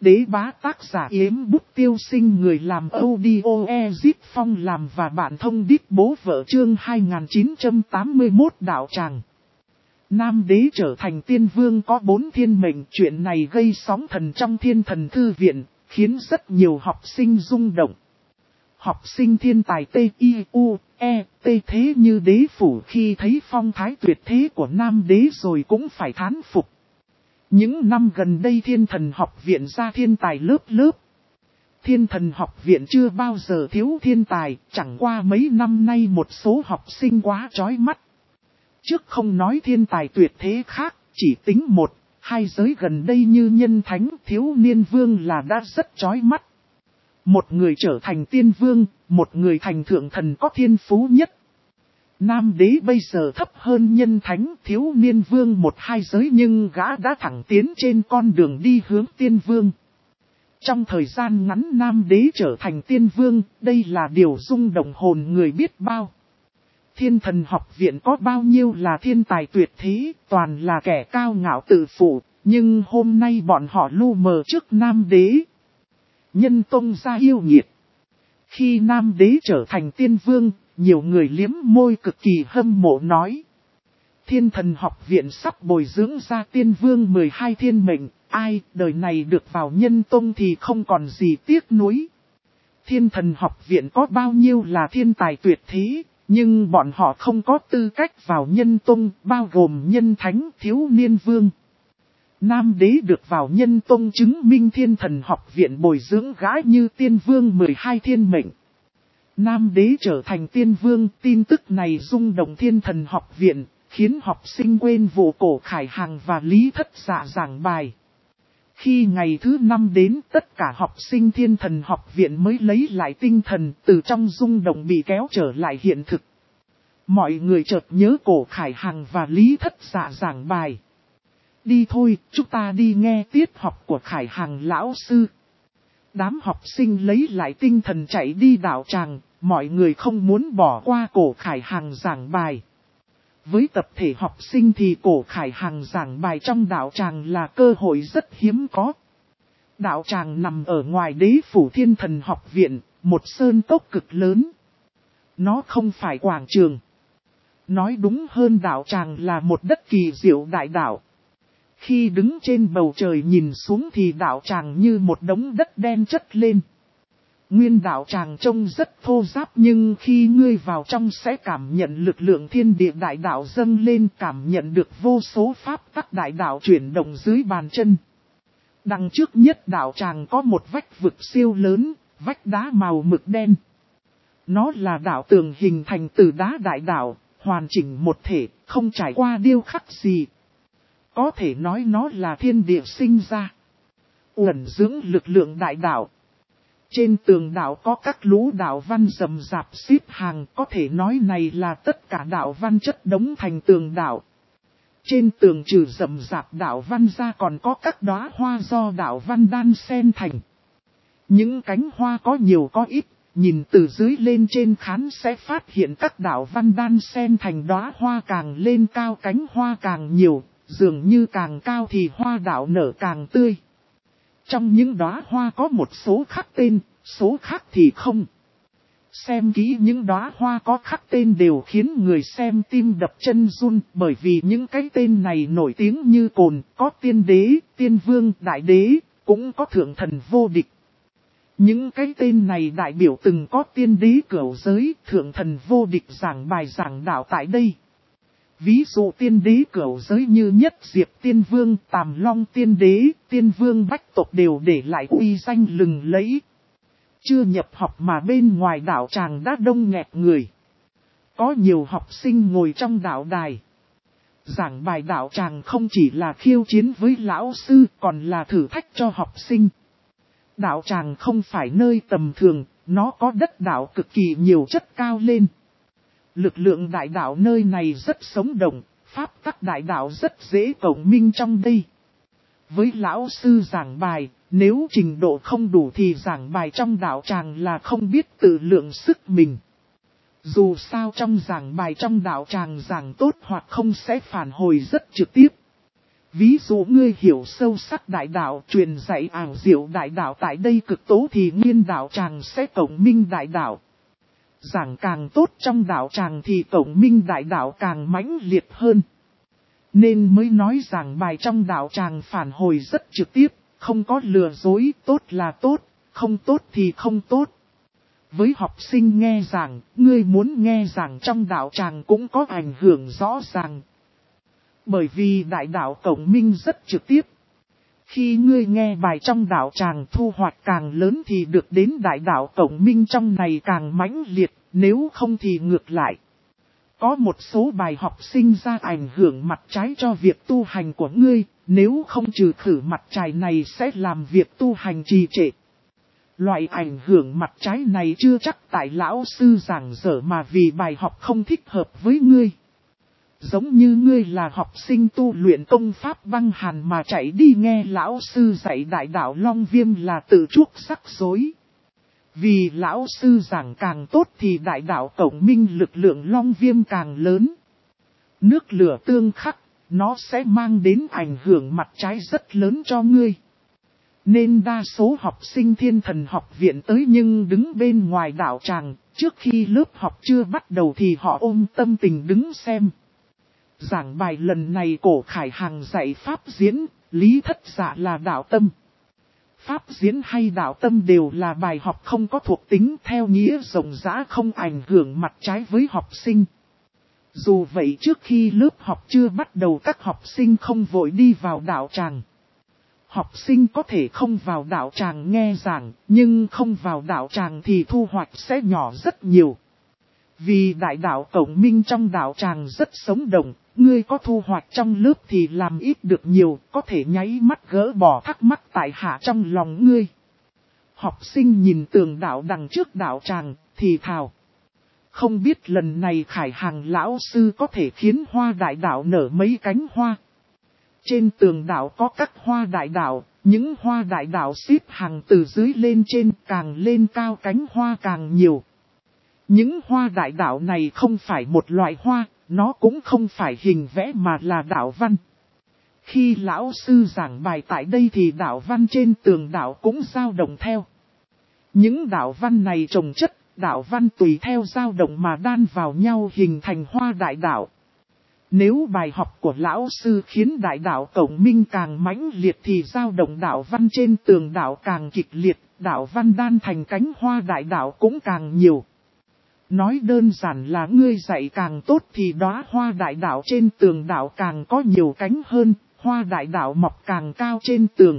Đế bá tác giả Yếm Bút Tiêu Sinh, người làm audio Ezip Phong làm và bạn thông đít bố vợ, chương 2981 đạo tràng. Nam đế trở thành tiên vương có 4 thiên mệnh, chuyện này gây sóng thần trong Thiên Thần Thư Viện, khiến rất nhiều học sinh rung động. Học sinh thiên tài T.I.U.E.T thế như đế phủ khi thấy phong thái tuyệt thế của Nam đế rồi cũng phải thán phục. Những năm gần đây Thiên Thần Học Viện ra thiên tài lớp lớp. Thiên Thần Học Viện chưa bao giờ thiếu thiên tài, chẳng qua mấy năm nay một số học sinh quá chói mắt. Trước không nói thiên tài tuyệt thế khác, chỉ tính 1-2 giới gần đây như Nhân Thánh, Thiếu Niên Vương là đã rất chói mắt. Một người trở thành tiên vương, một người thành thượng thần có thiên phú nhất. Nam đế bây giờ thấp hơn Nhân Thánh, Thiếu Niên Vương 1-2 giới, nhưng gã đã thẳng tiến trên con đường đi hướng tiên vương. Trong thời gian ngắn Nam đế trở thành tiên vương, đây là điều rung động hồn người biết bao. Thiên Thần Học Viện có bao nhiêu là thiên tài tuyệt thế, toàn là kẻ cao ngạo tự phụ, nhưng hôm nay bọn họ lu mờ trước Nam đế. Nhân tông ra yêu nghiệt. Khi Nam đế trở thành tiên vương, nhiều người liếm môi cực kỳ hâm mộ nói. Thiên Thần Học Viện sắp bồi dưỡng ra tiên vương 12 thiên mệnh, ai đời này được vào Nhân tông thì không còn gì tiếc nuối. Thiên Thần Học Viện có bao nhiêu là thiên tài tuyệt thế, nhưng bọn họ không có tư cách vào Nhân tông, bao gồm Nhân Thánh, Thiếu Niên Vương. Nam đế được vào Nhân tông chứng minh Thiên Thần Học Viện bồi dưỡng gã như tiên vương 12 thiên mệnh. Nam đế trở thành tiên vương, tin tức này rung động Thiên Thần Học Viện, khiến học sinh quên vụ Cổ Khải Hằng và Lý Thất Dạ giảng bài. Khi ngày thứ 5 đến, tất cả học sinh Thiên Thần Học Viện mới lấy lại tinh thần, từ trong rung động bị kéo trở lại hiện thực. Mọi người chợt nhớ Cổ Khải Hằng và Lý Thất Dạ giảng bài. Đi thôi, chúng ta đi nghe tiết học của Khải Hằng lão sư. Đám học sinh lấy lại tinh thần chạy đi đạo tràng, mọi người không muốn bỏ qua Cổ Khải Hằng giảng bài. Với tập thể học sinh thì Cổ Khải Hằng giảng bài trong đạo tràng là cơ hội rất hiếm có. Đạo tràng nằm ở ngoài đế phủ Thiên Thần Học Viện, một sơn cốc cực lớn. Nó không phải quảng trường. Nói đúng hơn đạo tràng là một đất kỳ diệu đại đạo. Khi đứng trên bầu trời nhìn xuống thì đạo tràng như một đống đất đen chất lên. Nguyên đạo tràng trông rất thô ráp, nhưng khi ngươi vào trong sẽ cảm nhận lực lượng thiên địa đại đạo dâng lên, cảm nhận được vô số pháp tắc đại đạo chuyển động dưới bàn chân. Đằng trước nhất đạo tràng có một vách vực siêu lớn, vách đá màu mực đen. Nó là đạo tường hình thành từ đá đại đạo, hoàn chỉnh một thể, không trải qua điêu khắc gì. Có thể nói nó là thiên địa sinh ra, uẩn dưỡng lực lượng đại đạo. Trên tường đạo có các lũ đạo văn rầm rạp xếp hàng, có thể nói này là tất cả đạo văn chất đống thành tường đạo. Trên tường trừ rầm rạp đạo văn ra còn có các đóa hoa do đạo văn đan xen thành. Những cánh hoa có nhiều có ít, nhìn từ dưới lên trên khán sẽ phát hiện các đạo văn đan xen thành đóa hoa, càng lên cao cánh hoa càng nhiều, dường như càng cao thì hoa đạo nở càng tươi. Trong những đóa hoa có một số khắc tên, số khác thì không. Xem kỹ những đóa hoa có khắc tên đều khiến người xem tim đập chân run, bởi vì những cái tên này nổi tiếng như cồn, có tiên đế, tiên vương, đại đế, cũng có thượng thần vô địch. Những cái tên này đại biểu từng có tiên đế cửu giới, thượng thần vô địch giảng bài giảng đạo tại đây. Ví dụ tiên đế cửu giới như Nhất Diệp Tiên Vương, Tàm Long Tiên Đế, Tiên Vương Bách Tộc đều để lại uy danh lừng lẫy. Chưa nhập học mà bên ngoài đạo tràng đã đông nghẹt người. Có nhiều học sinh ngồi trong đạo đài. Giảng bài đạo tràng không chỉ là khiêu chiến với lão sư, còn là thử thách cho học sinh. Đạo tràng không phải nơi tầm thường, nó có đất đạo cực kỳ nhiều chất cao lên. Lực lượng đại đạo nơi này rất sống động, pháp tắc đại đạo rất dễ cộng minh trong đây. Với lão sư giảng bài, nếu trình độ không đủ thì giảng bài trong đạo tràng là không biết tự lượng sức mình. Dù sao trong giảng bài trong đạo tràng giảng tốt hoặc không sẽ phản hồi rất trực tiếp. Ví dụ ngươi hiểu sâu sắc đại đạo, truyền dạy ảo diệu đại đạo tại đây cực tố thì nguyên đạo tràng sẽ cộng minh đại đạo. Giảng càng tốt trong đạo tràng thì cộng minh đại đạo càng mãnh liệt hơn. Nên mới nói giảng bài trong đạo tràng phản hồi rất trực tiếp, không có lừa dối, tốt là tốt, không tốt thì không tốt. Với học sinh nghe giảng, ngươi muốn nghe giảng trong đạo tràng cũng có ảnh hưởng rõ ràng. Bởi vì đại đạo cộng minh rất trực tiếp. Khi ngươi nghe bài trong đạo tràng thu hoạch càng lớn thì được đến đại đạo cộng minh trong này càng mãnh liệt, nếu không thì ngược lại. Có một số bài học sinh ra ảnh hưởng mặt trái cho việc tu hành của ngươi, nếu không trừ khử mặt trái này sẽ làm việc tu hành trì trệ. Loại ảnh hưởng mặt trái này chưa chắc tại lão sư giảng dở mà vì bài học không thích hợp với ngươi. Giống như ngươi là học sinh tu luyện công pháp băng hàn mà chạy đi nghe lão sư dạy đại đạo Long Viêm là tự chuốc rắc rối. Vì lão sư giảng càng tốt thì đại đạo cộng minh lực lượng Long Viêm càng lớn. Nước lửa tương khắc, nó sẽ mang đến ảnh hưởng mặt trái rất lớn cho ngươi. Nên đa số học sinh Thiên Thần học viện tới nhưng đứng bên ngoài đạo tràng, trước khi lớp học chưa bắt đầu thì họ ôm tâm tình đứng xem. Giảng bài lần này Cổ Khải Hằng dạy Pháp diễn, Lý Thất Dạ là đạo tâm. Pháp diễn hay đạo tâm đều là bài học không có thuộc tính theo nghĩa rộng rãi không ảnh hưởng mặt trái với học sinh. Dù vậy trước khi lớp học chưa bắt đầu các học sinh không vội đi vào đạo tràng. Học sinh có thể không vào đạo tràng nghe giảng, nhưng không vào đạo tràng thì thu hoạch sẽ nhỏ rất nhiều. Vì đại đạo cộng minh trong đạo tràng rất sống động, ngươi có thu hoạch trong lớp thì làm ít được nhiều, có thể nháy mắt gỡ bỏ thắc mắc tại hạ trong lòng ngươi. Học sinh nhìn tường đạo đằng trước đạo tràng, thì thào. Không biết lần này Khải Hằng lão sư có thể khiến hoa đại đạo nở mấy cánh hoa. Trên tường đạo có các hoa đại đạo, những hoa đại đạo xếp hàng từ dưới lên trên càng lên cao cánh hoa càng nhiều. Những hoa đại đạo này không phải một loại hoa, nó cũng không phải hình vẽ mà là đạo văn. Khi lão sư giảng bài tại đây thì đạo văn trên tường đạo cũng dao động theo. Những đạo văn này chồng chất, đạo văn tùy theo dao động mà đan vào nhau hình thành hoa đại đạo. Nếu bài học của lão sư khiến đại đạo cộng minh càng mãnh liệt thì dao động đạo văn trên tường đạo càng kịch liệt, đạo văn đan thành cánh hoa đại đạo cũng càng nhiều. Nói đơn giản là ngươi dạy càng tốt thì đóa hoa đại đạo trên tường đạo càng có nhiều cánh hơn, hoa đại đạo mọc càng cao trên tường.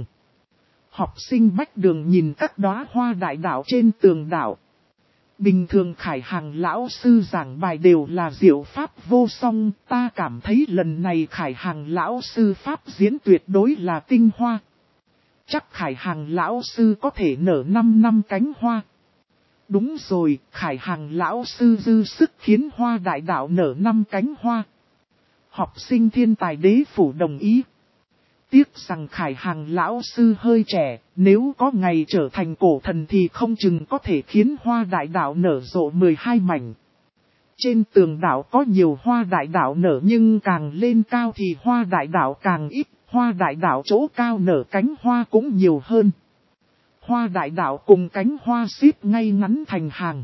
Học sinh bách đường nhìn các đóa hoa đại đạo trên tường đạo. Bình thường Khải Hằng lão sư giảng bài đều là diệu pháp vô song, ta cảm thấy lần này Khải Hằng lão sư pháp diễn tuyệt đối là tinh hoa. Chắc Khải Hằng lão sư có thể nở 5 năm cánh hoa. Đúng rồi, Khải Hằng lão sư dư sức khiến hoa đại đạo nở 5 cánh hoa. Học sinh thiên tài đế phủ đồng ý. Tiếc rằng Khải Hằng lão sư hơi trẻ, nếu có ngày trở thành cổ thần thì không chừng có thể khiến hoa đại đạo nở rộ 12 mảnh. Trên tường đạo có nhiều hoa đại đạo nở nhưng càng lên cao thì hoa đại đạo càng ít, hoa đại đạo chỗ cao nở cánh hoa cũng nhiều hơn. Hoa đại đạo cùng cánh hoa xếp ngay ngắn thành hàng.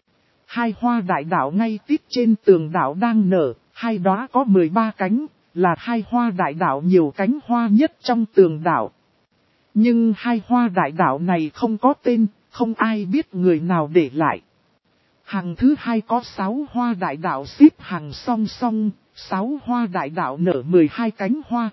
Hai hoa đại đạo ngay tít trên tường đạo đang nở, hai đóa có 13 cánh, là hai hoa đại đạo nhiều cánh hoa nhất trong tường đạo. Nhưng hai hoa đại đạo này không có tên, không ai biết người nào để lại. Hàng thứ hai có 6 hoa đại đạo xếp hàng song song, 6 hoa đại đạo nở 12 cánh hoa.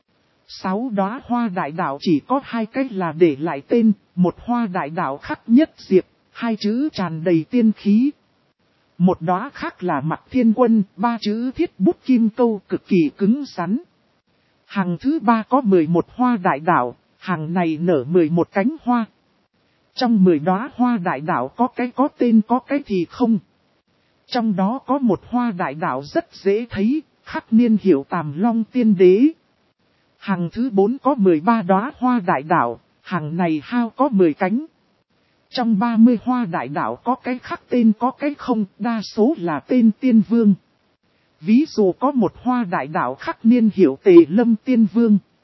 6 đóa hoa đại đạo chỉ có 2 cách là để lại tên, một hoa đại đạo khắc nhất diệp, 2 chữ tràn đầy tiên khí. Một đóa khác là Mặc Thiên Quân, 3 chữ thiết bút kim câu cực kỳ cứng rắn. Hàng thứ 3 có 11 hoa đại đạo, hàng này nở 11 cánh hoa. Trong 10 đóa hoa đại đạo có cái có tên có cái thì không. Trong đó có một hoa đại đạo rất dễ thấy, khắc niên hiệu Tàm Long Tiên Đế. Hàng thứ 4 có 13 đóa hoa đại đạo, hàng này hao có 10 cánh. Trong 30 hoa đại đạo có cái khắc tên có cái không, đa số là tên tiên vương. Ví dụ có một hoa đại đạo khắc niên hiệu Tề Lâm Tiên Vương.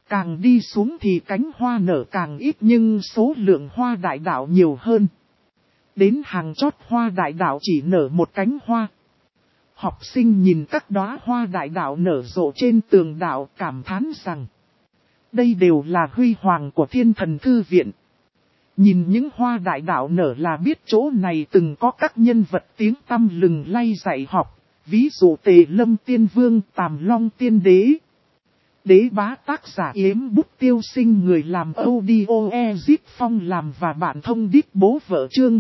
Càng đi xuống thì cánh hoa nở càng ít nhưng số lượng hoa đại đạo nhiều hơn. Đến hàng chót hoa đại đạo chỉ nở một cánh hoa. Học sinh nhìn các đóa hoa đại đạo nở rộ trên tường đạo cảm thán rằng đây đều là huy hoàng của Thiên Thần Thư Viện. Nhìn những hoa đại đạo nở là biết chỗ này từng có các nhân vật tiếng tăm lừng lay dạy học, ví dụ Tề Lâm Tiên Vương, Tàm Long Tiên Đế. Đế Bá tác giả Yếm Bút Tiêu Sinh, người làm audio Ezip Phong làm và bạn thông đít bố vợ chương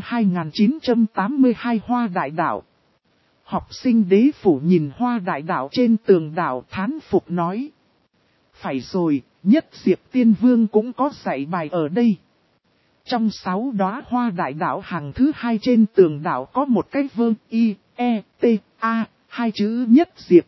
2982 hoa đại đạo. Học sinh Đế Phủ nhìn hoa đại đạo trên tường đạo thán phục nói. Phải rồi, Nhất Diệp Tiên Vương cũng có dạy bài ở đây. Trong 6 đóa hoa đại đạo hàng thứ 2 trên tường đạo có một cái vơ I, E, T, A, 2 chữ Nhất Diệp.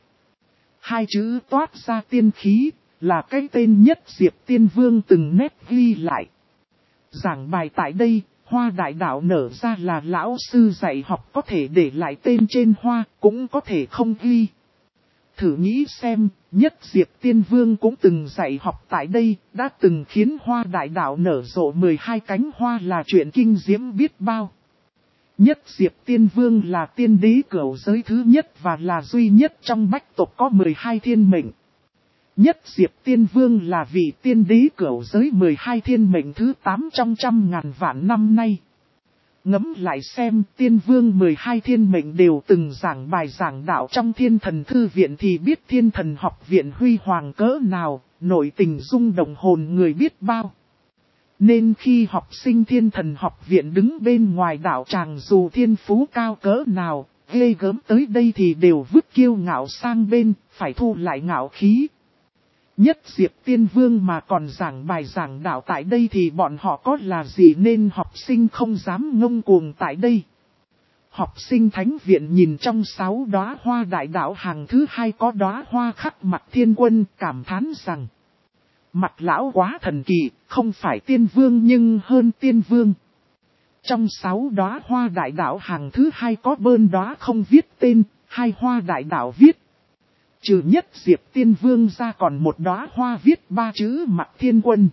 2 chữ toát ra tiên khí, là cái tên Nhất Diệp Tiên Vương từng nét ghi lại. Giảng bài tại đây, hoa đại đạo nở ra là lão sư dạy học có thể để lại tên trên hoa, cũng có thể không ghi. Thử nghĩ xem, Nhất Diệp Tiên Vương cũng từng dạy học tại đây, đã từng khiến hoa đại đạo nở rộ 12 cánh hoa là chuyện kinh diễm biết bao. Nhất Diệp Tiên Vương là tiên đế cửu giới thứ nhất và là duy nhất trong bách tộc có 12 thiên mệnh. Nhất Diệp Tiên Vương là vị tiên đế cửu giới 12 thiên mệnh thứ 8 trong 100.000 vạn năm nay. Ngẫm lại xem, Tiên Vương 12 thiên mệnh đều từng giảng bài giảng đạo trong Thiên Thần Thư Viện thì biết Thiên Thần Học Viện huy hoàng cỡ nào, nội tình rung động hồn người biết bao. Nên khi học sinh Thiên Thần Học Viện đứng bên ngoài đạo tràng dù thiên phú cao cỡ nào, ghê gớm tới đây thì đều vứt kiêu ngạo sang bên, phải thu lại ngạo khí. Nhất Diệp Tiên Vương mà còn giảng bài giảng đạo tại đây thì bọn họ có là gì nên học sinh không dám ngông cuồng tại đây. Học sinh Thánh Viện nhìn trong 6 đóa hoa đại đạo hàng thứ 2 có đóa hoa khắc mặt Thiên Quân cảm thán rằng mặt lão quá thần kỳ, không phải tiên vương nhưng hơn tiên vương. Trong 6 đóa hoa đại đạo hàng thứ 2 có bơn đóa không viết tên, 2 hoa đại đạo viết. Trừ Nhất Diệp Tiên Vương ra còn một đóa hoa viết 3 chữ mặt Thiên Quân.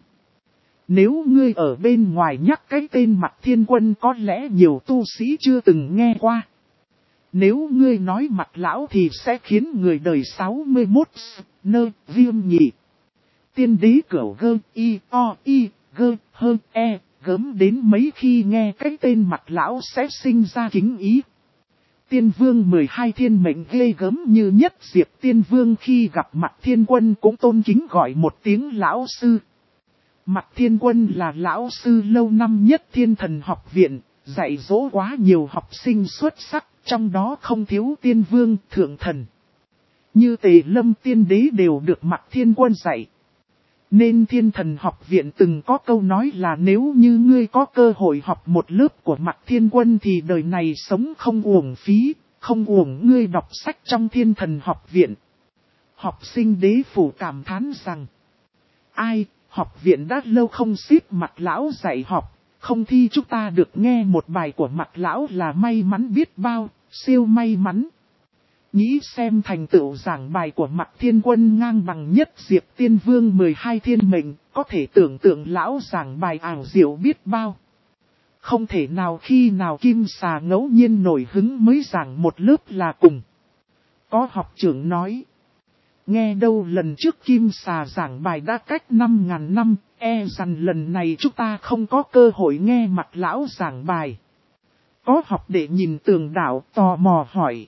Nếu ngươi ở bên ngoài nhắc cái tên mặt Thiên Quân có lẽ nhiều tu sĩ chưa từng nghe qua. Nếu ngươi nói mặt lão thì sẽ khiến người đời 61 nơ viêm nhị. Tiên đế cửu gơ y o y gơ hơn e gớm đến mấy khi nghe cái tên mặt lão sẽ sinh ra kính ý. Tiên Vương 12 thiên mệnh ghê gớm như Nhất Diệp Tiên Vương khi gặp mặt Thiên Quân cũng tôn kính gọi một tiếng lão sư. Mặt Thiên Quân là lão sư lâu năm nhất Thiên Thần Học Viện, dạy dỗ quá nhiều học sinh xuất sắc, trong đó không thiếu Tiên Vương, Thượng Thần. Như Tề Lâm Tiên Đế đều được mặt Thiên Quân dạy. Nên Thiên Thần Học Viện từng có câu nói là nếu như ngươi có cơ hội học một lớp của mặt Thiên Quân thì đời này sống không uổng phí, không uổng ngươi đọc sách trong Thiên Thần Học Viện. Học sinh Đế Phủ cảm thán rằng, ai, học viện đã lâu không xếp mặt lão dạy học, không thi chúng ta được nghe một bài của mặt lão là may mắn biết bao, siêu may mắn. Nghĩ xem thành tựu giảng bài của mặt Thiên Quân ngang bằng Nhất Diệp Tiên Vương 12 thiên mệnh, có thể tưởng tượng lão giảng bài ảo diệu biết bao. Không thể nào khi nào Kim Xà ngẫu nhiên nổi hứng mới giảng một lớp là cùng. Có học trưởng nói, nghe đâu lần trước Kim Xà giảng bài đã cách 5.000 năm, e rằng lần này chúng ta không có cơ hội nghe mặt lão giảng bài. Có học đệ nhìn tường đạo tò mò hỏi.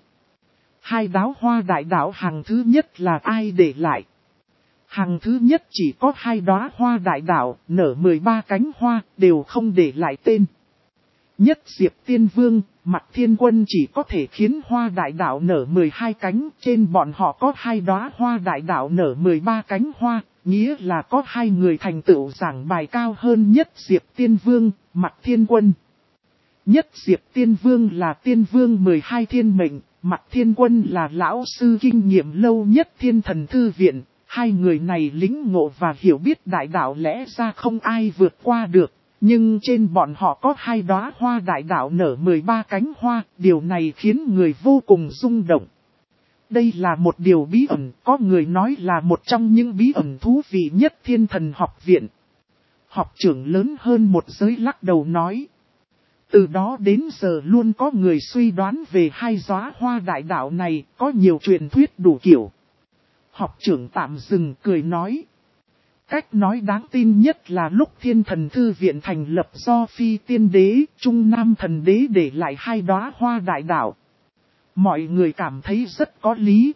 2 đóa hoa đại đạo hàng thứ nhất là ai để lại? Hàng thứ nhất chỉ có 2 đóa hoa đại đạo, nở 13 cánh hoa, đều không để lại tên. Nhất Diệp Tiên Vương, mặt Thiên Quân chỉ có thể khiến hoa đại đạo nở 12 cánh, trên bọn họ có 2 đóa hoa đại đạo nở 13 cánh hoa, nghĩa là có 2 người thành tựu giảng bài cao hơn Nhất Diệp Tiên Vương, mặt Thiên Quân. Nhất Diệp Tiên Vương là Tiên Vương 12 thiên mệnh, mặt Thiên Quân là lão sư kinh nghiệm lâu nhất Thiên Thần Thư Viện, 2 người này lĩnh ngộ và hiểu biết đại đạo lẽ ra không ai vượt qua được, nhưng trên bọn họ có 2 đóa hoa đại đạo nở 13 cánh hoa, điều này khiến người vô cùng rung động. Đây là một điều bí ẩn, có người nói là một trong những bí ẩn thú vị nhất Thiên Thần học viện. Học trưởng lớn hơn một giới lắc đầu nói. Từ đó đến giờ luôn có người suy đoán về hai đóa hoa đại đạo này, có nhiều truyền thuyết đủ kiểu. Học trưởng tạm dừng cười nói. Cách nói đáng tin nhất là lúc Thiên Thần Thư viện thành lập do Phi Tiên Đế, Trung Nam Thần Đế để lại hai đóa hoa đại đạo. Mọi người cảm thấy rất có lý.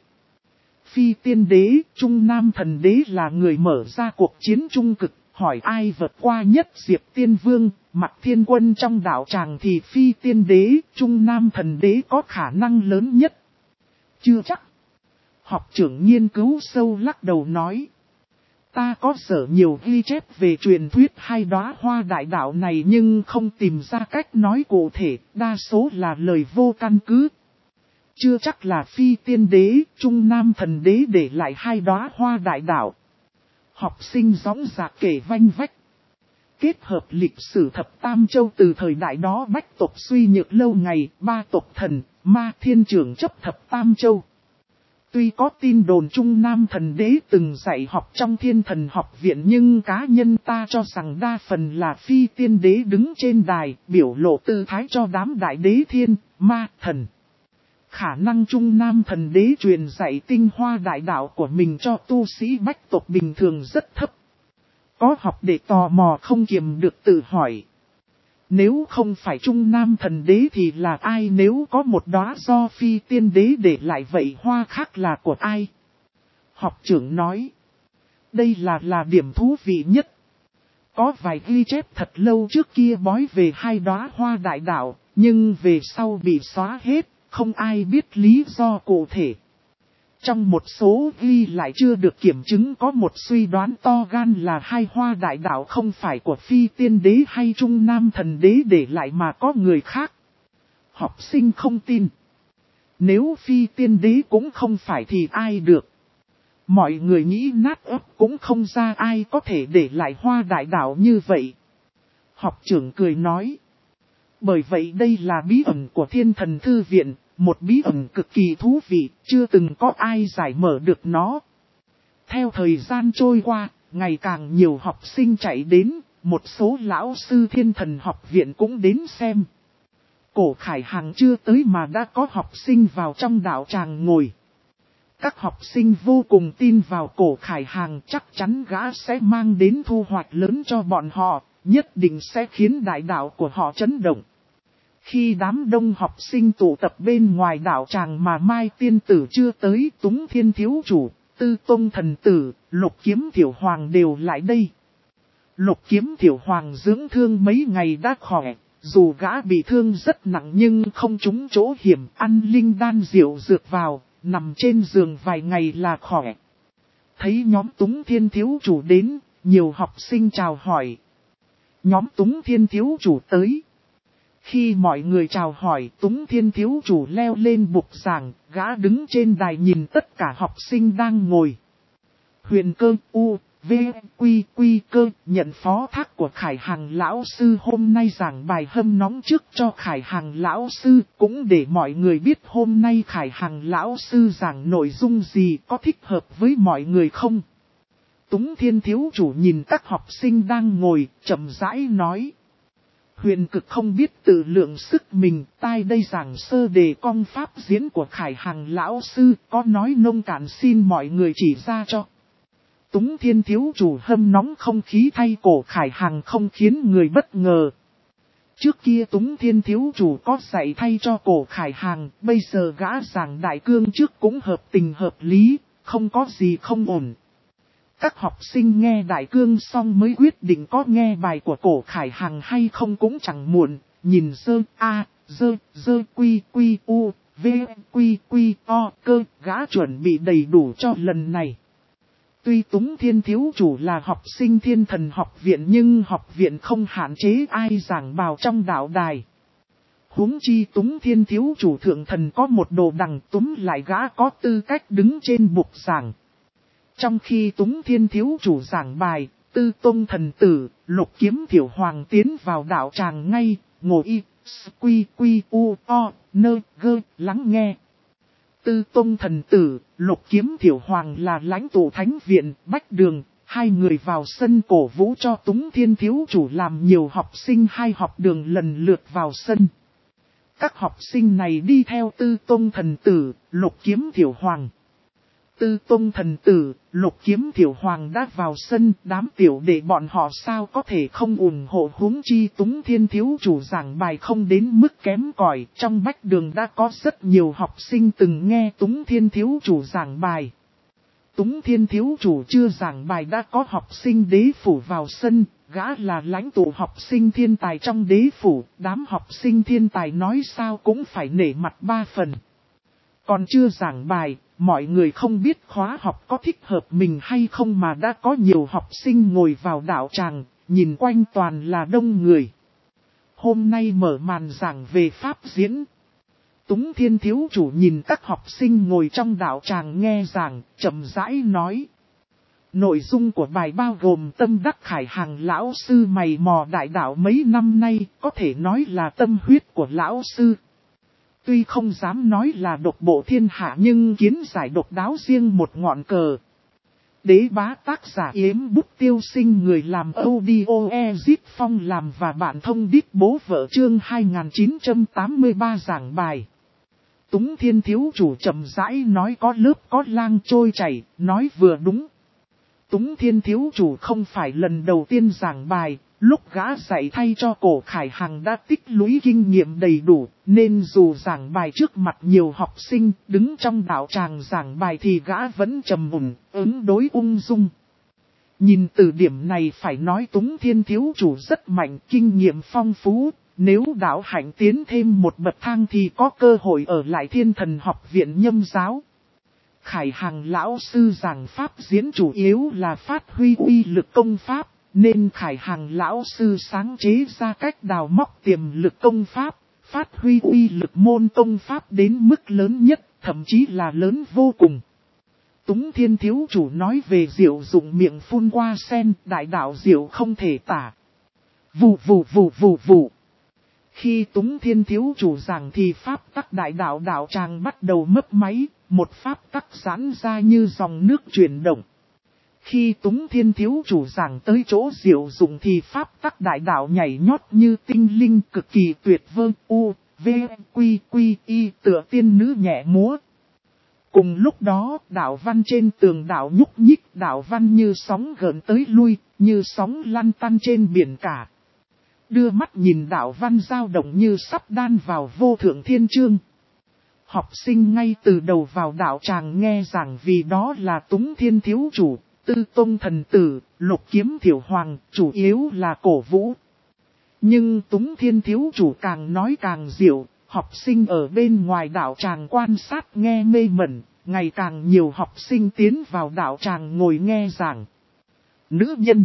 Phi Tiên Đế, Trung Nam Thần Đế là người mở ra cuộc chiến trung cực, hỏi ai vượt qua nhất Diệp Tiên Vương, Mặc Thiên Quân trong đạo tràng thì Phi Tiên Đế, Trung Nam Thần Đế có khả năng lớn nhất. Chưa chắc. Học trưởng nghiên cứu sâu lắc đầu nói. Ta có sở nhiều ghi chép về truyền thuyết hai đóa hoa đại đạo này nhưng không tìm ra cách nói cụ thể, đa số là lời vô căn cứ. Chưa chắc là Phi Tiên Đế, Trung Nam Thần Đế để lại hai đóa hoa đại đạo. Học sinh gióng dạc kể vanh vách. Kết hợp lịch sử thập tam châu từ thời đại đó bách tộc suy nhược lâu ngày, ba tộc thần, ma thiên trưởng chấp thập tam châu. Tuy có tin đồn Trung Nam Thần Đế từng dạy học trong Thiên Thần học viện nhưng cá nhân ta cho rằng đa phần là Phi Tiên Đế đứng trên đài biểu lộ tư thái cho đám đại đế thiên, ma, thần. Khả năng Trung Nam Thần Đế truyền dạy tinh hoa đại đạo của mình cho tu sĩ bách tộc bình thường rất thấp. Có học để tò mò không kiềm được tự hỏi. Nếu không phải Trung Nam Thần Đế thì là ai, nếu có một đóa do Phi Tiên Đế để lại vậy hoa khác là của ai? Học trưởng nói. Đây là điểm thú vị nhất. Có vài ghi chép thật lâu trước kia bói về hai đóa hoa đại đạo, nhưng về sau bị xóa hết, không ai biết lý do cụ thể. Trong một số ghi lại chưa được kiểm chứng có một suy đoán to gan là hai hoa đại đạo không phải của Phi Tiên Đế hay Trung Nam Thần Đế để lại mà có người khác. Học sinh không tin. Nếu Phi Tiên Đế cũng không phải thì ai được. Mọi người nghĩ nát ấp cũng không ra ai có thể để lại hoa đại đạo như vậy. Học trưởng cười nói. Bởi vậy đây là bí ẩn của Thiên Thần Thư viện. Một bí ẩn cực kỳ thú vị, chưa từng có ai giải mở được nó. Theo thời gian trôi qua, ngày càng nhiều học sinh chạy đến, một số lão sư Thiên Thần học viện cũng đến xem. Cổ Khải Hàng chưa tới mà đã có học sinh vào trong đạo tràng ngồi. Các học sinh vô cùng tin vào Cổ Khải Hàng, chắc chắn gã sẽ mang đến thu hoạch lớn cho bọn họ, nhất định sẽ khiến đại đạo của họ chấn động. Khi đám đông học sinh tụ tập bên ngoài đạo tràng mà Mai Tiên Tử chưa tới, Túng Thiên Thiếu Chủ, Tư Tông Thần Tử, Lục Kiếm Thiểu Hoàng đều lại đây. Lục Kiếm Thiểu Hoàng dưỡng thương mấy ngày đã khỏe, dù gã bị thương rất nặng nhưng không trúng chỗ hiểm, ăn linh đan diệu dược vào, nằm trên giường vài ngày là khỏe. Thấy nhóm Túng Thiên Thiếu Chủ đến, nhiều học sinh chào hỏi. Nhóm Túng Thiên Thiếu Chủ tới. Khi mọi người chào hỏi, Túng Thiên Thiếu Chủ leo lên bục giảng, gã đứng trên đài nhìn tất cả học sinh đang ngồi. Huyền Cơ, V, Quy Cơ nhận phó thác của Khải Hằng Lão Sư hôm nay giảng bài hâm nóng trước cho Khải Hằng Lão Sư, cũng để mọi người biết hôm nay Khải Hằng Lão Sư giảng nội dung gì có thích hợp với mọi người không. Túng Thiên Thiếu Chủ nhìn các học sinh đang ngồi, chậm rãi nói. Huyền Cực không biết tự lượng sức mình, tai đây giảng sơ đề công pháp diễn của Khải Hằng Lão Sư, có nói nông cạn xin mọi người chỉ ra cho. Túng Thiên Thiếu Chủ hâm nóng không khí thay Cổ Khải Hằng không khiến người bất ngờ. Trước kia Túng Thiên Thiếu Chủ có dạy thay cho Cổ Khải Hằng, bây giờ gã giảng đại cương trước cũng hợp tình hợp lý, không có gì không ổn. Các học sinh nghe đại cương xong mới quyết định có nghe bài của Cổ Khải Hằng hay không cũng chẳng muộn, nhìn quy o cơ, gã chuẩn bị đầy đủ cho lần này. Tuy Túng Thiên Thiếu Chủ là học sinh Thiên Thần học viện nhưng học viện không hạn chế ai giảng bào trong đạo đài. Huống chi Túng Thiên Thiếu Chủ thượng thần có một đồ đằng túm lại gã có tư cách đứng trên bục giảng. Trong khi Túng Thiên Thiếu Chủ giảng bài, Tư Tông Thần Tử, Lục Kiếm Thiểu Hoàng tiến vào đạo tràng ngay, ngồi lắng nghe. Tư Tông thần tử, Lục Kiếm Thiểu Hoàng là lãnh tụ thánh viện, Bách Đường, hai người vào sân cổ vũ cho Túng Thiên thiếu chủ làm nhiều học sinh hai học đường lần lượt vào sân. Các học sinh này đi theo Tư Tông thần tử, Lục Kiếm Thiểu Hoàng. Tư Tông thần tử, Lục Kiếm Thiểu Hoàng đã vào sân, đám tiểu đệ bọn họ sao có thể không ủng hộ, huống chi Túng Thiên thiếu chủ giảng bài không đến mức kém cỏi. Trong Bách Đường đã có rất nhiều học sinh từng nghe Túng Thiên thiếu chủ giảng bài. Túng Thiên thiếu chủ chưa giảng bài đã có học sinh đế phủ vào sân, gã là lãnh tụ học sinh thiên tài trong đế phủ, đám học sinh thiên tài nói sao cũng phải nể mặt ba phần. Còn chưa giảng bài, mọi người không biết khóa học có thích hợp mình hay không mà đã có nhiều học sinh ngồi vào đạo tràng, nhìn quanh toàn là đông người. Hôm nay mở màn giảng về pháp diễn. Túng Thiên thiếu chủ nhìn các học sinh ngồi trong đạo tràng nghe giảng, chậm rãi nói. Nội dung của bài bao gồm tâm đắc khải hàng lão sư mày mò đại đạo mấy năm nay, có thể nói là tâm huyết của lão sư. Tuy không dám nói là độc bộ thiên hạ nhưng kiến giải độc đáo riêng một ngọn cờ. Đế bá tác giả Yếm Bút Tiêu Sinh người làm audio Ezip Phong làm và bạn thông đít bố vợ chương 2983 giảng bài. Túng Thiên thiếu chủ chậm rãi nói có lớp có lang trôi chảy, nói vừa đúng. Túng Thiên thiếu chủ không phải lần đầu tiên giảng bài, lúc gã dạy thay cho Cổ Khải Hằng đã tích lũy kinh nghiệm đầy đủ, nên dù giảng bài trước mặt nhiều học sinh, đứng trong đạo tràng giảng bài thì gã vẫn trầm ổn, ứng đối ung dung. Nhìn từ điểm này phải nói Túng Thiên thiếu chủ rất mạnh, kinh nghiệm phong phú, nếu đạo hạnh tiến thêm một bậc thang thì có cơ hội ở lại Thiên Thần học viện Nhâm giáo. Khải Hằng lão sư giảng pháp diễn chủ yếu là phát huy uy lực công pháp, nên Khải Hằng lão sư sáng chế ra cách đào móc tiềm lực công pháp, phát huy uy lực môn công pháp đến mức lớn nhất, thậm chí là lớn vô cùng. Túng Thiên thiếu chủ nói về diệu dụng miệng phun qua sen, đại đạo diệu không thể tả. Vù vù vù vù vù. Khi Túng Thiên thiếu chủ giảng thì pháp tắc đại đạo đạo tràng bắt đầu mấp máy, một pháp tắc giãn ra như dòng nước chuyển động. Khi Túng Thiên thiếu chủ giảng tới chỗ diệu dụng thì pháp tắc đại đạo nhảy nhót như tinh linh cực kỳ tuyệt vời, u, v, quy, quy, y tựa tiên nữ nhẹ múa. Cùng lúc đó, đạo văn trên tường đạo nhúc nhích, đạo văn như sóng gợn tới lui, như sóng lăn tăn trên biển cả. Đưa mắt nhìn đạo văn dao động như sắp đan vào vô thượng thiên chương. Học sinh ngay từ đầu vào đạo tràng nghe giảng vì đó là Túng Thiên thiếu chủ, Tư Tông thần tử, Lục Kiếm Thiểu Hoàng, chủ yếu là cổ vũ. Nhưng Túng Thiên thiếu chủ càng nói càng diệu, học sinh ở bên ngoài đạo tràng quan sát nghe mê mẩn, ngày càng nhiều học sinh tiến vào đạo tràng ngồi nghe giảng. Nữ nhân.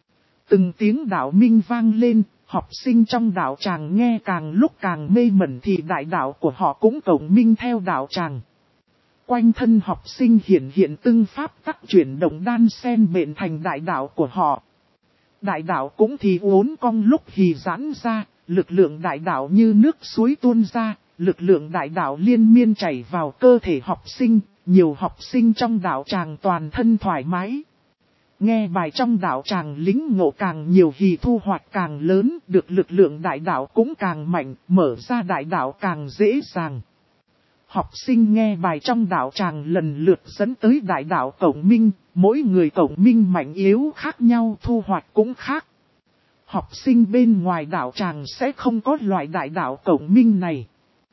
Từng tiếng đạo minh vang lên, học sinh trong đạo tràng nghe càng lúc càng mê mẩn thì đại đạo của họ cũng cộng minh theo đạo tràng. Quanh thân học sinh hiện từng pháp tắc chuyển động đan xen bện thành đại đạo của họ. Đại đạo cũng thì uốn cong lúc thì giãn ra, lực lượng đại đạo như nước suối tuôn ra, lực lượng đại đạo liên miên chảy vào cơ thể học sinh, nhiều học sinh trong đạo tràng toàn thân thoải mái. Nghe bài trong đạo tràng lính ngộ càng nhiều thì thu hoạch càng lớn, được lực lượng đại đạo cũng càng mạnh, mở ra đại đạo càng dễ dàng. Học sinh nghe bài trong đạo tràng lần lượt dẫn tới đại đạo cộng minh, mỗi người cộng minh mạnh yếu khác nhau thu hoạch cũng khác. Học sinh bên ngoài đạo tràng sẽ không có loại đại đạo cộng minh này.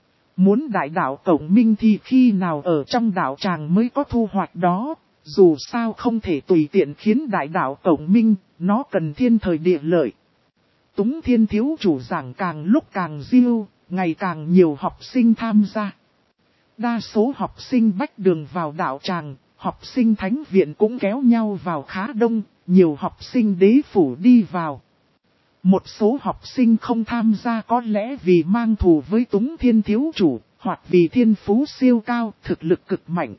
Muốn đại đạo cộng minh thì khi nào ở trong đạo tràng mới có thu hoạch đó, dù sao không thể tùy tiện khiến đại đạo cộng minh, nó cần thiên thời địa lợi. Túng Thiên thiếu chủ giảng càng lúc càng diêu, ngày càng nhiều học sinh tham gia. Đa số học sinh Bách Đường vào đạo tràng, học sinh thánh viện cũng kéo nhau vào khá đông, nhiều học sinh đế phủ đi vào. Một số học sinh không tham gia có lẽ vì mang thù với Túng Thiên thiếu chủ, hoặc vì thiên phú siêu cao, thực lực cực mạnh.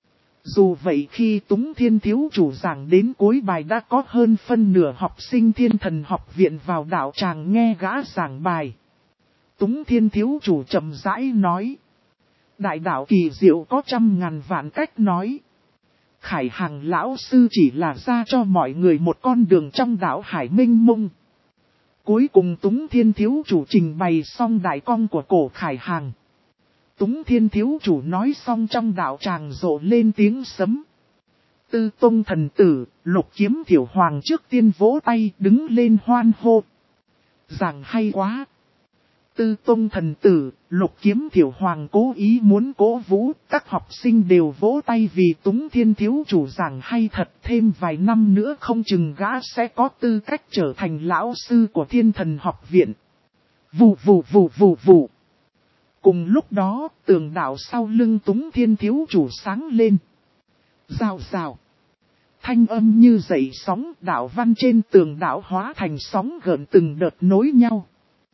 Dù vậy khi Túng Thiên thiếu chủ giảng đến cuối bài đã có hơn phân nửa học sinh Thiên Thần học viện vào đạo tràng nghe gã giảng bài. Túng Thiên thiếu chủ chậm rãi nói. đại đạo kỳ diệu có trăm ngàn vạn cách nói. Khải Hằng lão sư chỉ là ra cho mọi người một con đường trong đạo hải minh mông. Cuối cùng Túng Thiên Thiếu Chủ trình bày xong đại cong của cổ Khải Hằng. Túng Thiên Thiếu Chủ nói xong trong đạo tràng rộ lên tiếng sấm. Tư Tông thần tử, Lục Kiếm Thiểu Hoàng trước tiên vỗ tay đứng lên hoan hô. Giảng hay quá. Tư Tông thần tử, Lục Kiếm Thiểu Hoàng cố ý muốn cố vũ, các học sinh đều vỗ tay vì Túng Thiên Thiếu Chủ giảng hay thật. Thêm vài năm nữa không chừng gã sẽ có tư cách trở thành lão sư của Thiên Thần Học Viện. Vù vù vù vù vù. Cùng lúc đó, tường đạo sau lưng Túng Thiên Thiếu Chủ sáng lên. Rào rào. Thanh âm như dậy sóng, đạo văn trên tường đạo hóa thành sóng gợn từng đợt nối nhau.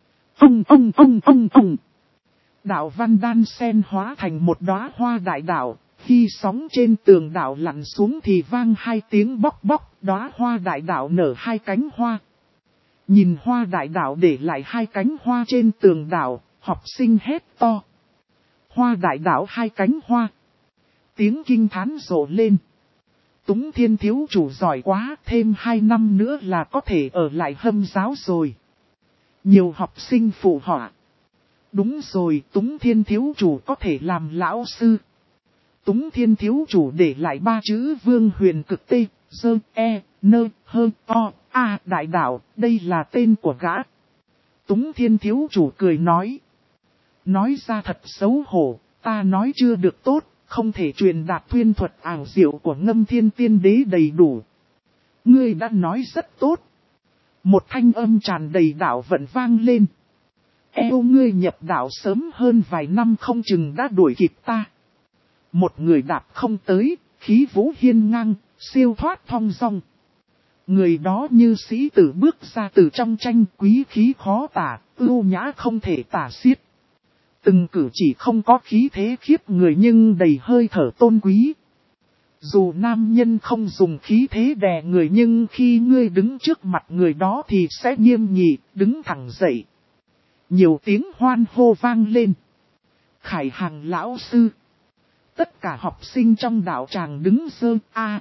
Ông. Đạo văn đan sen hóa thành một đóa hoa đại đạo, khi sóng trên tường đạo lặn xuống thì vang hai tiếng bóc bóc, đóa hoa đại đạo nở hai cánh hoa. Nhìn hoa đại đạo để lại hai cánh hoa trên tường đạo, học sinh hét to. Hoa đại đạo hai cánh hoa. Tiếng kinh thán rộ lên. Túng Thiên Thiếu Chủ giỏi quá, thêm 2 năm nữa là có thể ở lại Hâm giáo rồi. Nhiều học sinh phụ họa. Đúng rồi, Túng Thiên Thiếu Chủ có thể làm lão sư. Túng Thiên Thiếu Chủ để lại 3 chữ Vương Huyền Cực Tê, Dơ, E, Nơ, Hơ, O, A, đại đạo, đây là tên của gã. Túng Thiên Thiếu Chủ cười nói. Nói ra thật xấu hổ, ta nói chưa được tốt, không thể truyền đạt thuyên thuật ảo diệu của Ngâm Thiên Tiên Đế đầy đủ. Ngươi đã nói rất tốt. Một thanh âm tràn đầy đạo vận vang lên. Eo ngươi nhập đạo sớm hơn vài năm không chừng đã đuổi kịp ta. Một người đạp không tới, khí vũ hiên ngang, siêu thoát thong dong. Người đó như sĩ tử bước ra từ trong tranh, quý khí khó tả, ưu nhã không thể tả xiết. Từng cử chỉ không có khí thế khiếp người nhưng đầy hơi thở tôn quý. Dù nam nhân không dùng khí thế đè người nhưng khi ngươi đứng trước mặt người đó thì sẽ nghiêm nghị, đứng thẳng dậy. Nhiều tiếng hoan hô vang lên. Khải Hằng lão sư. Tất cả học sinh trong đạo tràng đứng dơ,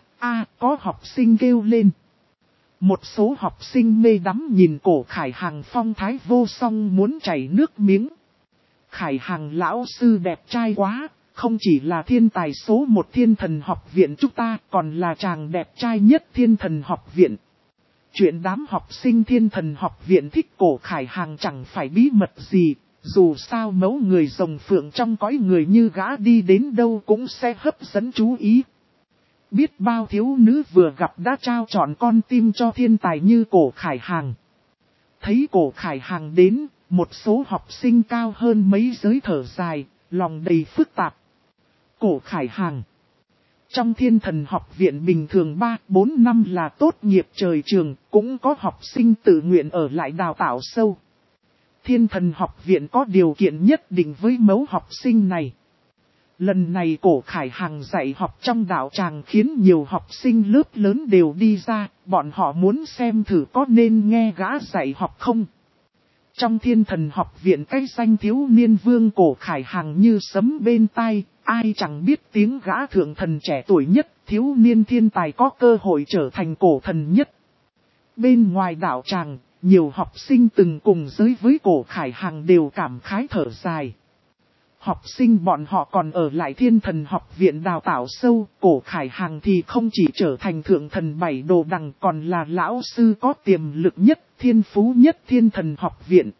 có học sinh kêu lên. Một số học sinh mê đắm nhìn cổ Khải Hằng phong thái vô song muốn chảy nước miếng. Khải Hằng lão sư đẹp trai quá, không chỉ là thiên tài số 1 Thiên Thần Học Viện chúng ta còn là chàng đẹp trai nhất Thiên Thần Học Viện. Chuyện đám học sinh Thiên Thần Học Viện thích cổ Khải Hằng chẳng phải bí mật gì, dù sao mẫu người rồng phượng trong cõi người như gã đi đến đâu cũng sẽ hấp dẫn chú ý. Biết bao thiếu nữ vừa gặp đã trao chọn con tim cho thiên tài như cổ Khải Hằng. Thấy cổ Khải Hằng đến, một số học sinh cao hơn mấy giới thở dài, lòng đầy phức tạp. Cổ Khải Hằng. Trong Thiên Thần Học Viện bình thường 3-4 năm là tốt nghiệp trời trường, cũng có học sinh tự nguyện ở lại đào tạo sâu. Thiên Thần Học Viện có điều kiện nhất định với mẫu học sinh này. Lần này cổ Khải Hằng dạy học trong đạo tràng khiến nhiều học sinh lớp lớn đều đi ra, bọn họ muốn xem thử có nên nghe gã dạy học không. Trong Thiên Thần Học Viện cái danh thiếu niên vương cổ Khải Hằng như sấm bên tai, ai chẳng biết tiếng gã thượng thần trẻ tuổi nhất, thiếu niên thiên tài có cơ hội trở thành cổ thần nhất. Bên ngoài đạo tràng, nhiều học sinh từng cùng giới với cổ Khải Hằng đều cảm khái thở dài. Học sinh bọn họ còn ở lại Thiên Thần Học Viện đào tạo sâu, cổ Khải Hằng thì không chỉ trở thành thượng thần 7 đồ đằng còn là lão sư có tiềm lực nhất, thiên phú nhất Thiên Thần Học Viện.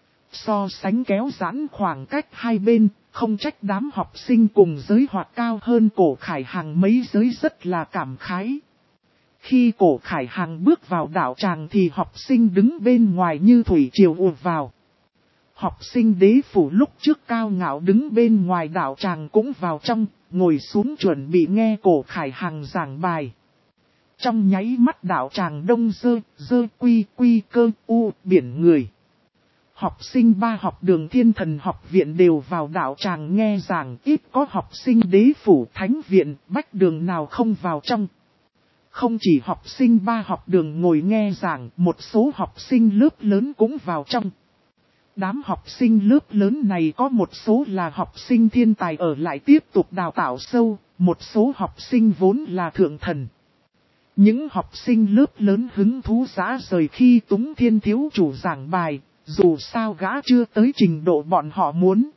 So sánh kéo giãn khoảng cách hai bên, không trách đám học sinh cùng giới hoặc cao hơn cổ Khải Hằng mấy giới rất là cảm khái. Khi cổ Khải Hằng bước vào đạo tràng thì học sinh đứng bên ngoài như thủy triều ùa vào. Học sinh đế phủ lúc trước cao ngạo đứng bên ngoài đạo tràng cũng vào trong, ngồi xuống chuẩn bị nghe cổ Khải Hằng giảng bài. Trong nháy mắt đạo tràng đông dơ quy cơ u biển người. Học sinh 3 học đường Thiên Thần Học Viện đều vào đạo tràng nghe giảng, ít có học sinh đế phủ thánh viện, bách đường nào không vào trong. Không chỉ học sinh 3 học đường ngồi nghe giảng, một số học sinh lớp lớn cũng vào trong. Đám học sinh lớp lớn này có một số là học sinh thiên tài ở lại tiếp tục đào tạo sâu, một số học sinh vốn là thượng thần. Những học sinh lớp lớn hứng thú rã rời khi Túng Thiên thiếu chủ giảng bài, dù sao gã chưa tới trình độ bọn họ muốn.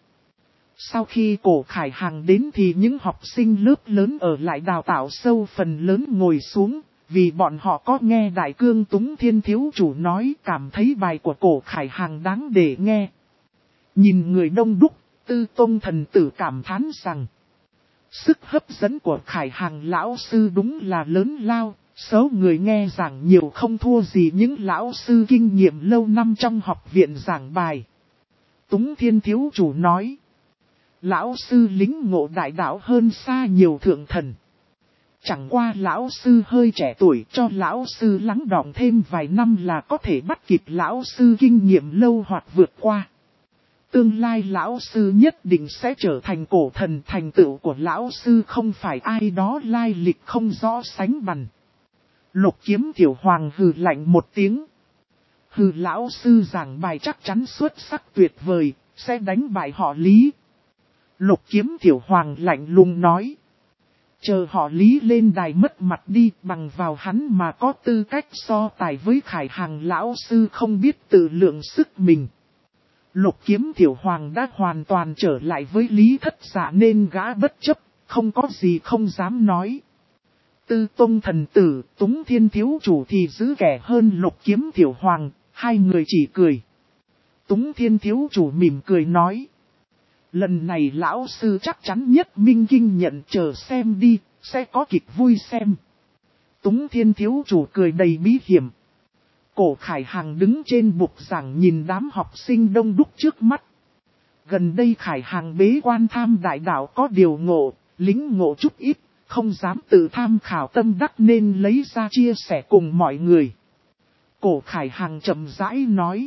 Sau khi Cổ Khải Hằng đến thì những học sinh lớp lớn ở lại đào tạo sâu phần lớn ngồi xuống, vì bọn họ có nghe Đại Cương Túng Thiên thiếu chủ nói cảm thấy bài của Cổ Khải Hằng đáng để nghe. Nhìn người đông đúc, Tư Tông thần tử cảm thán rằng, sức hấp dẫn của Khải Hằng lão sư đúng là lớn lao, số người nghe giảng nhiều không thua gì những lão sư kinh nghiệm lâu năm trong học viện giảng bài. Túng Thiên thiếu chủ nói, lão sư lính ngộ đại đạo hơn xa nhiều thượng thần. Chẳng qua lão sư hơi trẻ tuổi, cho lão sư lắng đọng thêm vài năm là có thể bắt kịp lão sư kinh nghiệm lâu hoặc vượt qua. Tương lai lão sư nhất định sẽ trở thành cổ thần, thành tựu của lão sư không phải ai đó lai lịch không rõ sánh bằng. Lục Kiếm Tiểu Hoàng hừ lạnh một tiếng. Hừ, lão sư giảng bài chắc chắn xuất sắc tuyệt vời, sẽ đánh bại họ Lý. Lục Kiếm Tiểu Hoàng lạnh lùng nói. Chờ họ Lý lên đài mất mặt đi, bằng vào hắn mà có tư cách so tài với Khải Hằng lão sư không biết tự lượng sức mình. Lục Kiếm Tiểu Hoàng đã hoàn toàn trở lại với Lý Thất Dạ nên gã bất chấp, không có gì không dám nói. Tư Tông thần tử, Túng Thiên thiếu chủ thì giữ kẻ hơn Lục Kiếm Tiểu Hoàng, hai người chỉ cười. Túng Thiên thiếu chủ mỉm cười nói. Lần này lão sư chắc chắn nhất minh kinh nhận, chờ xem đi, sẽ có kịch vui xem. Túng Thiên thiếu chủ cười đầy bí hiểm. Cổ Khải Hằng đứng trên bục giảng nhìn đám học sinh đông đúc trước mắt. Gần đây Khải Hằng bế quan tham đại đạo có điều ngộ, lính ngộ chút ít, không dám tự tham khảo tâm đắc nên lấy ra chia sẻ cùng mọi người. Cổ Khải Hằng chậm rãi nói.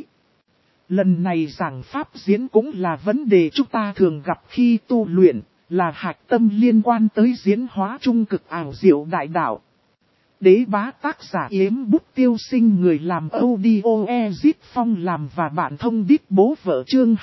Lần này giảng pháp diễn cũng là vấn đề chúng ta thường gặp khi tu luyện, là hạch tâm liên quan tới diễn hóa trung cực ảo diệu đại đạo. Đế bá tác giả Yếm Bút Tiêu Sinh, người làm audio Ezit Phong làm và bạn thông đít bố vợ chương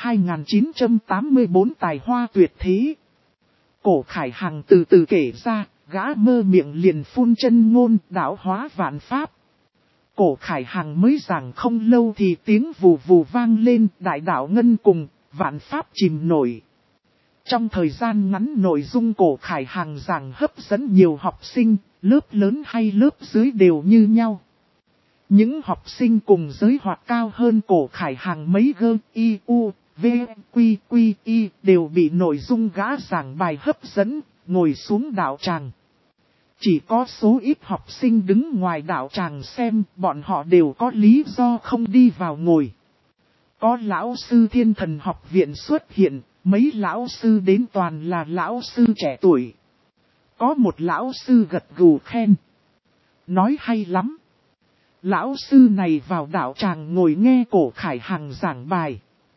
2984 tài hoa tuyệt thế. Cổ Khải Hằng từ từ kể ra, gã mơ miệng liền phun chân ngôn đạo hóa vạn pháp. Cổ Khải Hằng mới giảng không lâu thì tiếng vù vù vang lên, đại đạo ngân cùng, vạn pháp chìm nổi. Trong thời gian ngắn nội dung Cổ Khải Hằng giảng hấp dẫn nhiều học sinh, lớp lớn hay lớp dưới đều như nhau. Những học sinh cùng giới hoặc cao hơn Cổ Khải Hằng mấy gơ, y, u, v, quy, quy, y đều bị nội dung gã giảng bài hấp dẫn, ngồi xuống đạo tràng. Chỉ có số ít học sinh đứng ngoài đạo tràng xem, bọn họ đều có lý do không đi vào ngồi. Có lão sư Thiên Thần học viện xuất hiện, mấy lão sư đến toàn là lão sư trẻ tuổi. Có một lão sư gật gù khen. Nói hay lắm. Lão sư này vào đạo tràng ngồi nghe Cổ Khải Hằng giảng bài.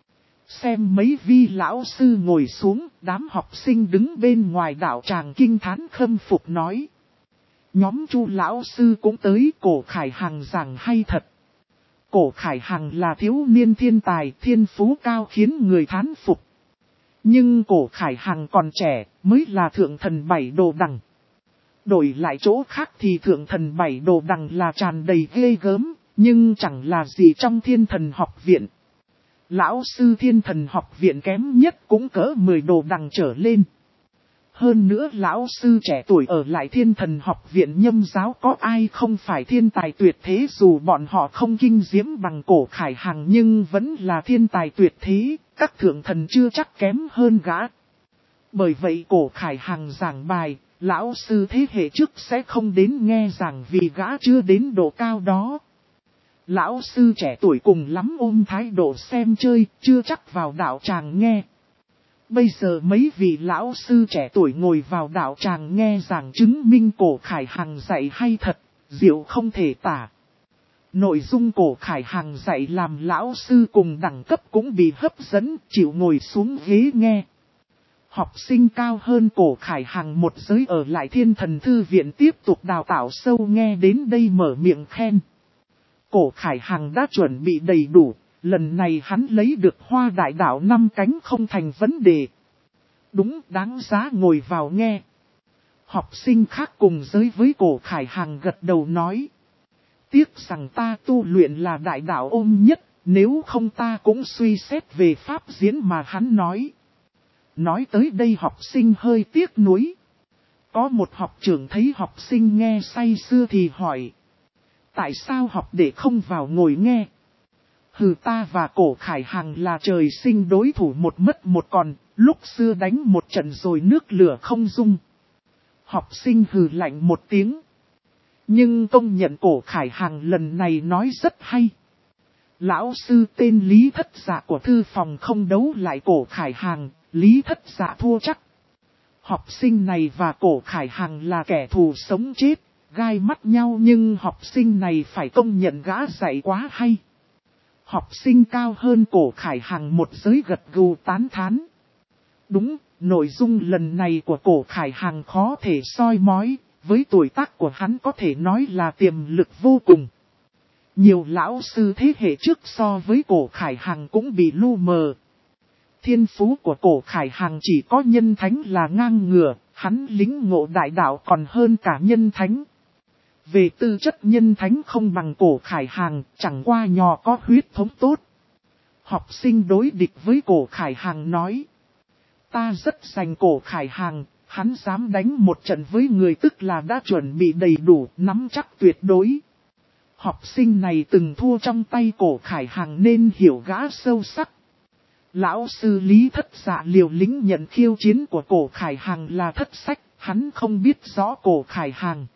Xem mấy vi lão sư ngồi xuống, đám học sinh đứng bên ngoài đạo tràng kinh thán khâm phục nói. Nhóm Chu lão sư cũng tới, Cổ Khải Hằng giảng hay thật. Cổ Khải Hằng là thiếu niên thiên tài, thiên phú cao khiến người thán phục. Nhưng Cổ Khải Hằng còn trẻ, mới là thượng thần bảy đồ đằng. Đổi lại chỗ khác thì thượng thần bảy đồ đằng là tràn đầy ghê gớm, nhưng chẳng là gì trong Thiên Thần học viện. Lão sư Thiên Thần học viện kém nhất cũng cỡ 10 đồ đằng trở lên. Hơn nữa lão sư trẻ tuổi ở lại Thiên Thần học viện Nhâm giáo có ai không phải thiên tài tuyệt thế, dù bọn họ không kinh diễm bằng Cổ Khải Hằng nhưng vẫn là thiên tài tuyệt thế, các thượng thần chưa chắc kém hơn gã. Bởi vậy Cổ Khải Hằng giảng bài, lão sư thế hệ trước sẽ không đến nghe giảng vì gã chưa đến độ cao đó. Lão sư trẻ tuổi cùng lắm ôm thái độ xem chơi, chưa chắc vào đạo tràng nghe. Bây giờ mấy vị lão sư trẻ tuổi ngồi vào đạo tràng nghe giảng chứng minh Cổ Khải Hằng dạy hay thật, diệu không thể tả. Nội dung Cổ Khải Hằng dạy làm lão sư cùng đẳng cấp cũng bị hấp dẫn, chịu ngồi xuống ghế nghe. Học sinh cao hơn Cổ Khải Hằng một giới ở lại Thiên Thần thư viện tiếp tục đào tạo sâu nghe đến đây mở miệng khen. Cổ Khải Hằng đã chuẩn bị đầy đủ, lần này hắn lấy được hoa đại đạo 5 cánh không thành vấn đề. Đúng, đáng giá ngồi vào nghe. Học sinh khác cùng giới với Cổ Khải Hàng gật đầu nói. Tiếc rằng ta tu luyện là đại đạo ôm nhất, nếu không ta cũng suy xét về pháp diễn mà hắn nói. Nói tới đây học sinh hơi tiếc nuối. Có một học trưởng thấy học sinh nghe say sưa thì hỏi. Tại sao học để không vào ngồi nghe? Hừ, ta và Cổ Khải Hàng là trời sinh đối thủ một mất một còn, lúc xưa đánh một trận rồi nước lửa không dung. Học sinh hừ lạnh một tiếng. Nhưng công nhận Cổ Khải Hàng lần này nói rất hay. Lão sư tên Lý Thất Dạ của thư phòng không đấu lại Cổ Khải Hàng, Lý Thất Dạ thua chắc. Học sinh này và Cổ Khải Hàng là kẻ thù sống chết, gai mắt nhau, nhưng học sinh này phải công nhận gã dạy quá hay. Học sinh cao hơn Cổ Khải Hàng một giới gật gù tán thán. Đúng, nội dung lần này của Cổ Khải Hàng khó thể soi mói, với tuổi tác của hắn có thể nói là tiềm lực vô cùng. Nhiều lão sư thế hệ trước so với Cổ Khải Hàng cũng bị lu mờ. Thiên phú của Cổ Khải Hàng chỉ có nhân thánh là ngang ngửa, hắn lĩnh ngộ đại đạo còn hơn cả nhân thánh. Về tư chất nhân thánh không bằng Cổ Khải Hàng, chẳng qua nhò có huyết thống tốt. Học sinh đối địch với Cổ Khải Hàng nói. Ta rất giành Cổ Khải Hàng, hắn dám đánh một trận với người tức là đã chuẩn bị đầy đủ, nắm chắc tuyệt đối. Học sinh này từng thua trong tay Cổ Khải Hàng nên hiểu gã sâu sắc. Lão sư Lý Thất Dạ liều lĩnh nhận khiêu chiến của Cổ Khải Hàng là thất sách, hắn không biết rõ Cổ Khải Hàng.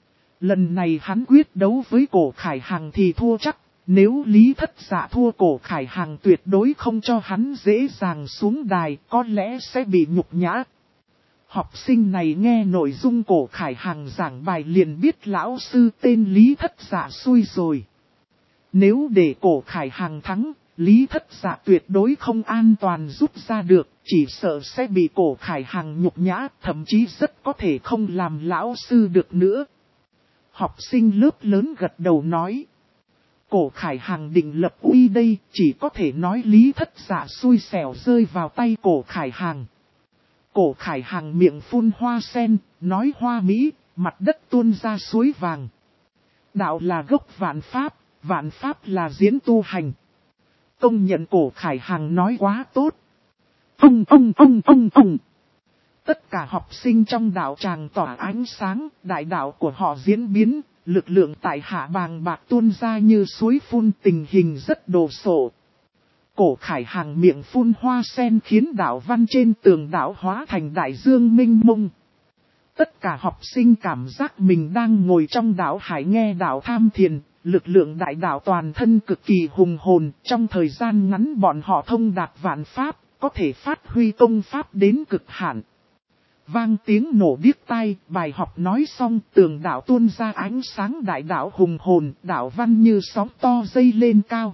Lần này hắn quyết đấu với Cổ Khải Hàng thì thua chắc, nếu Lý Thất Dạ thua Cổ Khải Hàng tuyệt đối không cho hắn dễ dàng xuống đài, có lẽ sẽ bị nhục nhã. Học sinh này nghe nội dung Cổ Khải Hàng giảng bài liền biết lão sư tên Lý Thất Dạ xui rồi. Nếu để Cổ Khải Hàng thắng, Lý Thất Dạ tuyệt đối không an toàn rút ra được, chỉ sợ sẽ bị Cổ Khải Hàng nhục nhã, thậm chí rất có thể không làm lão sư được nữa. Học sinh lớp lớn gật đầu nói. Cổ Khải Hàng định lập uy đây, chỉ có thể nói Lý Thất Dạ xui xẻo rơi vào tay Cổ Khải Hàng. Cổ Khải Hàng miệng phun hoa sen, nói hoa mỹ, mặt đất tuôn ra suối vàng. Đạo là gốc vạn pháp là diễn tu hành. Công nhận Cổ Khải Hàng nói quá tốt. Ông. Tất cả học sinh trong đạo tràng tỏa ánh sáng, đại đạo của họ diễn biến, lực lượng tại hạ bàng bạc tuôn ra như suối phun, tình hình rất đồ sộ. Cổ Khải Hàng miệng phun hoa sen khiến đạo văn trên tường đạo hóa thành đại dương mênh mông. Tất cả học sinh cảm giác mình đang ngồi trong đạo hải nghe đạo tham thiền, lực lượng đại đạo toàn thân cực kỳ hùng hồn, trong thời gian ngắn bọn họ thông đạt vạn pháp, có thể phát huy công pháp đến cực hạn. Vang tiếng nổ điếc tai, bài học nói xong, tường đạo tuôn ra ánh sáng đại đạo hùng hồn, đạo văn như sóng to dây lên cao.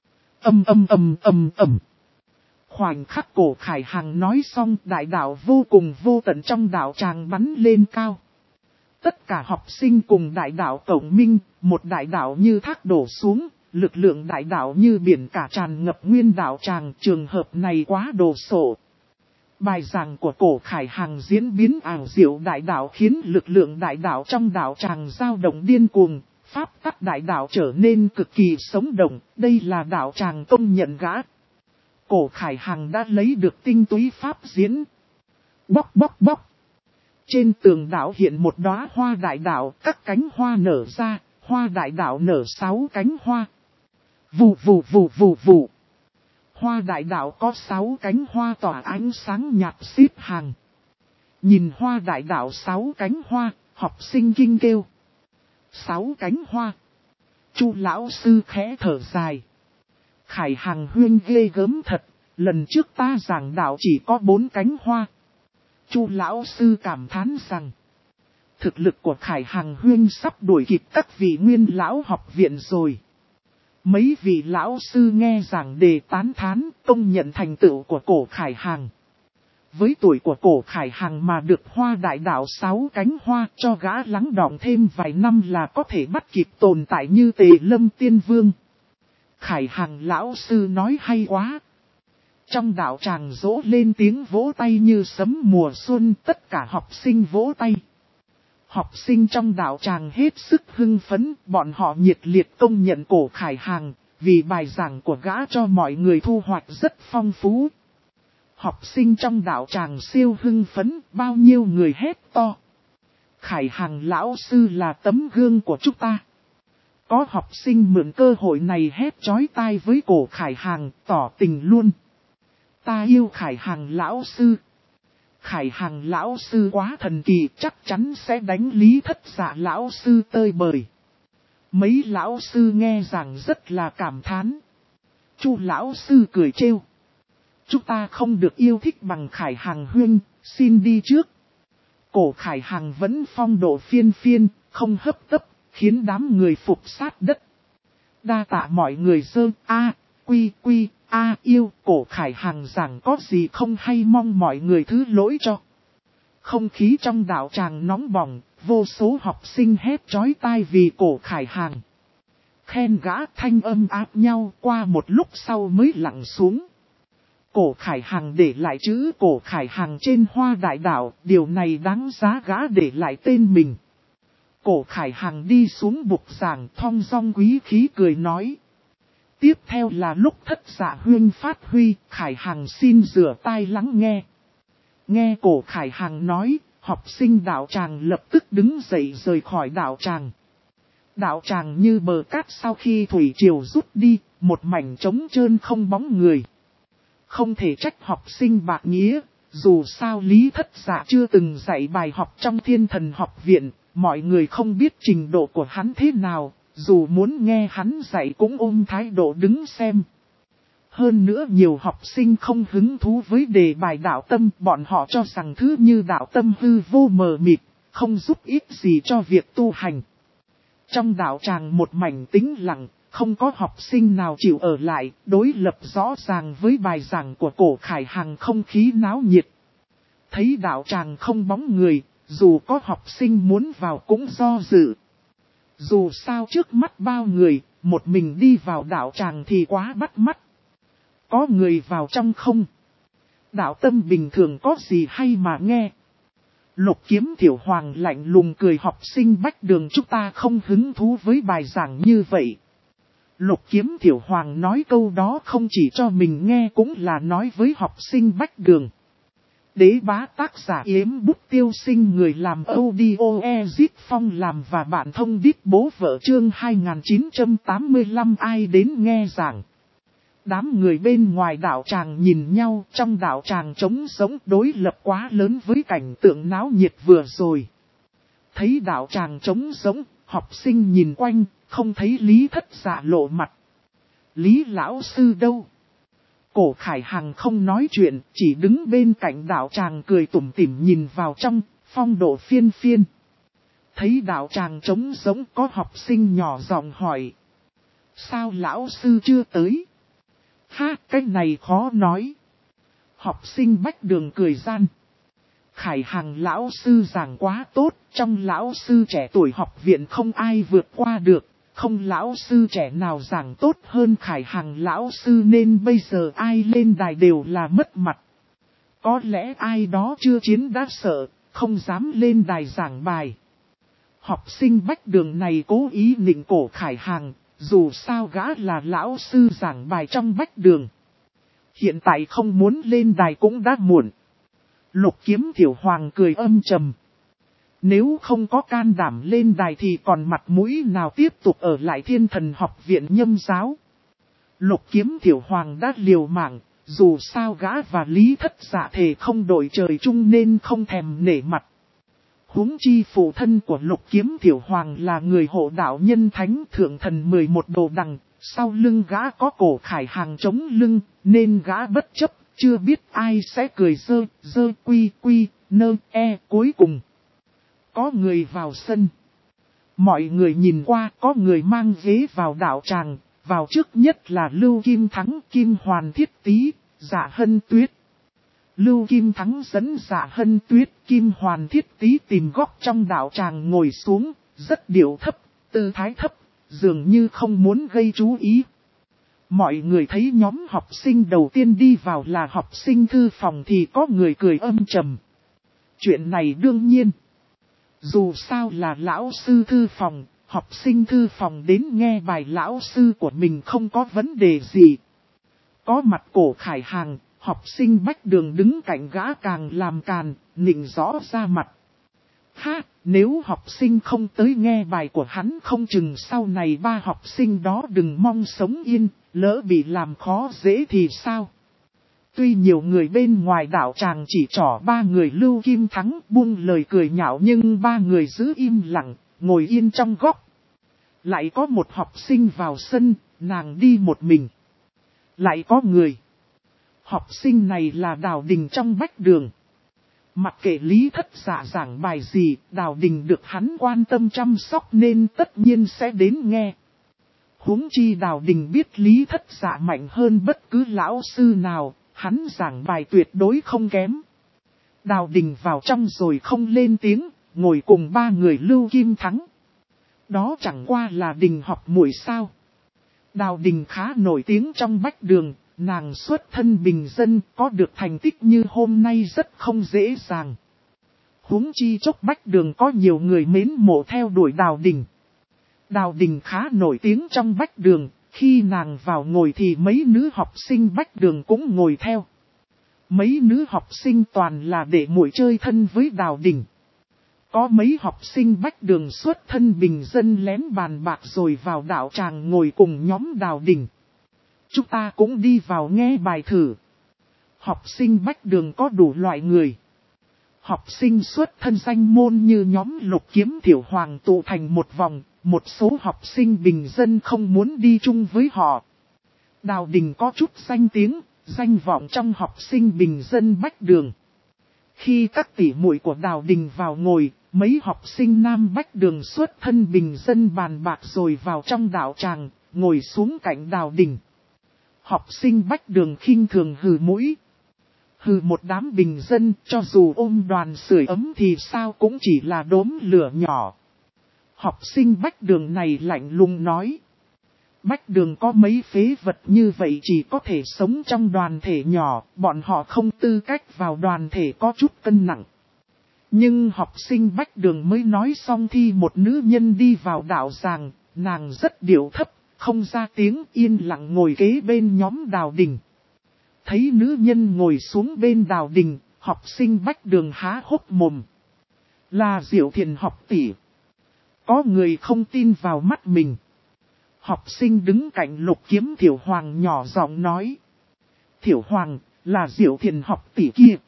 Ầm. Khoảnh khắc Cổ Khải Hàng nói xong, đại đạo vô cùng vô tận trong đạo tràng bắn lên cao. Tất cả học sinh cùng đại đạo cộng minh, một đại đạo như thác đổ xuống, lực lượng đại đạo như biển cả tràn ngập nguyên đạo tràng, trường hợp này quá đồ sộ. Bài giảng của Cổ Khải Hàng diễn biến ảo diệu đại đạo khiến lực lượng đại đạo trong đạo tràng dao động điên cuồng, pháp tắc đại đạo trở nên cực kỳ sống động, đây là đạo tràng công nhận gã. Cổ Khải Hàng đã lấy được tinh túy pháp diễn. Bóc. Trên tường đạo hiện một đóa hoa đại đạo, các cánh hoa nở ra, hoa đại đạo nở 6 cánh hoa. Vù. Hoa đại đạo có 6 cánh hoa tỏa ánh sáng nhạt xếp hàng. Nhìn hoa đại đạo 6 cánh hoa, học sinh kinh kêu. 6 cánh hoa. Chu lão sư khẽ thở dài. Khải Hàng huyên ghê gớm thật, lần trước ta giảng đạo chỉ có 4 cánh hoa. Chu lão sư cảm thán rằng, thực lực của Khải Hàng huyên sắp đuổi kịp các vị nguyên lão học viện rồi. Mấy vị lão sư nghe giảng đề tán thán, công nhận thành tựu của Cổ Khải Hàng. Với tuổi của Cổ Khải Hàng mà được hoa đại đạo 6 cánh hoa, cho gã lắng đọng thêm vài năm là có thể bắt kịp tồn tại như Tề Lâm Tiên Vương. Khải Hằng lão sư nói hay quá. Trong đạo tràng rỗ lên tiếng vỗ tay như sấm mùa xuân, tất cả học sinh vỗ tay. Học sinh trong đạo tràng hết sức hưng phấn, bọn họ nhiệt liệt công nhận Cổ Khải Hằng, vì bài giảng của gã cho mọi người thu hoạch rất phong phú. Học sinh trong đạo tràng siêu hưng phấn, bao nhiêu người hét to. Khải Hằng lão sư là tấm gương của chúng ta. Có học sinh mượn cơ hội này hét chói tai với Cổ Khải Hằng, tỏ tình luôn. Ta yêu Khải Hằng lão sư. Khải Hằng lão sư quá thần kỳ, chắc chắn sẽ đánh Lý Thất Dạ lão sư tơi bời. Mấy lão sư nghe rằng rất là cảm thán. Chu lão sư cười trêu. Chúng ta không được yêu thích bằng Khải Hằng huynh, xin đi trước. Cổ Khải Hằng vẫn phong độ phiên phiên, không hấp tấp, khiến đám người phục sát đất. Đa tạ mọi người dơ, yêu. Cổ Khải Hằng rằng có gì không hay, mong mọi người thứ lỗi cho. Không khí trong đạo tràng nóng bỏng, vô số học sinh hét chói tai vì Cổ Khải Hằng. Khen gã thanh âm áp nhau, qua một lúc sau mới lặng xuống. Cổ Khải Hằng để lại chữ Cổ Khải Hằng trên hoa đại đạo, điều này đáng giá gã để lại tên mình. Cổ Khải Hằng đi xuống bục giảng, thong dong quý khí cười nói. Tiếp theo là lúc Thất Dạ huynh phát huy, Khải Hằng xin rửa tai lắng nghe. Nghe Cổ Khải Hằng nói, học sinh đạo tràng lập tức đứng dậy rời khỏi đạo tràng. Đạo tràng như bờ cát sau khi thủy triều rút đi, một mảnh trống trơn không bóng người. Không thể trách học sinh bạc nghĩa, dù sao Lý Thất Dạ chưa từng dạy bài học trong Thiên Thần học viện, mọi người không biết trình độ của hắn thế nào, dù muốn nghe hắn dạy cũng ôm thái độ đứng xem. Hơn nữa nhiều học sinh không hứng thú với đề bài đạo tâm, bọn họ cho rằng thứ như đạo tâm hư vô mờ mịt, không giúp ích gì cho việc tu hành. Trong đạo tràng một mảnh tĩnh lặng, không có học sinh nào chịu ở lại, đối lập rõ ràng với bài giảng của Cổ Khải Hằng, không khí náo nhiệt. Thấy đạo tràng không bóng người, dù có học sinh muốn vào cũng do dự. Dù sao trước mắt bao người, một mình đi vào đạo tràng thì quá bắt mắt. Có người vào trong không? Đạo tâm bình thường có gì hay mà nghe? Lục Kiếm Thiểu Hoàng lạnh lùng cười, học sinh Bách Đường chúng ta không hứng thú với bài giảng như vậy. Lục Kiếm Thiểu Hoàng nói câu đó không chỉ cho mình nghe cũng là nói với học sinh Bách Đường. Đế Bá tác giả Yếm Bút Tiêu Sinh, người làm audio Ezit Phong làm và bạn thông đít bố vợ, chương 2985 ai đến nghe giảng. Đám người bên ngoài đạo tràng nhìn nhau, trong đạo tràng trống rỗng, đối lập quá lớn với cảnh tượng náo nhiệt vừa rồi. Thấy đạo tràng trống rỗng, học sinh nhìn quanh, không thấy Lý Thất Dạ lộ mặt. Lý lão sư đâu? Cổ Khải Hằng không nói chuyện, chỉ đứng bên cạnh đạo tràng cười tủm tỉm nhìn vào trong, phong độ phiên phiên. Thấy đạo tràng trống rỗng, có học sinh nhỏ giọng hỏi. Sao lão sư chưa tới? Ha, cái này khó nói. Học sinh Bách Đường cười gian. Khải Hằng lão sư giảng quá tốt, trong lão sư trẻ tuổi học viện không ai vượt qua được. Không lão sư trẻ nào giảng tốt hơn Khải Hằng lão sư, nên bây giờ ai lên đài đều là mất mặt. Có lẽ ai đó chưa chiến đã sợ, không dám lên đài giảng bài. Học sinh Bách Đường này cố ý nịnh Cổ Khải Hằng, dù sao gã là lão sư giảng bài trong Bách Đường. Hiện tại không muốn lên đài cũng đã muộn. Lục Kiếm Thiểu Hoàng cười âm trầm. Nếu không có can đảm lên đài thì còn mặt mũi nào tiếp tục ở lại Thiên Thần học viện Nhâm giáo. Lục Kiếm Thiểu Hoàng đã liều mạng, dù sao gã và Lý Thất Dạ thề không đội trời chung nên không thèm nể mặt. Huống chi phụ thân của Lục Kiếm Thiểu Hoàng là người hộ đạo nhân thánh thượng thần 11 đồ đằng, sau lưng gã có Cổ Khải Hằng chống lưng, nên gã bất chấp, chưa biết ai sẽ cười dơ cuối cùng. Có người vào sân. Mọi người nhìn qua, có người mang ghế vào đạo tràng, vào trước nhất là Lưu Kim Thắng, Kim Hoàn Thiết Tý, Dạ Hân Tuyết. Lưu Kim Thắng dẫn Dạ Hân Tuyết, Kim Hoàn Thiết Tý tìm góc trong đạo tràng ngồi xuống, rất điệu thấp, tư thái thấp, dường như không muốn gây chú ý. Mọi người thấy nhóm học sinh đầu tiên đi vào là học sinh thư phòng thì có người cười âm trầm. Chuyện này đương nhiên. Dù sao là lão sư thư phòng, học sinh thư phòng đến nghe bài lão sư của mình không có vấn đề gì. Có mặt Cổ Khải Hàng, học sinh Bách Đường đứng cạnh gã càng làm càn, nịnh rõ ra mặt. Ha, nếu học sinh không tới nghe bài của hắn không chừng sau này ba học sinh đó đừng mong sống yên, lỡ bị làm khó dễ thì sao? Tuy nhiều người bên ngoài đạo tràng chỉ trỏ ba người Lưu Kim Thắng buông lời cười nhạo nhưng ba người giữ im lặng, ngồi yên trong góc. Lại có một học sinh vào sân, nàng đi một mình. Lại có người. Học sinh này là Đào Đình trong Bách Đường. Mặc kệ Lý Thất Dạ giảng bài gì, Đào Đình được hắn quan tâm chăm sóc nên tất nhiên sẽ đến nghe. Huống chi Đào Đình biết Lý Thất Dạ mạnh hơn bất cứ lão sư nào, hắn giảng bài tuyệt đối không kém. Đào Đình vào trong rồi không lên tiếng, ngồi cùng ba người Lưu Kim Thắng. Đó chẳng qua là Đình học muội sao. Đào Đình khá nổi tiếng trong Bách Đường, nàng xuất thân bình dân có được thành tích như hôm nay rất không dễ dàng. Huống chi chốc Bách Đường có nhiều người mến mộ theo đuổi Đào Đình. Đào Đình khá nổi tiếng trong Bách Đường, khi nàng vào ngồi thì mấy nữ học sinh Bách Đường cũng ngồi theo. Mấy nữ học sinh toàn là để muội chơi thân với Đào Đình. Có mấy học sinh Bách Đường xuất thân bình dân lén bàn bạc rồi vào đạo tràng ngồi cùng nhóm Đào Đình. Chúng ta cũng đi vào nghe bài thử. Học sinh Bách Đường có đủ loại người. Học sinh xuất thân danh môn như nhóm Lục Kiếm Thiểu Hoàng tụ thành một vòng, một số học sinh bình dân không muốn đi chung với họ. Đào Đình có chút danh tiếng, danh vọng trong học sinh bình dân Bách Đường. Khi các tỷ muội của Đào Đình vào ngồi, mấy học sinh nam Bách Đường xuất thân bình dân bàn bạc rồi vào trong đạo tràng, ngồi xuống cạnh Đào Đình. Học sinh Bách Đường khinh thường hừ mũi. Hừ một đám bình dân, cho dù ôm đoàn sưởi ấm thì sao cũng chỉ là đốm lửa nhỏ. Học sinh Bách Đường này lạnh lùng nói. Bách Đường có mấy phế vật như vậy chỉ có thể sống trong đoàn thể nhỏ, bọn họ không tư cách vào đoàn thể có chút cân nặng. Nhưng học sinh Bách Đường mới nói xong thì một nữ nhân đi vào đạo tràng, nàng rất điệu thấp, không ra tiếng, yên lặng ngồi kế bên nhóm Đào Đình. Thấy nữ nhân ngồi xuống bên Đào Đình, học sinh Bách Đường há hốc mồm. Là Diệu Thiền học tỷ. Có người không tin vào mắt mình. Học sinh đứng cạnh Lục Kiếm Thiểu Hoàng nhỏ giọng nói. Thiểu Hoàng, là Diệu Thiền học tỷ kia.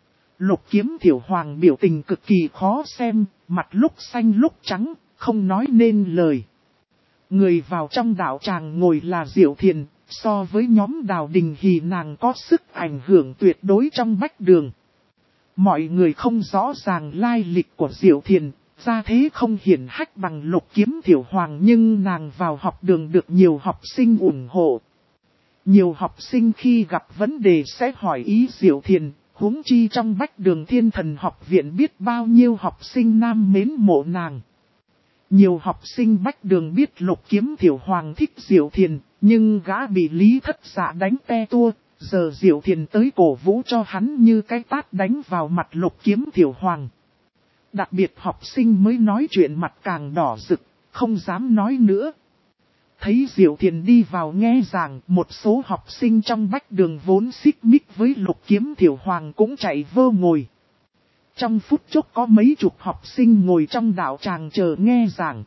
Lục Kiếm Thiểu Hoàng biểu tình cực kỳ khó xem, mặt lúc xanh lúc trắng, không nói nên lời. Người vào trong đạo tràng ngồi là Diệu Thiền, so với nhóm Đào Đình thì nàng có sức ảnh hưởng tuyệt đối trong Bách Đường. Mọi người không rõ ràng lai lịch của Diệu Thiền, ra thế không hiển hách bằng Lục Kiếm Thiểu Hoàng nhưng nàng vào học đường được nhiều học sinh ủng hộ. Nhiều học sinh khi gặp vấn đề sẽ hỏi ý Diệu Thiền, huống chi trong Bách Đường Thiên Thần học viện biết bao nhiêu học sinh nam mến mộ nàng. Nhiều học sinh Bách Đường biết Lục Kiếm Thiểu Hoàng thích Diệu Thiền, nhưng gã bị Lý Thất Dạ đánh te tua, giờ Diệu Thiền tới cổ vũ cho hắn như cái tát đánh vào mặt Lục Kiếm Thiểu Hoàng. Đặc biệt học sinh mới nói chuyện mặt càng đỏ rực, không dám nói nữa. Thấy Diệu Thiền đi vào nghe giảng, một số học sinh trong Bách Đường vốn xích mích với Lục Kiếm Thiểu Hoàng cũng chạy vơ ngồi. Trong phút chốc có mấy chục học sinh ngồi trong đạo tràng chờ nghe giảng.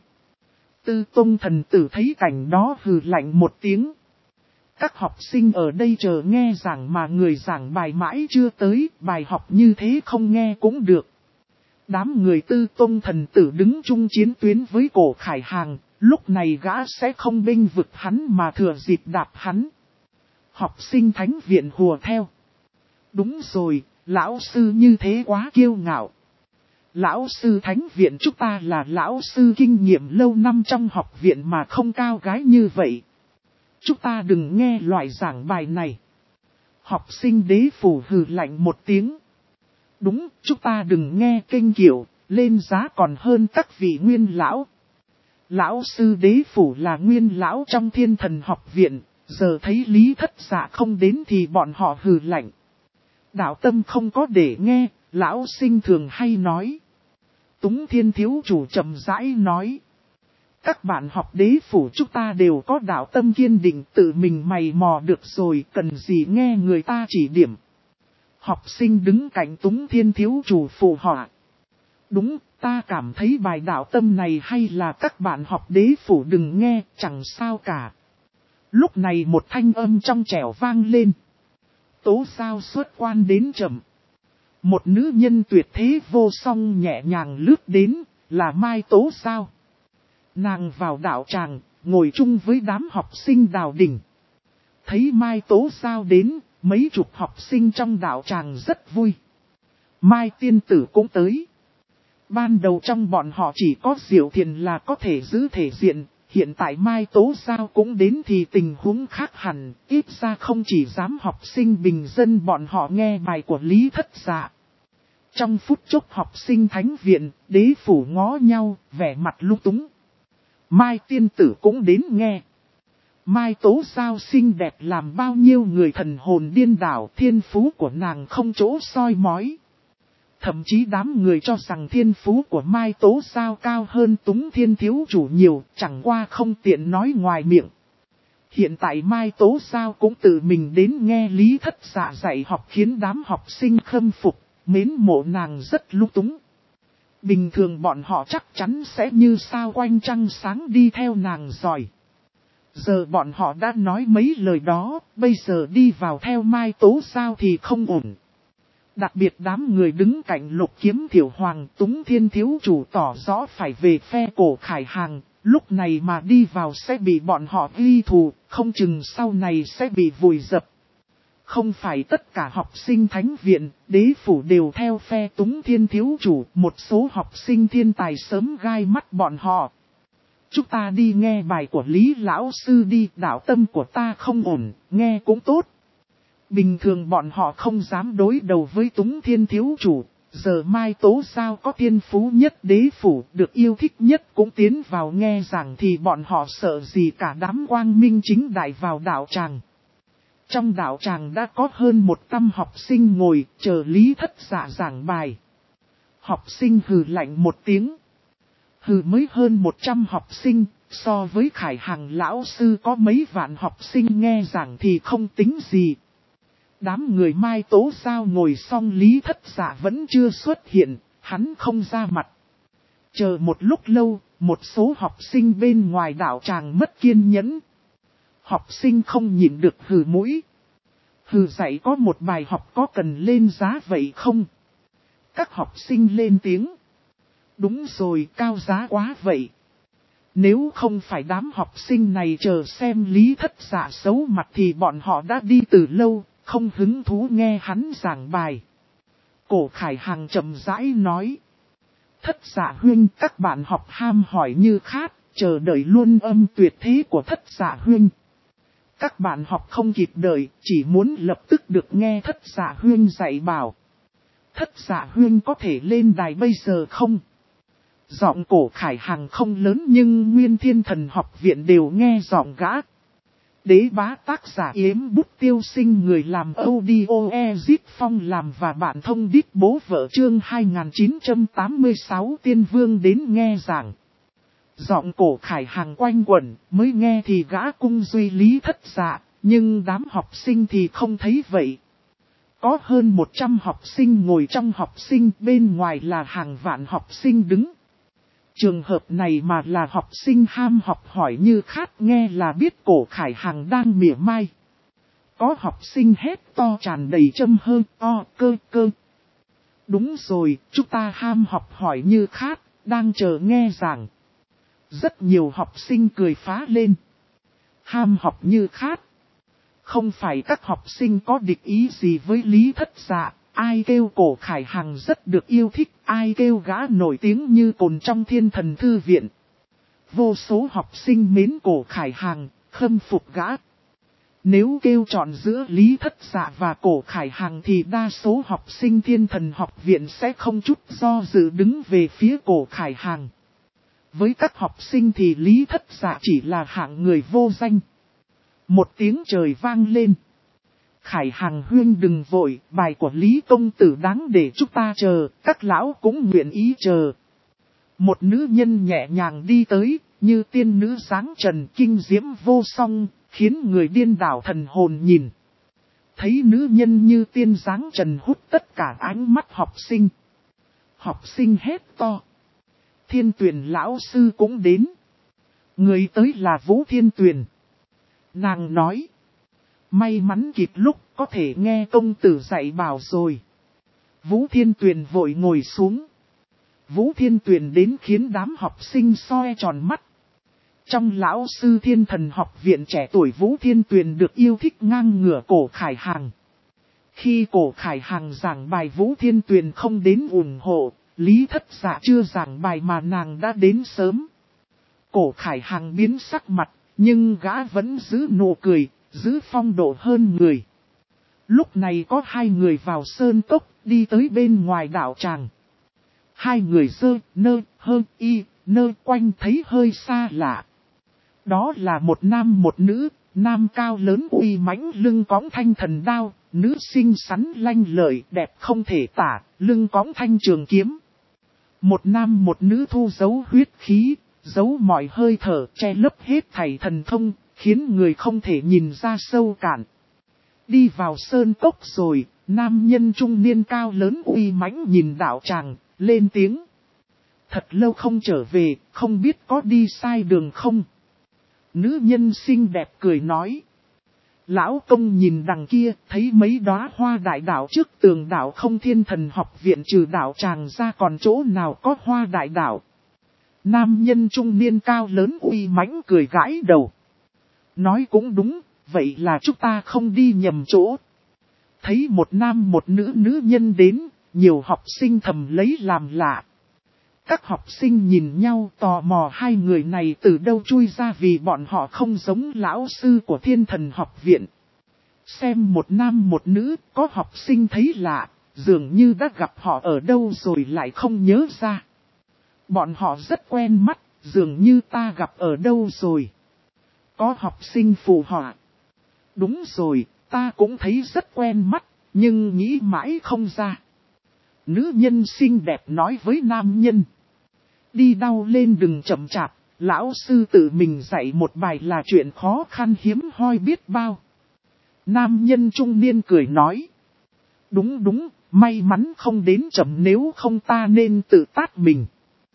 Tư Tông thần tử thấy cảnh đó hừ lạnh một tiếng. Các học sinh ở đây chờ nghe giảng mà người giảng bài mãi chưa tới, bài học như thế không nghe cũng được. Đám người Tư Tông thần tử đứng chung chiến tuyến với Cổ Khải Hàng, lúc này gã sẽ không bênh vực hắn mà thừa dịp đạp hắn. Học sinh thánh viện hùa theo. Đúng rồi, lão sư như thế quá kiêu ngạo. Lão sư thánh viện chúng ta là lão sư kinh nghiệm lâu năm trong học viện mà không cao gái như vậy. Chúng ta đừng nghe loại giảng bài này. Học sinh Đế Phủ hừ lạnh một tiếng. Đúng, chúng ta đừng nghe kênh kiểu, lên giá còn hơn các vị nguyên lão. Lão sư Đế Phủ là nguyên lão trong Thiên Thần học viện, Giờ thấy Lý Thất Dạ không đến thì bọn họ hừ lạnh. Đạo Tâm không có để nghe, lão sinh thường hay nói. Túng Thiên thiếu chủ chậm rãi nói. Các bạn học đế phủ chúng ta đều có đạo tâm kiên định, tự mình mày mò được rồi, cần gì nghe người ta chỉ điểm. Học sinh đứng cạnh Túng Thiên thiếu chủ phụ họa. Đúng, ta cảm thấy bài đạo tâm này hay là các bạn học đế phủ đừng nghe, chẳng sao cả. Lúc này một thanh âm trong trẻo vang lên. Tố Sao xuất quan đến chậm. Một nữ nhân tuyệt thế vô song nhẹ nhàng lướt đến, là Mai Tố Sao. Nàng vào đạo tràng, ngồi chung với đám học sinh Đào Đình. Thấy Mai Tố Sao đến, mấy chục học sinh trong đạo tràng rất vui. Mai tiên tử cũng tới. Ban đầu trong bọn họ chỉ có Diệu Thiền là có thể giữ thể diện, hiện tại Mai Tố Sao cũng đến thì tình huống khác hẳn, ít ra không chỉ dám học sinh bình dân bọn họ nghe bài của Lý Thất Dạ. Trong phút chốc học sinh thánh viện, đế phủ ngó nhau, vẻ mặt lung túng. Mai tiên tử cũng đến nghe. Mai Tố Sao xinh đẹp làm bao nhiêu người thần hồn điên đảo, thiên phú của nàng không chỗ soi mói. Thậm chí đám người cho rằng thiên phú của Mai Tố Sao cao hơn Túng Thiên thiếu chủ nhiều, chẳng qua không tiện nói ngoài miệng. Hiện tại Mai Tố Sao cũng tự mình đến nghe Lý Thất Dạ dạy học khiến đám học sinh khâm phục, mến mộ nàng rất lung túng. Bình thường bọn họ chắc chắn sẽ như sao quanh trăng sáng đi theo nàng giỏi. Giờ bọn họ đã nói mấy lời đó, bây giờ đi vào theo Mai Tố Sao thì không ổn. Đặc biệt đám người đứng cạnh Lục Kiếm Thiểu Hoàng, Túng Thiên thiếu chủ tỏ rõ phải về phe Cổ Khải Hàng, lúc này mà đi vào sẽ bị bọn họ ghi thù, không chừng sau này sẽ bị vùi dập. Không phải tất cả học sinh thánh viện, đế phủ đều theo phe Túng Thiên thiếu chủ, một số học sinh thiên tài sớm gai mắt bọn họ. Chúng ta đi nghe bài của Lý Lão Sư đi, đạo tâm của ta không ổn, nghe cũng tốt. Bình thường bọn họ không dám đối đầu với Túng Thiên thiếu chủ, giờ Mai Tố Sao có thiên phú nhất đế phủ, được yêu thích nhất cũng tiến vào nghe giảng thì bọn họ sợ gì cả, đám quang minh chính đại vào đạo tràng. Trong đạo tràng đã có hơn 100 học sinh ngồi chờ Lý Thất Dạ giảng bài. Học sinh hừ lạnh một tiếng. Hừ mới hơn 100 học sinh, so với Khải Hằng lão sư có mấy vạn học sinh nghe giảng thì không tính gì. Đám người Mai Tố Sao ngồi xong Lý Thất Dạ vẫn chưa xuất hiện, hắn không ra mặt. Chờ một lúc lâu, một số học sinh bên ngoài đạo tràng mất kiên nhẫn. Học sinh không nhịn được hừ mũi. Hừ dạy có một bài học có cần lên giá vậy không? Các học sinh lên tiếng. Đúng rồi, cao giá quá vậy. Nếu không phải đám học sinh này chờ xem Lý Thất Dạ xấu mặt thì bọn họ đã đi từ lâu, không hứng thú nghe hắn giảng bài. Cổ Khải Hằng chậm rãi nói. Thất Dạ huynh, các bạn học ham hỏi như khát, chờ đợi luôn âm tuyệt thế của Thất Dạ huynh. Các bạn học không kịp đợi, chỉ muốn lập tức được nghe Thất Dạ huynh dạy bảo. Thất Dạ huynh có thể lên đài bây giờ không? Giọng Cổ Khải Hằng không lớn nhưng Nguyên Thiên Thần học viện đều nghe giọng gã. Đế bá tác giả Yếm Bút Tiêu Sinh, người làm audio Ezit Phong làm và bạn thông đít bố vợ chương 2986 Tiên Vương đến nghe giảng. Giọng Cổ Khải Hằng quanh quẩn, mới nghe thì gã cung duy Lý Thất Dạ, nhưng đám học sinh thì không thấy vậy. Có hơn 100 học sinh ngồi trong học sinh, bên ngoài là hàng vạn học sinh đứng. Trường hợp này mà là học sinh ham học hỏi như khát, nghe là biết Cổ Khải Hằng đang mỉa mai. Có học sinh hét to tràn đầy châm hơi to cơ. Đúng rồi, chúng ta ham học hỏi như khát, đang chờ nghe giảng. Rất nhiều học sinh cười phá lên. Ham học như khát. Không phải các học sinh có địch ý gì với Lý Thất Dạ. Ai kêu Cổ Khải Hằng rất được yêu thích, ai kêu gã nổi tiếng như cồn trong Thiên Thần Thư Viện. Vô số học sinh mến Cổ Khải Hằng, khâm phục gã. Nếu kêu chọn giữa Lý Thất Dạ và Cổ Khải Hằng thì đa số học sinh Thiên Thần học viện sẽ không chút do dự đứng về phía Cổ Khải Hằng. Với các học sinh thì Lý Thất Dạ chỉ là hạng người vô danh. Một tiếng trời vang lên. Khải Hằng huynh đừng vội, bài của Lý công tử đáng để chúng ta chờ, các lão cũng nguyện ý chờ. Một nữ nhân nhẹ nhàng đi tới, như tiên nữ dáng trần kinh diễm vô song, khiến người điên đảo thần hồn nhìn. Thấy nữ nhân như tiên dáng trần hút tất cả ánh mắt học sinh. Học sinh hét to. Thiên Tuyền lão sư cũng đến. Người tới là Vũ Thiên Tuyền. Nàng nói. May mắn kịp lúc có thể nghe công tử dạy bảo rồi. Vũ Thiên Tuyền vội ngồi xuống. Vũ Thiên Tuyền đến khiến đám học sinh soi tròn mắt. Trong lão sư Thiên Thần học viện trẻ tuổi Vũ Thiên Tuyền được yêu thích ngang ngửa Cổ Khải Hằng. Khi Cổ Khải Hằng giảng bài Vũ Thiên Tuyền không đến ủng hộ, Lý Thất Dạ chưa giảng bài mà nàng đã đến sớm. Cổ Khải Hằng biến sắc mặt, nhưng gã vẫn giữ nụ cười, giữ phong độ hơn người. Lúc này có hai người vào sơn cốc, đi tới bên ngoài đạo tràng. Hai người dơ, nơ, hơn, y, nơ quanh thấy hơi xa lạ. Đó là một nam một nữ, nam cao lớn uy mãnh lưng cõng thanh thần đao, nữ xinh xắn lanh lợi đẹp không thể tả, lưng cõng thanh trường kiếm. Một nam một nữ thu giấu huyết khí, giấu mọi hơi thở, che lấp hết thảy thần thông, khiến người không thể nhìn ra sâu cạn. Đi vào sơn cốc rồi, nam nhân trung niên cao lớn uy mãnh nhìn đạo tràng, lên tiếng. Thật lâu không trở về, không biết có đi sai đường không? Nữ nhân xinh đẹp cười nói. Lão công nhìn đằng kia, thấy mấy đóa hoa đại đạo trước tường đạo không Thiên Thần học viện trừ đạo tràng ra còn chỗ nào có hoa đại đạo. Nam nhân trung niên cao lớn uy mãnh cười gãi đầu. Nói cũng đúng, vậy là chúng ta không đi nhầm chỗ. Thấy một nam một nữ nhân đến, nhiều học sinh thầm lấy làm lạ. Các học sinh nhìn nhau tò mò hai người này từ đâu chui ra vì bọn họ không giống lão sư của Thiên Thần học viện. Xem một nam một nữ, có học sinh thấy lạ, dường như đã gặp họ ở đâu rồi lại không nhớ ra. Bọn họ rất quen mắt, dường như ta gặp ở đâu rồi. Có học sinh phụ họa. Đúng rồi, ta cũng thấy rất quen mắt, nhưng nghĩ mãi không ra. Nữ nhân xinh đẹp nói với nam nhân. Đi đau lên đừng chậm chạp, lão sư tự mình dạy một bài là chuyện khó khăn hiếm hoi biết bao. Nam nhân trung niên cười nói. Đúng, may mắn không đến chậm nếu không ta nên tự tát mình.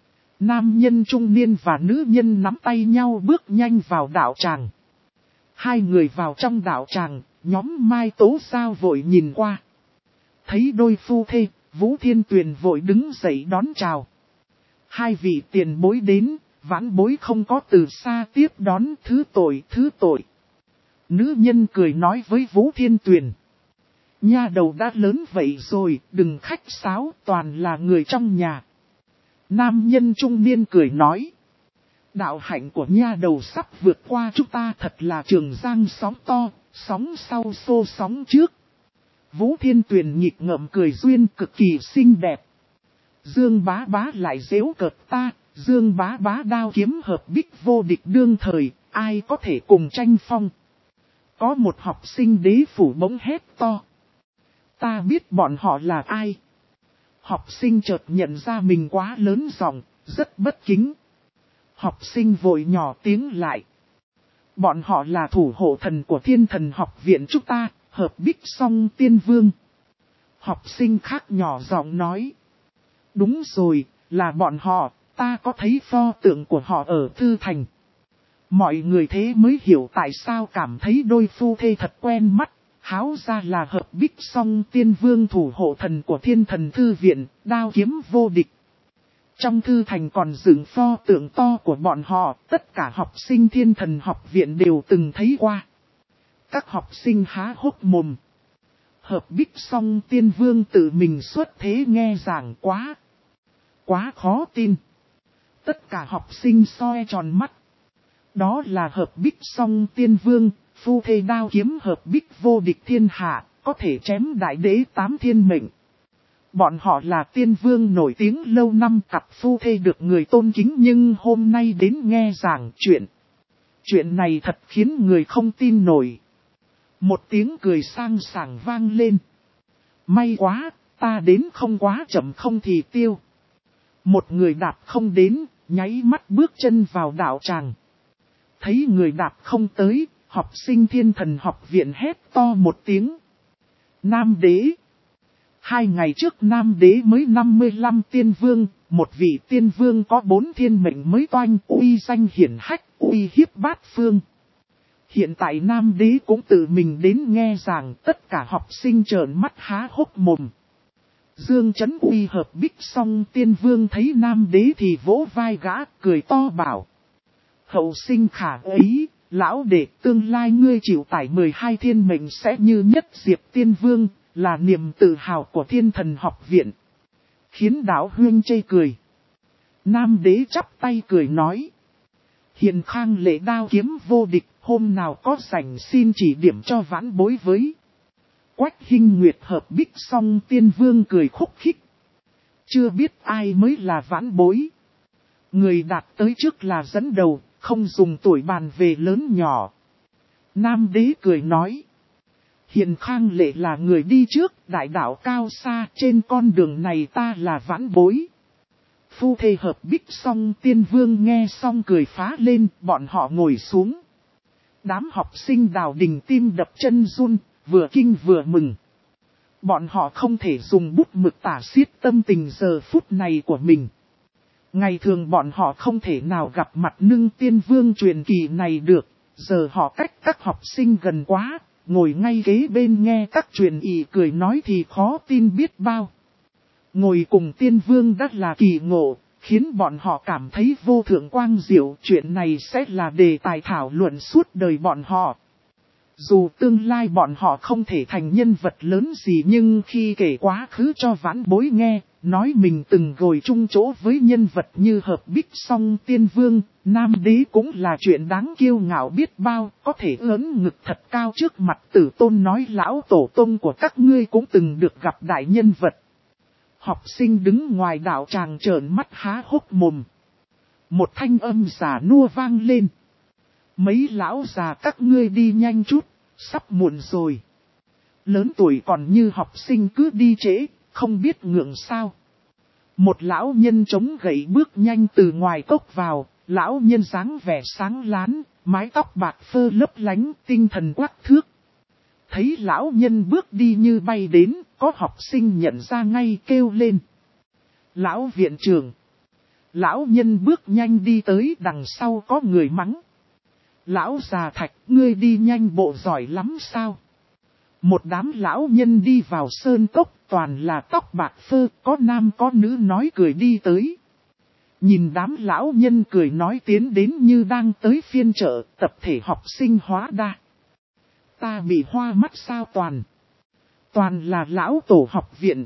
Nam nhân trung niên và nữ nhân nắm tay nhau bước nhanh vào đạo tràng. Hai người vào trong đạo tràng, nhóm Mai Tố Sao vội nhìn qua. Thấy đôi phu thê, Vũ Thiên Tuyền vội đứng dậy đón chào. Hai vị tiền bối đến, vãn bối không có từ xa tiếp đón thứ tội. Nữ nhân cười nói với Vũ Thiên Tuyền. Nha đầu đã lớn vậy rồi, đừng khách sáo, toàn là người trong nhà. Nam nhân trung niên cười nói. Đạo hạnh của nha đầu sắp vượt qua chúng ta thật là trường giang sóng to, sóng sau xô sóng trước. Vũ Thiên Tuyền nhịp ngậm cười duyên cực kỳ xinh đẹp. Dương bá bá lại giễu cợt ta, Dương bá bá đao kiếm hợp bích vô địch đương thời, ai có thể cùng tranh phong. Có một học sinh đế phủ bỗng hét to. Ta biết bọn họ là ai. Học sinh chợt nhận ra mình quá lớn giọng, rất bất kính. Học sinh vội nhỏ tiếng lại. Bọn họ là thủ hộ thần của Thiên Thần học viện chúng ta, hợp bích song tiên vương. Học sinh khác nhỏ giọng nói. Đúng rồi, là bọn họ, ta có thấy pho tượng của họ ở Thư Thành. Mọi người thế mới hiểu tại sao cảm thấy đôi phu thê thật quen mắt, háo ra là hợp bích song tiên vương thủ hộ thần của Thiên Thần thư viện, đao kiếm vô địch. Trong Thư Thành còn dựng pho tượng to của bọn họ, tất cả học sinh Thiên Thần học viện đều từng thấy qua. Các học sinh há hốc mồm. Hợp bích song tiên vương tự mình xuất thế nghe giảng quá khó tin. Tất cả học sinh soi tròn mắt. Đó là hợp bích song tiên vương, phu thê đao kiếm hợp bích vô địch thiên hạ, có thể chém đại đế 8 thiên mệnh. Bọn họ là tiên vương nổi tiếng lâu năm, cặp phu thê được người tôn kính, nhưng hôm nay đến nghe giảng chuyện. Chuyện này thật khiến người không tin nổi. Một tiếng cười sang sảng vang lên. May quá, ta đến không quá chậm không thì tiêu. Một người đạp không đến, nháy mắt bước chân vào đạo tràng. Thấy người đạp không tới, học sinh Thiên Thần học viện hét to một tiếng. Nam đế. 2 ngày trước Nam đế mới 55 tiên vương, một vị tiên vương có 4 thiên mệnh mới toanh uy danh hiển hách, uy hiếp bát phương. Hiện tại Nam đế cũng tự mình đến nghe giảng, tất cả học sinh trợn mắt há hốc mồm. Dương Chấn Uy hợp bích xong tiên vương thấy Nam đế thì vỗ vai gã, cười to bảo. Hậu sinh khả ấy, lão đệ tương lai ngươi chịu tải 12 thiên mệnh sẽ như nhất diệp tiên vương, là niềm tự hào của Thiên Thần học viện. Khiến đạo huyên chê cười. Nam đế chắp tay cười nói. Hiền khang lệ đao kiếm vô địch, hôm nào có rảnh xin chỉ điểm cho vãn bối với. Quách Hinh Nguyệt hợp bích xong tiên vương cười khúc khích. Chưa biết ai mới là vãn bối. Người đạt tới trước là dẫn đầu, không dùng tuổi bàn về lớn nhỏ. Nam đế cười nói. Hiền khang lệ là người đi trước, đại đạo cao xa, trên con đường này ta là vãn bối. Phu thê hợp bích xong tiên vương nghe xong cười phá lên, bọn họ ngồi xuống. Đám học sinh Đào Đình tim đập chân run, vừa kinh vừa mừng. Bọn họ không thể dùng bút mực tả xiết tâm tình giờ phút này của mình. Ngày thường bọn họ không thể nào gặp mặt nưng tiên vương truyền kỳ này được, giờ họ cách các học sinh gần quá, ngồi ngay ghế bên nghe các truyền ỷ cười nói thì khó tin biết bao. Ngồi cùng tiên vương đã là kỳ ngộ, khiến bọn họ cảm thấy vô thượng quang diệu, chuyện này sẽ là đề tài thảo luận suốt đời bọn họ. Dù tương lai bọn họ không thể thành nhân vật lớn gì nhưng khi kể quá khứ cho vãn bối nghe, nói mình từng ngồi chung chỗ với nhân vật như hợp bích song tiên vương, nam đế cũng là chuyện đáng kiêu ngạo biết bao, có thể ớn ngực thật cao trước mặt tử tôn nói lão tổ tông của các ngươi cũng từng được gặp đại nhân vật. Học sinh đứng ngoài đạo tràng trợn mắt há hốc mồm. Một thanh âm già nua vang lên. Mấy lão già các ngươi đi nhanh chút, sắp muộn rồi. Lớn tuổi còn như học sinh cứ đi trễ, không biết ngượng sao. Một lão nhân chống gậy bước nhanh từ ngoài cốc vào, lão nhân dáng vẻ sáng láng, mái tóc bạc phơ lấp lánh, tinh thần quắc thước. Thấy lão nhân bước đi như bay đến, có học sinh nhận ra ngay kêu lên. Lão viện trưởng. Lão nhân bước nhanh đi tới, đằng sau có người mắng. Lão già Thạch, ngươi đi nhanh bộ giỏi lắm sao? Một đám lão nhân đi vào sơn cốc, toàn là tóc bạc phơ, có nam có nữ nói cười đi tới. Nhìn đám lão nhân cười nói tiến đến như đang tới phiên chợ, tập thể học sinh hóa đa. Ta bị hoa mắt sao toàn? Toàn là lão tổ học viện,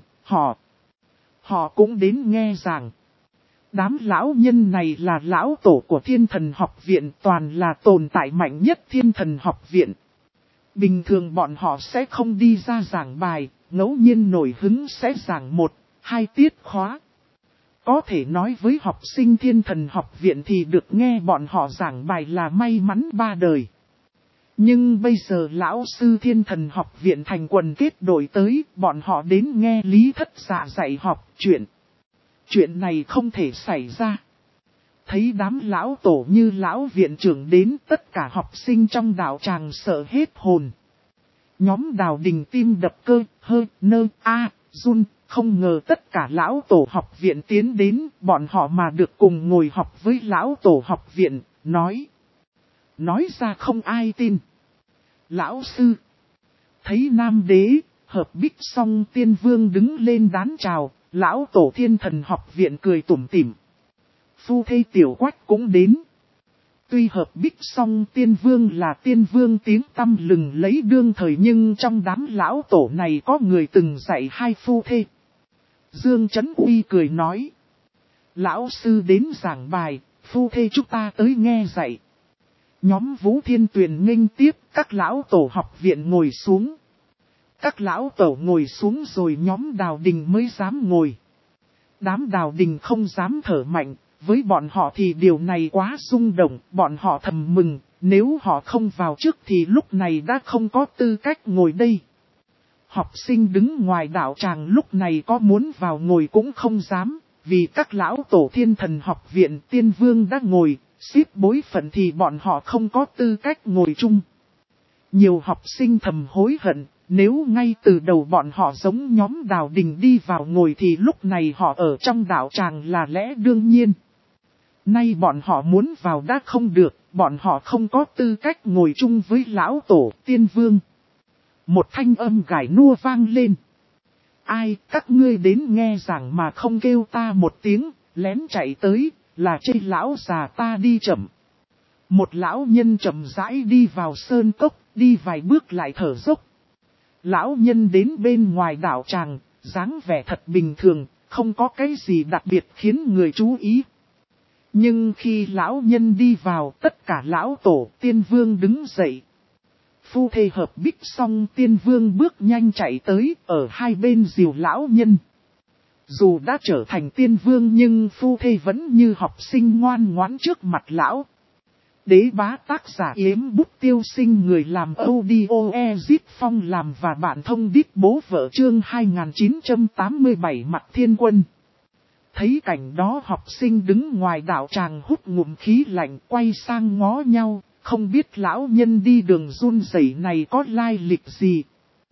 họ cũng đến nghe giảng. Đám lão nhân này là lão tổ của Thiên Thần học viện, toàn là tồn tại mạnh nhất Thiên Thần học viện. Bình thường bọn họ sẽ không đi ra giảng bài, ngẫu nhiên nổi hứng sẽ giảng 1-2 tiết khóa. Có thể nói với học sinh Thiên Thần học viện thì được nghe bọn họ giảng bài là may mắn ba đời. Nhưng bây giờ lão sư Thiên Thần học viện thành quần kết đội tới, bọn họ đến nghe Lý Thất Dạ dạy học chuyện. Chuyện này không thể xảy ra. Thấy đám lão tổ như lão viện trưởng đến, tất cả học sinh trong đạo tràng sợ hết hồn. Nhóm Đào Đình tim đập cơ, run, không ngờ tất cả lão tổ học viện tiến đến, bọn họ mà được cùng ngồi học với lão tổ học viện, nói ra không ai tin. Lão sư, thấy nam đế, hợp bích song tiên vương đứng lên đán chào, lão tổ Thiên Thần học viện cười tủm tỉm. Phu thê tiểu Quách cũng đến. Tuy hợp bích song tiên vương là tiên vương tiếng tăm lừng lấy đương thời nhưng trong đám lão tổ này có người từng dạy hai phu thê. Dương Chấn Uy cười nói. Lão sư đến giảng bài, phu thê chúng ta tới nghe dạy. Nhóm Vũ Thiên Tuyền nghênh tiếp, các lão tổ học viện ngồi xuống. Các lão tổ ngồi xuống rồi nhóm Đào Đình mới dám ngồi. Đám Đào Đình không dám thở mạnh, với bọn họ thì điều này quá rung động, bọn họ thầm mừng, nếu họ không vào trước thì lúc này đã không có tư cách ngồi đây. Học sinh đứng ngoài đạo tràng lúc này có muốn vào ngồi cũng không dám, vì các lão tổ Thiên Thần Học Viện Tiên Vương đã ngồi, xếp bối phận thì bọn họ không có tư cách ngồi chung. Nhiều học sinh thầm hối hận, nếu ngay từ đầu bọn họ giống nhóm Đào Đình đi vào ngồi thì lúc này họ ở trong đạo tràng là lẽ đương nhiên. Nay bọn họ muốn vào đã không được, bọn họ không có tư cách ngồi chung với lão tổ Tiên Vương. Một thanh âm gải nua vang lên. Ai, các ngươi đến nghe giảng mà không kêu ta một tiếng, lén chạy tới, là chê lão già ta đi chậm. Một lão nhân chậm rãi đi vào sơn cốc, đi vài bước lại thở dốc. Lão nhân đến bên ngoài đạo tràng, dáng vẻ thật bình thường, không có cái gì đặc biệt khiến người chú ý. Nhưng khi lão nhân đi vào, tất cả lão tổ Tiên Vương đứng dậy. Phu thê hợp bích xong, Tiên Vương bước nhanh chạy tới, ở hai bên dìu lão nhân. Dù đã trở thành Tiên Vương nhưng phu thê vẫn như học sinh ngoan ngoãn trước mặt lão. Đế bá tác giả Yếm Bút Tiêu Sinh, người làm audio Dịch Phong làm và bạn thông đít bố vợ, chương 2987 Mặt Thiên Quân. Thấy cảnh đó, học sinh đứng ngoài đạo tràng hút ngụm khí lạnh, quay sang ngó nhau, không biết lão nhân đi đường run rẩy này có lai lịch gì.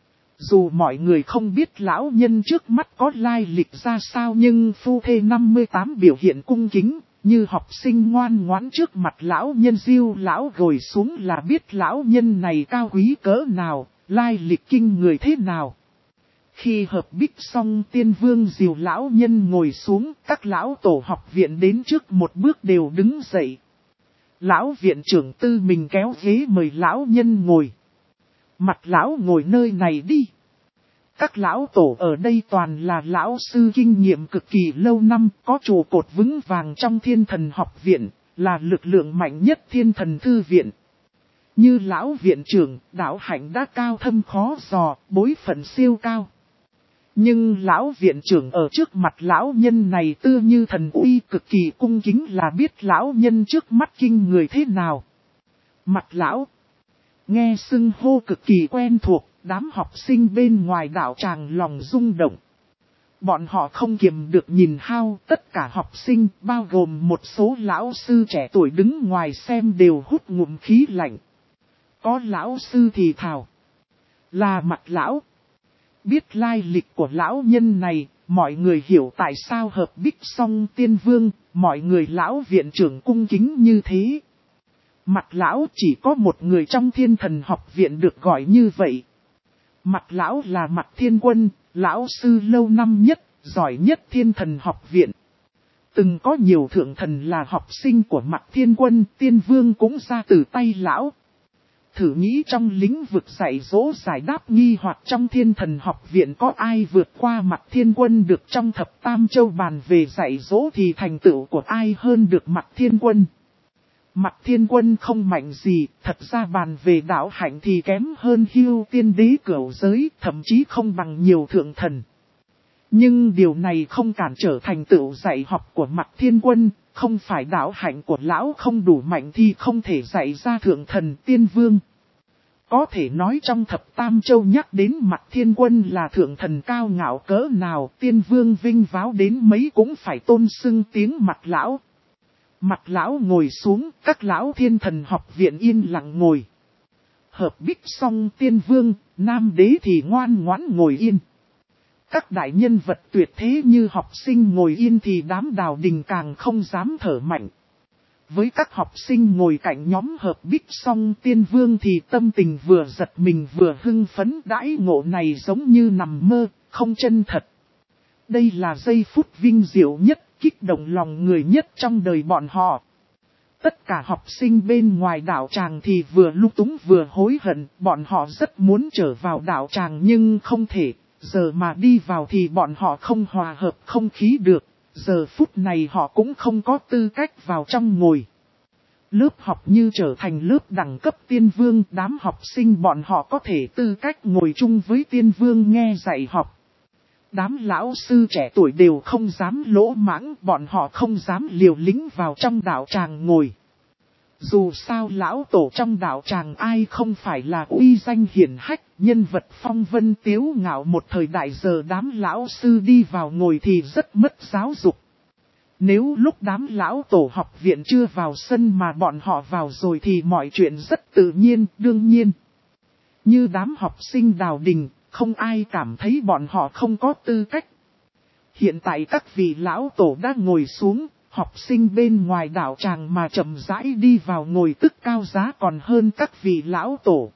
Dù mọi người không biết lão nhân trước mắt có lai lịch ra sao nhưng phu thê 58 biểu hiện cung kính, như học sinh ngoan ngoãn trước mặt lão nhân. Diêu lão gồi xuống là biết lão nhân này cao quý cỡ nào, lai lịch kinh người thế nào. Khi hợp bích xong, Tiên Vương dìu lão nhân ngồi xuống, các lão tổ học viện đến trước một bước đều đứng dậy. Lão viện trưởng Tư mình kéo ghế mời lão nhân ngồi. Mặt lão ngồi nơi này đi. Các lão tổ ở đây toàn là lão sư kinh nghiệm cực kỳ lâu năm, có trụ cột vững vàng trong Thiên Thần Học Viện, là lực lượng mạnh nhất Thiên Thần Thư Viện. Như lão viện trưởng, đạo hạnh đã cao thâm khó dò, bối phận siêu cao. Nhưng lão viện trưởng ở trước mặt lão nhân này tựa như thần uy, cực kỳ cung kính, là biết lão nhân trước mắt kinh người thế nào. Mặt lão nghe xưng hô cực kỳ quen thuộc, đám học sinh bên ngoài đạo tràng lòng rung động. Bọn họ không kiềm được nhìn hao, tất cả học sinh bao gồm một số lão sư trẻ tuổi đứng ngoài xem đều hút ngụm khí lạnh. Có lão sư thì thào: là Mặt lão. Biết lai lịch của lão nhân này, mọi người hiểu tại sao hợp bích xong Tiên Vương, mọi người lão viện trưởng cung kính như thế. Mặt lão chỉ có một người trong Thiên Thần Học Viện được gọi như vậy. Mặt lão là Mặt Thiên Quân, lão sư lâu năm nhất, giỏi nhất Thiên Thần Học Viện. Từng có nhiều thượng thần là học sinh của Mặt Thiên Quân, Tiên Vương cũng ra từ tay lão. Thử nghĩ trong lĩnh vực dạy dỗ giải đáp nghi hoặc trong Thiên Thần Học Viện có ai vượt qua Mặt Thiên Quân được trong thập tam châu bàn về dạy dỗ thì thành tựu của ai hơn được Mặt Thiên Quân. Mặt Thiên Quân không mạnh gì, thật ra bàn về đạo hạnh thì kém hơn Hưu Tiên Đế Cửu Giới, thậm chí không bằng nhiều thượng thần. Nhưng điều này không cản trở thành tựu dạy học của Mặt Thiên Quân, không phải đạo hạnh của lão không đủ mạnh thì không thể dạy ra thượng thần Tiên Vương. Có thể nói trong thập tam châu nhắc đến Mặt Thiên Quân là thượng thần cao ngạo cỡ nào, Tiên Vương vinh váo đến mấy cũng phải tôn xưng tiếng Mặt lão. Mặt lão ngồi xuống, các lão Thiên Thần Học Viện yên lặng ngồi. Hợp bích xong Tiên Vương, Nam Đế thì ngoan ngoãn ngồi yên. Các đại nhân vật tuyệt thế như học sinh ngồi yên thì đám Đào Đình càng không dám thở mạnh. Với các học sinh ngồi cạnh nhóm hợp bích xong Tiên Vương thì tâm tình vừa giật mình vừa hưng phấn, đãi ngộ này giống như nằm mơ, không chân thật. Đây là giây phút vinh diệu nhất, kích động lòng người nhất trong đời bọn họ. Tất cả học sinh bên ngoài đạo tràng thì vừa lung túng vừa hối hận, bọn họ rất muốn trở vào đạo tràng nhưng không thể, giờ mà đi vào thì bọn họ không hòa hợp không khí được, giờ phút này họ cũng không có tư cách vào trong ngồi. Lớp học như trở thành lớp đẳng cấp Tiên Vương, đám học sinh bọn họ có thể tư cách ngồi chung với Tiên Vương nghe dạy học. Đám lão sư trẻ tuổi đều không dám lỗ mãng, bọn họ không dám liều lĩnh vào trong đạo tràng ngồi. Dù sao lão tổ trong đạo tràng ai không phải là uy danh hiển hách, nhân vật phong vân tiếu ngạo một thời đại, giờ đám lão sư đi vào ngồi thì rất mất giáo dục. Nếu lúc đám lão tổ học viện chưa vào sân mà bọn họ vào rồi thì mọi chuyện rất tự nhiên, đương nhiên. Như đám học sinh Đào Đình, không ai cảm thấy bọn họ không có tư cách. Hiện tại các vị lão tổ đã ngồi xuống, học sinh bên ngoài đạo tràng mà chậm rãi đi vào ngồi tức cao giá còn hơn các vị lão tổ.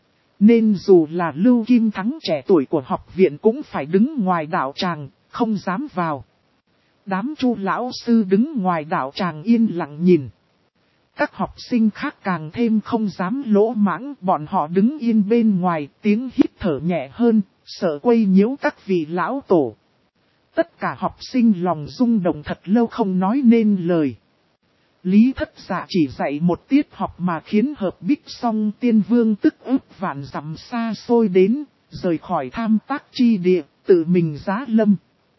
Nên dù là Lưu Kim Thắng trẻ tuổi của học viện cũng phải đứng ngoài đạo tràng, không dám vào. Đám Chu lão sư đứng ngoài đạo tràng yên lặng nhìn. Các học sinh khác càng thêm không dám lỗ mãng, bọn họ đứng yên bên ngoài, tiếng hít thở nhẹ hơn, sợ quấy nhiễu các vị lão tổ. Tất cả học sinh lòng rung động thật lâu không nói nên lời. Lý Thất Dạ chỉ dạy một tiết học mà khiến Hợp Bích Song Tiên Vương tức ức vạn dặm xa xôi đến, rời khỏi tham tác chi địa, tự mình giá lâm.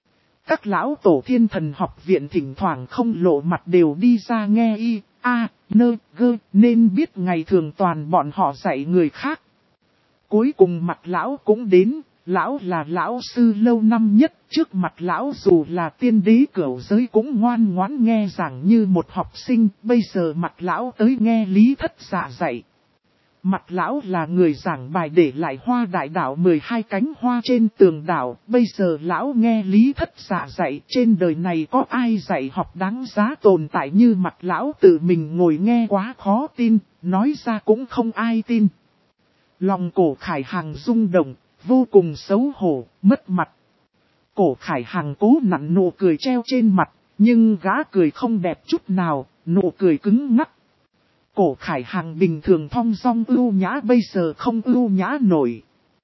Các lão tổ Thiên Thần học viện thỉnh thoảng không lộ mặt đều đi ra nghe y, a, nơ, gơ, nên biết ngày thường toàn bọn họ dạy người khác. Cuối cùng mặt lão cũng đến, lão là lão sư lâu năm nhất, trước mặt lão dù là tiên đế cửu giới cũng ngoan ngoãn nghe giảng như một học sinh, bây giờ mặt lão tới nghe Lý Thất Dạ dạy. Mặt lão là người giảng bài để lại hoa đại đạo 12 cánh hoa trên tường đảo, bây giờ lão nghe Lý Thất Dạ dạy, trên đời này có ai dạy học đáng giá tồn tại như mặt lão tự mình ngồi nghe quá khó tin, nói ra cũng không ai tin. Lòng Cổ Khải Hằng rung động, vô cùng xấu hổ, mất mặt. Cổ Khải Hằng cố nặn nụ cười treo trên mặt, nhưng gã cười không đẹp chút nào, nụ cười cứng ngắc. Cổ Khải Hằng bình thường thong dong ưu nhã bây giờ không ưu nhã nổi.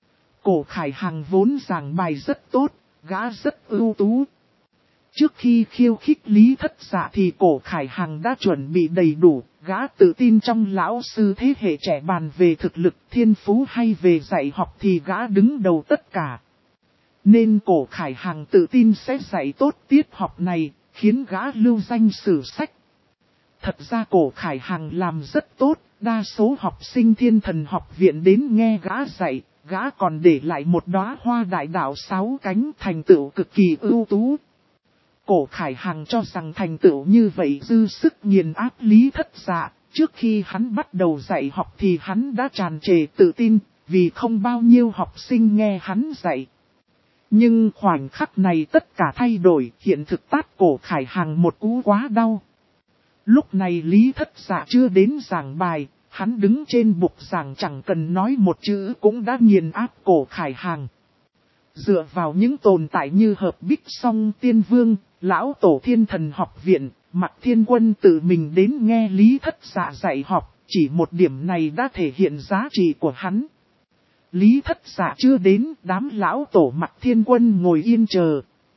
Cổ Khải Hằng vốn giảng bài rất tốt, gã rất ưu tú. Trước khi khiêu khích Lý Thất Dạ thì Cổ Khải Hằng đã chuẩn bị đầy đủ, gã tự tin trong lão sư thế hệ trẻ bàn về thực lực thiên phú hay về dạy học thì gã đứng đầu tất cả. Nên Cổ Khải Hằng tự tin sẽ dạy tốt tiết học này, khiến gã lưu danh sử sách. Thật ra Cổ Khải Hằng làm rất tốt, đa số học sinh Thiên Thần học viện đến nghe gã dạy, gã còn để lại một đóa hoa đại đạo 6 cánh thành tựu cực kỳ ưu tú. Cổ Khải Hằng cho rằng thành tựu như vậy dư sức nghiền áp Lý Thất Dạ, trước khi hắn bắt đầu dạy học thì hắn đã tràn trề tự tin, vì không bao nhiêu học sinh nghe hắn dạy. Nhưng khoảnh khắc này tất cả thay đổi, hiện thực tát Cổ Khải Hằng một cú quá đau. Lúc này Lý Thất Dạ chưa đến giảng bài, hắn đứng trên bục giảng chẳng cần nói một chữ cũng đã nghiền áp Cổ Khải Hằng. Dựa vào những tồn tại như Hợp Bích Song Tiên Vương, lão tổ Thiên Thần học viện, Mạc Thiên Quân tự mình đến nghe Lý Thất Dạ dạy học, chỉ một điểm này đã thể hiện giá trị của hắn. Lý Thất Dạ chưa đến, đám lão tổ Mạc Thiên Quân ngồi yên chờ.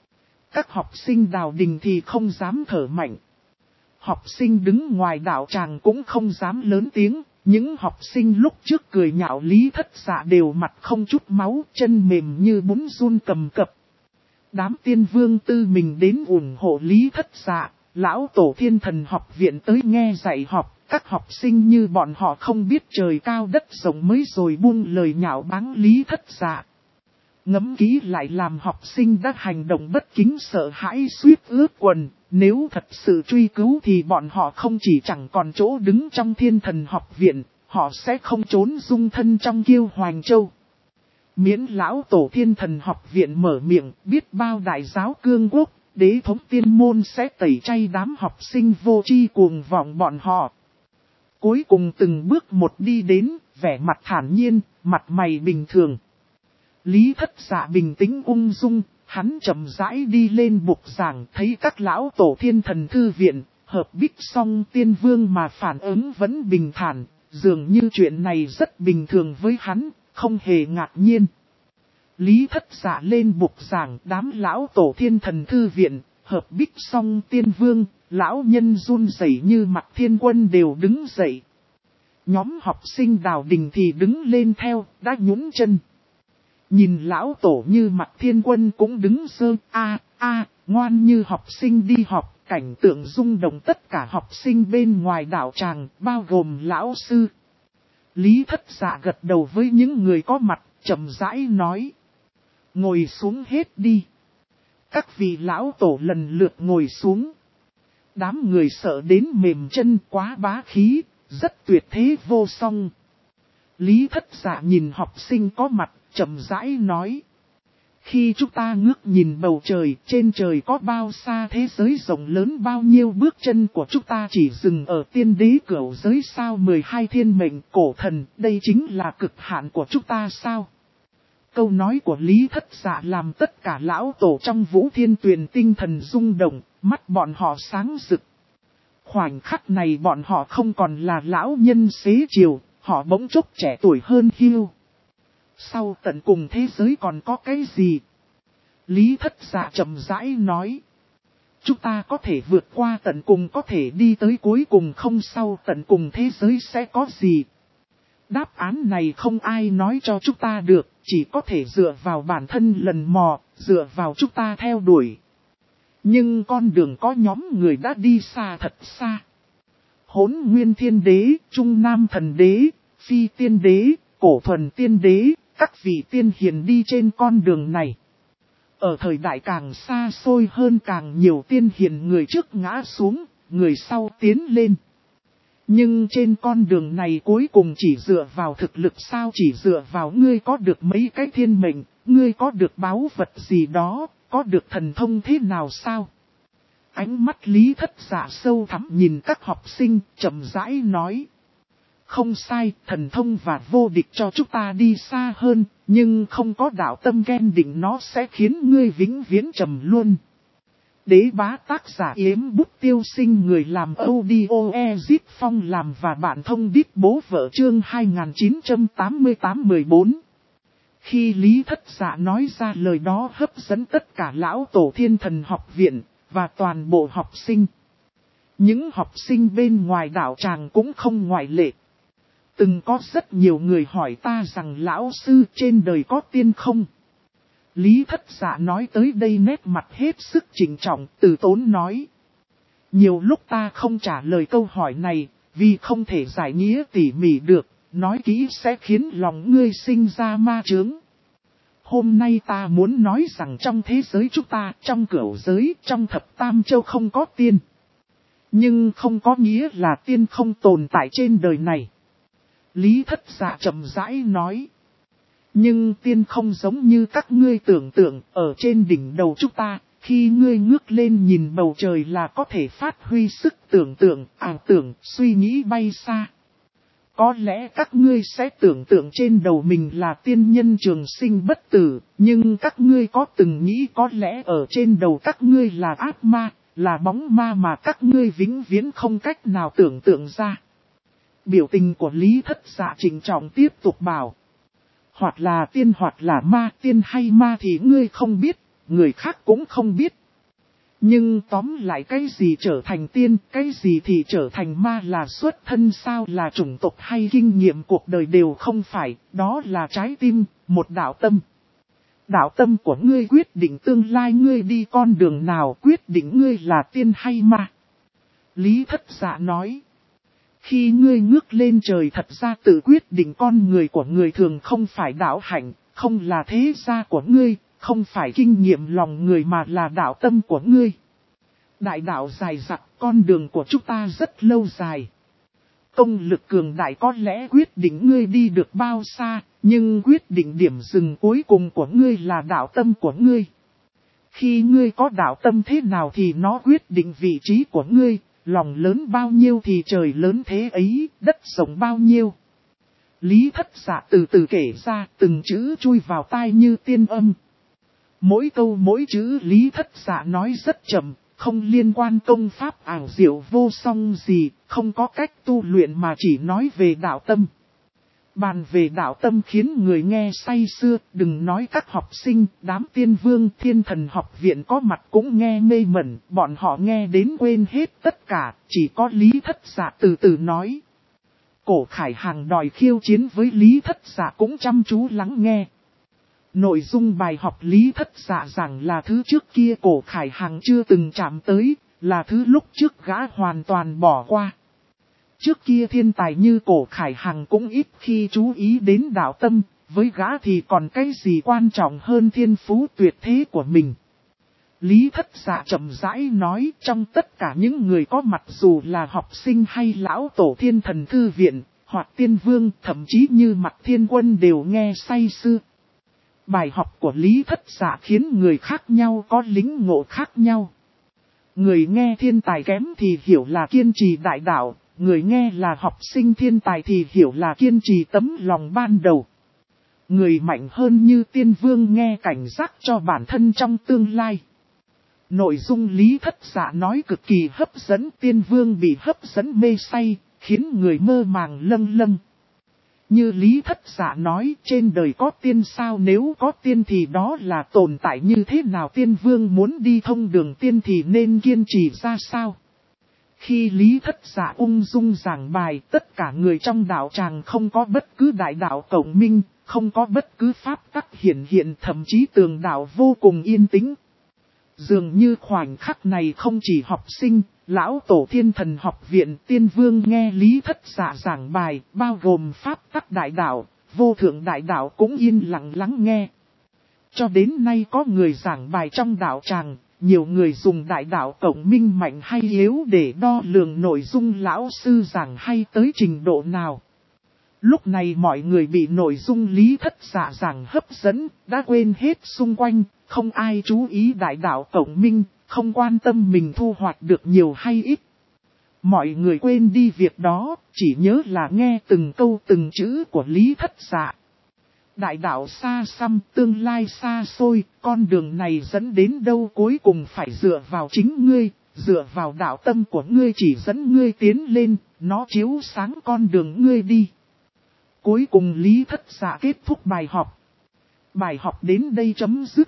Các học sinh Đào Đình thì không dám thở mạnh. Học sinh đứng ngoài đạo tràng cũng không dám lớn tiếng, những học sinh lúc trước cười nhạo Lý Thất Dạ đều mặt không chút máu, chân mềm như bún run cầm cập. Đám tiên vương tư mình đến ủng hộ Lý Thất Dạ, lão tổ Thiên Thần học viện tới nghe dạy học, các học sinh như bọn họ không biết trời cao đất rộng mới rồi buông lời nhạo báng Lý Thất Dạ. Ngẫm kỹ lại làm học sinh đã hành động bất kính sợ hãi suýt ướt quần, nếu thật sự truy cứu thì bọn họ không chỉ chẳng còn chỗ đứng trong Thiên Thần học viện, họ sẽ không trốn dung thân trong Kiêu Hoành Châu. Miễn lão tổ Thiên Thần học viện mở miệng, biết bao đại giáo cương quốc, đế thống tiên môn sẽ tẩy chay đám học sinh vô tri cuồng vọng bọn họ. Cuối cùng từng bước một đi đến, vẻ mặt thản nhiên, mặt mày bình thường. Lý Thất Dạ bình tĩnh ung dung, hắn chậm rãi đi lên bục giảng, thấy các lão tổ Thiên Thần thư viện, Hợp Bích Song Tiên Vương mà phản ứng vẫn bình thản, dường như chuyện này rất bình thường với hắn, không hề ngạc nhiên. Lý Thất Dạ lên bục giảng, đám lão tổ Thiên Thần thư viện, Hợp Bích Song Tiên Vương, lão nhân run rẩy như Mạc Thiên Quân đều đứng dậy. Nhóm học sinh Đào Đình thì đứng lên theo, đã nhún chân. Nhìn lão tổ như Mạc Thiên Quân cũng đứng sơ, ngoan như học sinh đi học, cảnh tượng rung động tất cả học sinh bên ngoài đạo tràng, bao gồm lão sư. Lý Thất Dạ gật đầu với những người có mặt, chậm rãi nói. Ngồi xuống hết đi. Các vị lão tổ lần lượt ngồi xuống. Đám người sợ đến mềm chân, quá bá khí, rất tuyệt thế vô song. Lý Thất Dạ nhìn học sinh có mặt, chậm rãi nói. Khi chúng ta ngước nhìn bầu trời, trên trời có bao xa thế giới rộng lớn bao nhiêu, bước chân của chúng ta chỉ dừng ở tiên đế cửu giới sao, 12 thiên mệnh cổ thần, đây chính là cực hạn của chúng ta sao? Câu nói của Lý Thất Dạ làm tất cả lão tổ trong Vũ Thiên Tuyền tinh thần rung động, mắt bọn họ sáng rực. Khoảnh khắc này bọn họ không còn là lão nhân xế chiều, họ bỗng chốc trẻ tuổi hơn hiu. Sau tận cùng thế giới còn có cái gì? Lý Thất Dạ chậm rãi nói. Chúng ta có thể vượt qua tận cùng, có thể đi tới cuối cùng, không sau tận cùng thế giới sẽ có gì? Đáp án này không ai nói cho chúng ta được, chỉ có thể dựa vào bản thân lần mò, dựa vào chúng ta theo đuổi. Nhưng con đường có nhóm người đã đi xa thật xa. Hỗn Nguyên Thiên Đế, Trung Nam Thần Đế, Phi Tiên Đế, Cổ Thuần Tiên Đế, các vị tiên hiền đi trên con đường này. Ở thời đại càng xa xôi hơn, càng nhiều tiên hiền người trước ngã xuống, người sau tiến lên. Nhưng trên con đường này cuối cùng chỉ dựa vào thực lực sao, chỉ dựa vào ngươi có được mấy cái thiên mệnh, ngươi có được báu vật gì đó, có được thần thông thế nào sao? Ánh mắt Lý Thất Dạ sâu thẳm nhìn các học sinh, chậm rãi nói. Không sai, thần thông và vô địch cho chúng ta đi xa hơn, nhưng không có đạo tâm ghen định nó sẽ khiến ngươi vĩnh viễn trầm luôn. Đế bá tác giả Yếm Bút Tiêu Sinh, người làm audio Ezip Phong làm và bạn thông đít bố vợ, chương 2988-14. Khi Lý Thất Dạ nói ra lời đó hấp dẫn tất cả lão tổ Thiên Thần học viện và toàn bộ học sinh. Những học sinh bên ngoài đạo tràng cũng không ngoại lệ. Từng có rất nhiều người hỏi ta rằng lão sư trên đời có tiên không? Lý Thất Dạ nói tới đây nét mặt hết sức trịnh trọng, từ tốn nói. Nhiều lúc ta không trả lời câu hỏi này, vì không thể giải nghĩa tỉ mỉ được, nói kỹ sẽ khiến lòng ngươi sinh ra ma chướng. Hôm nay ta muốn nói rằng trong thế giới chúng ta, trong cửu giới, trong thập tam châu không có tiên. Nhưng không có nghĩa là tiên không tồn tại trên đời này. Lý Thất Dạ chậm rãi nói. Nhưng tiên không giống như các ngươi tưởng tượng, ở trên đỉnh đầu chúng ta, khi ngươi ngước lên nhìn bầu trời là có thể phát huy sức tưởng tượng, ảo tưởng, suy nghĩ bay xa. Có lẽ các ngươi sẽ tưởng tượng trên đầu mình là tiên nhân trường sinh bất tử, nhưng các ngươi có từng nghĩ có lẽ ở trên đầu các ngươi là ác ma, là bóng ma mà các ngươi vĩnh viễn không cách nào tưởng tượng ra. Biểu tình của Lý Thất Dạ trịnh trọng tiếp tục bảo. Hoặc là tiên hoặc là ma, tiên hay ma thì ngươi không biết, người khác cũng không biết. Nhưng tóm lại cái gì trở thành tiên, cái gì thì trở thành ma, là xuất thân sao, là chủng tộc hay kinh nghiệm cuộc đời đều không phải, đó là trái tim, một đạo tâm. Đạo tâm của ngươi quyết định tương lai ngươi đi con đường nào, quyết định ngươi là tiên hay ma. Lý Thất Dạ nói. Khi ngươi ngước lên trời thật ra tự quyết định con người của người thường không phải đạo hạnh, không là thế gia của ngươi, không phải kinh nghiệm lòng người mà là đạo tâm của ngươi. Đại đạo dài dặc, con đường của chúng ta rất lâu dài. Công lực cường đại có lẽ quyết định ngươi đi được bao xa, nhưng quyết định điểm dừng cuối cùng của ngươi là đạo tâm của ngươi. Khi ngươi có đạo tâm thế nào thì nó quyết định vị trí của ngươi. Lòng lớn bao nhiêu thì trời lớn thế ấy, đất rộng bao nhiêu. Lý Thất Dạ từ từ kể ra, từng chữ chui vào tai như tiên âm. Mỗi câu mỗi chữ Lý Thất Dạ nói rất chậm, không liên quan công pháp ảo diệu vô song gì, không có cách tu luyện mà chỉ nói về đạo tâm. Bàn về đạo tâm khiến người nghe say sưa, đừng nói các học sinh, đám tiên vương Thiên Thần học viện có mặt cũng nghe ngây mẩn, bọn họ nghe đến quên hết tất cả, chỉ có Lý Thất Dạ từ từ nói. Cổ Khải Hàng đòi khiêu chiến với Lý Thất Dạ cũng chăm chú lắng nghe. Nội dung bài học Lý Thất Dạ rằng là thứ trước kia Cổ Khải Hàng chưa từng chạm tới, là thứ lúc trước gã hoàn toàn bỏ qua. Trước kia thiên tài như Cổ Khải Hằng cũng ít khi chú ý đến đạo tâm, với gã thì còn cái gì quan trọng hơn thiên phú tuyệt thế của mình. Lý Thất Dạ chậm rãi nói, trong tất cả những người có mặt dù là học sinh hay lão tổ Thiên Thần Thư Viện, hoặc tiên vương, thậm chí như Mạc Thiên Quân đều nghe say sưa. Bài học của Lý Thất Dạ khiến người khác nhau có lĩnh ngộ khác nhau. Người nghe thiên tài kém thì hiểu là kiên trì đại đạo, người nghe là học sinh thiên tài thì hiểu là kiên trì tấm lòng ban đầu. Người mạnh hơn như tiên vương nghe cảnh giác cho bản thân trong tương lai. Nội dung Lý Thất Dạ nói cực kỳ hấp dẫn, tiên vương bị hấp dẫn mê say, khiến người mơ màng lâng lâng. Như Lý Thất Dạ nói, trên đời có tiên sao, nếu có tiên thì đó là tồn tại như thế nào, tiên vương muốn đi thông đường tiên thì nên kiên trì ra sao. Khi Lý Thất Dạ ung dung giảng bài, tất cả người trong đạo tràng không có bất cứ đại đạo cộng minh, không có bất cứ pháp tắc hiển hiện, thậm chí tường đạo vô cùng yên tĩnh. Dường như khoảnh khắc này không chỉ học sinh, lão tổ Thiên Thần Học Viện, tiên vương nghe Lý Thất Dạ giảng bài, bao gồm pháp tắc đại đạo, vô thượng đại đạo cũng yên lặng lắng nghe. Cho đến nay có người giảng bài trong đạo tràng, nhiều người dùng đại đạo cộng minh mạnh hay yếu để đo lường nội dung lão sư giảng hay tới trình độ nào. Lúc này mọi người bị nội dung Lý Thất Dạ giảng hấp dẫn, đã quên hết xung quanh, không ai chú ý đại đạo cộng minh, không quan tâm mình thu hoạch được nhiều hay ít. Mọi người quên đi việc đó, chỉ nhớ là nghe từng câu từng chữ của Lý Thất Dạ. Đại đạo xa xăm, tương lai xa xôi, con đường này dẫn đến đâu cuối cùng phải dựa vào chính ngươi, dựa vào đạo tâm của ngươi chỉ dẫn ngươi tiến lên, nó chiếu sáng con đường ngươi đi. Cuối cùng Lý Thất Dạ kết thúc bài học. Bài học đến đây chấm dứt.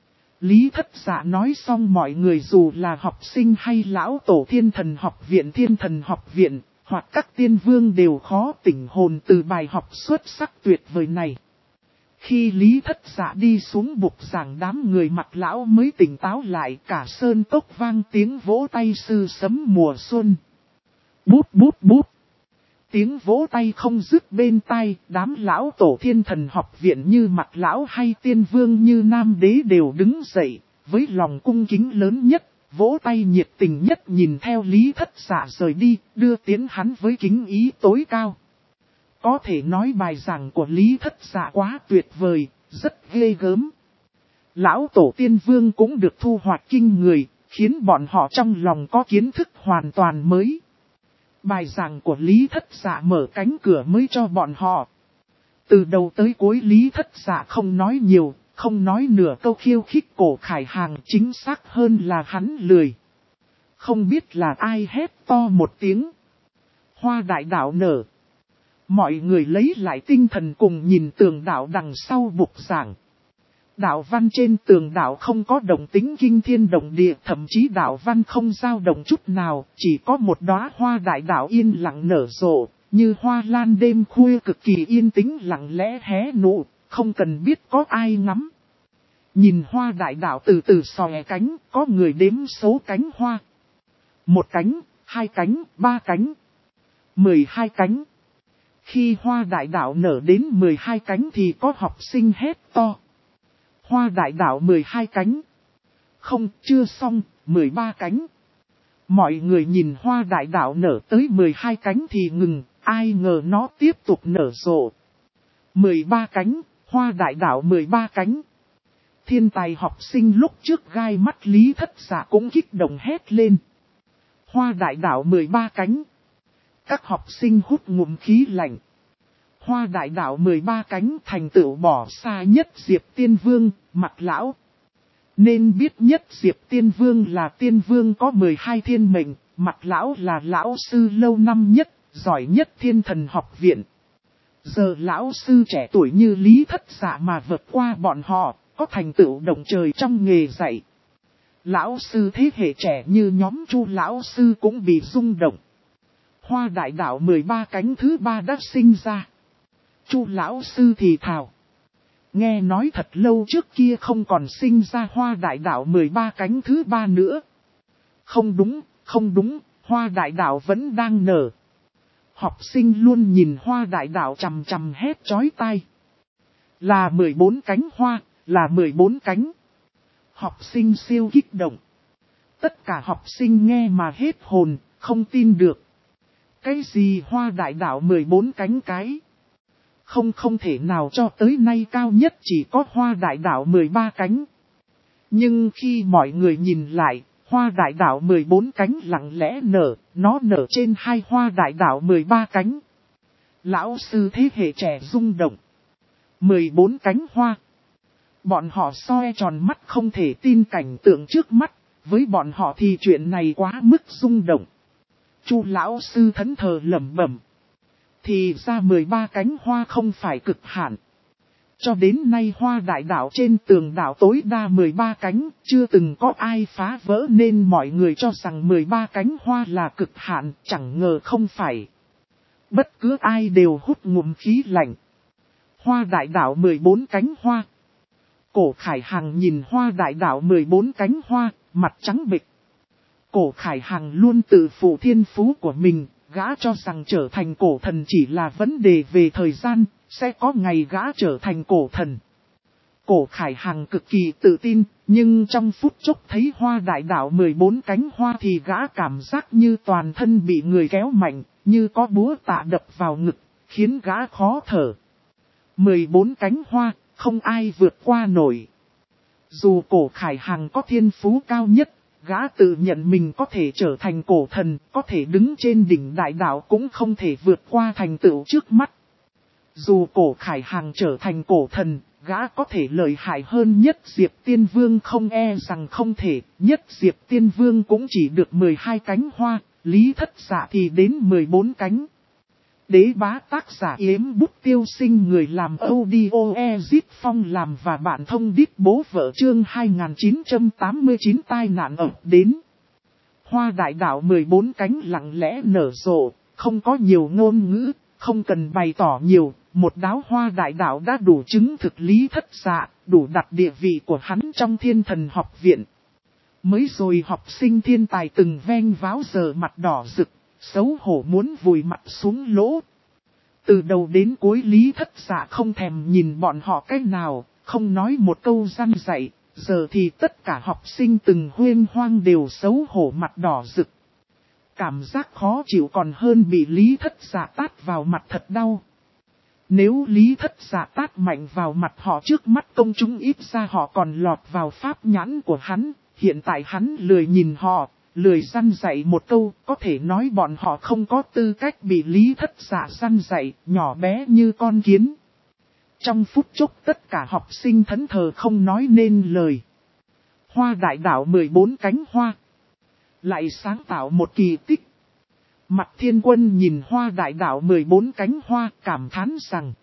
Lý Thất Dạ nói xong, mọi người dù là học sinh hay lão tổ Thiên Thần Học Viện, Thiên Thần Học Viện, hoặc các tiên vương đều khó tỉnh hồn từ bài học xuất sắc tuyệt vời này. Khi Lý Thất Dạ đi xuống bục giảng, đám người mặt lão mới tỉnh táo lại, cả sơn cốc vang tiếng vỗ tay sư sấm mùa xuân. Bút bút bút. Tiếng vỗ tay không dứt bên tai, đám lão tổ Thiên Thần Học Viện như Mặt lão hay tiên vương như Nam Đế đều đứng dậy, với lòng cung kính lớn nhất, vỗ tay nhiệt tình nhất nhìn theo Lý Thất Dạ rời đi, đưa tiến hắn với kính ý tối cao. Có thể nói bài giảng của Lý Thất Dạ quá tuyệt vời, rất ghê gớm. Lão tổ tiên vương cũng được thu hoạch kinh người, khiến bọn họ trong lòng có kiến thức hoàn toàn mới. Bài giảng của Lý Thất Dạ mở cánh cửa mới cho bọn họ. Từ đầu tới cuối Lý Thất Dạ không nói nhiều, không nói nửa câu khiêu khích Cổ Khải Hằng, chính xác hơn là hắn lười. Không biết là ai hét to một tiếng. Hoa đại đạo nở. Mọi người lấy lại tinh thần cùng nhìn tường đạo đằng sau bục giảng. Đạo văn trên tường đạo không có động tính kinh thiên động địa, thậm chí đạo văn không dao động chút nào, chỉ có một đóa hoa đại đạo yên lặng nở rộ, như hoa lan đêm khuya cực kỳ yên tĩnh lặng lẽ hé nụ, không cần biết có ai ngắm. Nhìn hoa đại đạo từ từ xòe cánh, có người đếm số cánh hoa. 1 cánh, 2 cánh, 3 cánh, 12 cánh. Khi hoa đại đạo nở đến 12 cánh thì có học sinh hét to. Hoa đại đạo 12 cánh. Không, chưa xong, 13 cánh. Mọi người nhìn hoa đại đạo nở tới 12 cánh thì ngừng, ai ngờ nó tiếp tục nở rộ. 13 cánh, hoa đại đạo 13 cánh. Thiên tài học sinh lúc trước gai mắt Lý Thất Dạ cũng kích động hét lên. Hoa đại đạo 13 cánh. Các học sinh hút ngụm khí lạnh. Hoa đại đạo 13 cánh thành tựu bỏ xa nhất Diệp Tiên Vương, Mặt lão. Nên biết nhất Diệp Tiên Vương là tiên vương có 12 thiên mệnh, Mặt lão là lão sư lâu năm nhất, giỏi nhất Thiên Thần Học Viện. Giờ lão sư trẻ tuổi như Lý Thất Dạ mà vượt qua bọn họ, có thành tựu động trời trong nghề dạy. Lão sư thế hệ trẻ như nhóm Chu lão sư cũng bị rung động. Hoa đại đạo 13 cánh thứ 3 đã sinh ra. Chu lão sư thì thào. Nghe nói thật lâu trước kia không còn sinh ra hoa đại đạo 13 cánh thứ 3 nữa. Không đúng, hoa đại đạo vẫn đang nở. Học sinh luôn nhìn hoa đại đạo chằm chằm hét chói tai. Là 14 cánh hoa, là 14 cánh. Học sinh siêu kích động. Tất cả học sinh nghe mà hết hồn, không tin được. Cái gì hoa đại đạo 14 cánh cái? Không thể nào, cho tới nay cao nhất chỉ có hoa đại đạo 13 cánh. Nhưng khi mọi người nhìn lại, hoa đại đạo 14 cánh lặng lẽ nở, nó nở trên hai hoa đại đạo 13 cánh. Lão sư thế hệ trẻ rung động. 14 cánh hoa. Bọn họ soi tròn mắt không thể tin cảnh tượng trước mắt, với bọn họ thì chuyện này quá mức rung động. Chu lão sư thẫn thờ lẩm bẩm. Thì ra 13 cánh hoa không phải cực hạn. Cho đến nay hoa đại đạo trên tường đảo tối đa 13 cánh, chưa từng có ai phá vỡ nên mọi người cho rằng 13 cánh hoa là cực hạn, chẳng ngờ không phải. Bất cứ ai đều hút ngụm khí lạnh. Hoa đại đạo 14 cánh hoa. Cổ Khải Hằng nhìn hoa đại đạo 14 cánh hoa, mặt trắng bệch. Cổ Khải Hằng luôn tự phụ thiên phú của mình, gã cho rằng trở thành cổ thần chỉ là vấn đề về thời gian, sẽ có ngày gã trở thành cổ thần. Cổ Khải Hằng cực kỳ tự tin, nhưng trong phút chốc thấy hoa đại đạo 14 cánh hoa thì gã cảm giác như toàn thân bị người kéo mạnh, như có búa tạ đập vào ngực, khiến gã khó thở. 14 cánh hoa, không ai vượt qua nổi. Dù Cổ Khải Hằng có thiên phú cao nhất, gã tự nhận mình có thể trở thành cổ thần, có thể đứng trên đỉnh đại đạo cũng không thể vượt qua thành tựu trước mắt. Dù Cổ Khải Hằng trở thành cổ thần, gã có thể lợi hại hơn Nhất Diệp Tiên Vương không e rằng không thể, Nhất Diệp Tiên Vương cũng chỉ được 12 cánh hoa, Lý Thất Dạ thì đến 14 cánh. Đế Bá tác giả Yếm Bút Tiêu Sinh, người làm audio Ezip Phong làm và bạn thông đít bố vợ chương 2989 tai nạn ập đến. Hoa đại đạo 14 cánh lặng lẽ nở rộ, không có nhiều ngôn ngữ, không cần bày tỏ nhiều, một đóa hoa đại đạo đã đủ chứng thực Lý Thất Dạ, đủ đặt địa vị của hắn trong Thiên Thần học viện. Mới rồi học sinh thiên tài từng ven váo giờ mặt đỏ rực, xấu hổ muốn vùi mặt xuống lỗ. Từ đầu đến cuối Lý Thất Dạ không thèm nhìn bọn họ cách nào, không nói một câu răn dạy, giờ thì tất cả học sinh từng huyên hoang đều xấu hổ mặt đỏ rực. Cảm giác khó chịu còn hơn bị Lý Thất Dạ tát vào mặt thật đau. Nếu Lý Thất Dạ tát mạnh vào mặt họ trước mắt công chúng ít ra họ còn lọt vào pháp nhãn của hắn, hiện tại hắn lười nhìn họ. Lười răn dạy một câu, có thể nói bọn họ không có tư cách bị Lý Thất Dạ răn dạy, nhỏ bé như con kiến. Trong phút chốc tất cả học sinh thẫn thờ không nói nên lời. Hoa đại đạo 14 cánh hoa. Lại sáng tạo một kỳ tích. Mặt Thiên Quân nhìn hoa đại đạo 14 cánh hoa cảm thán rằng.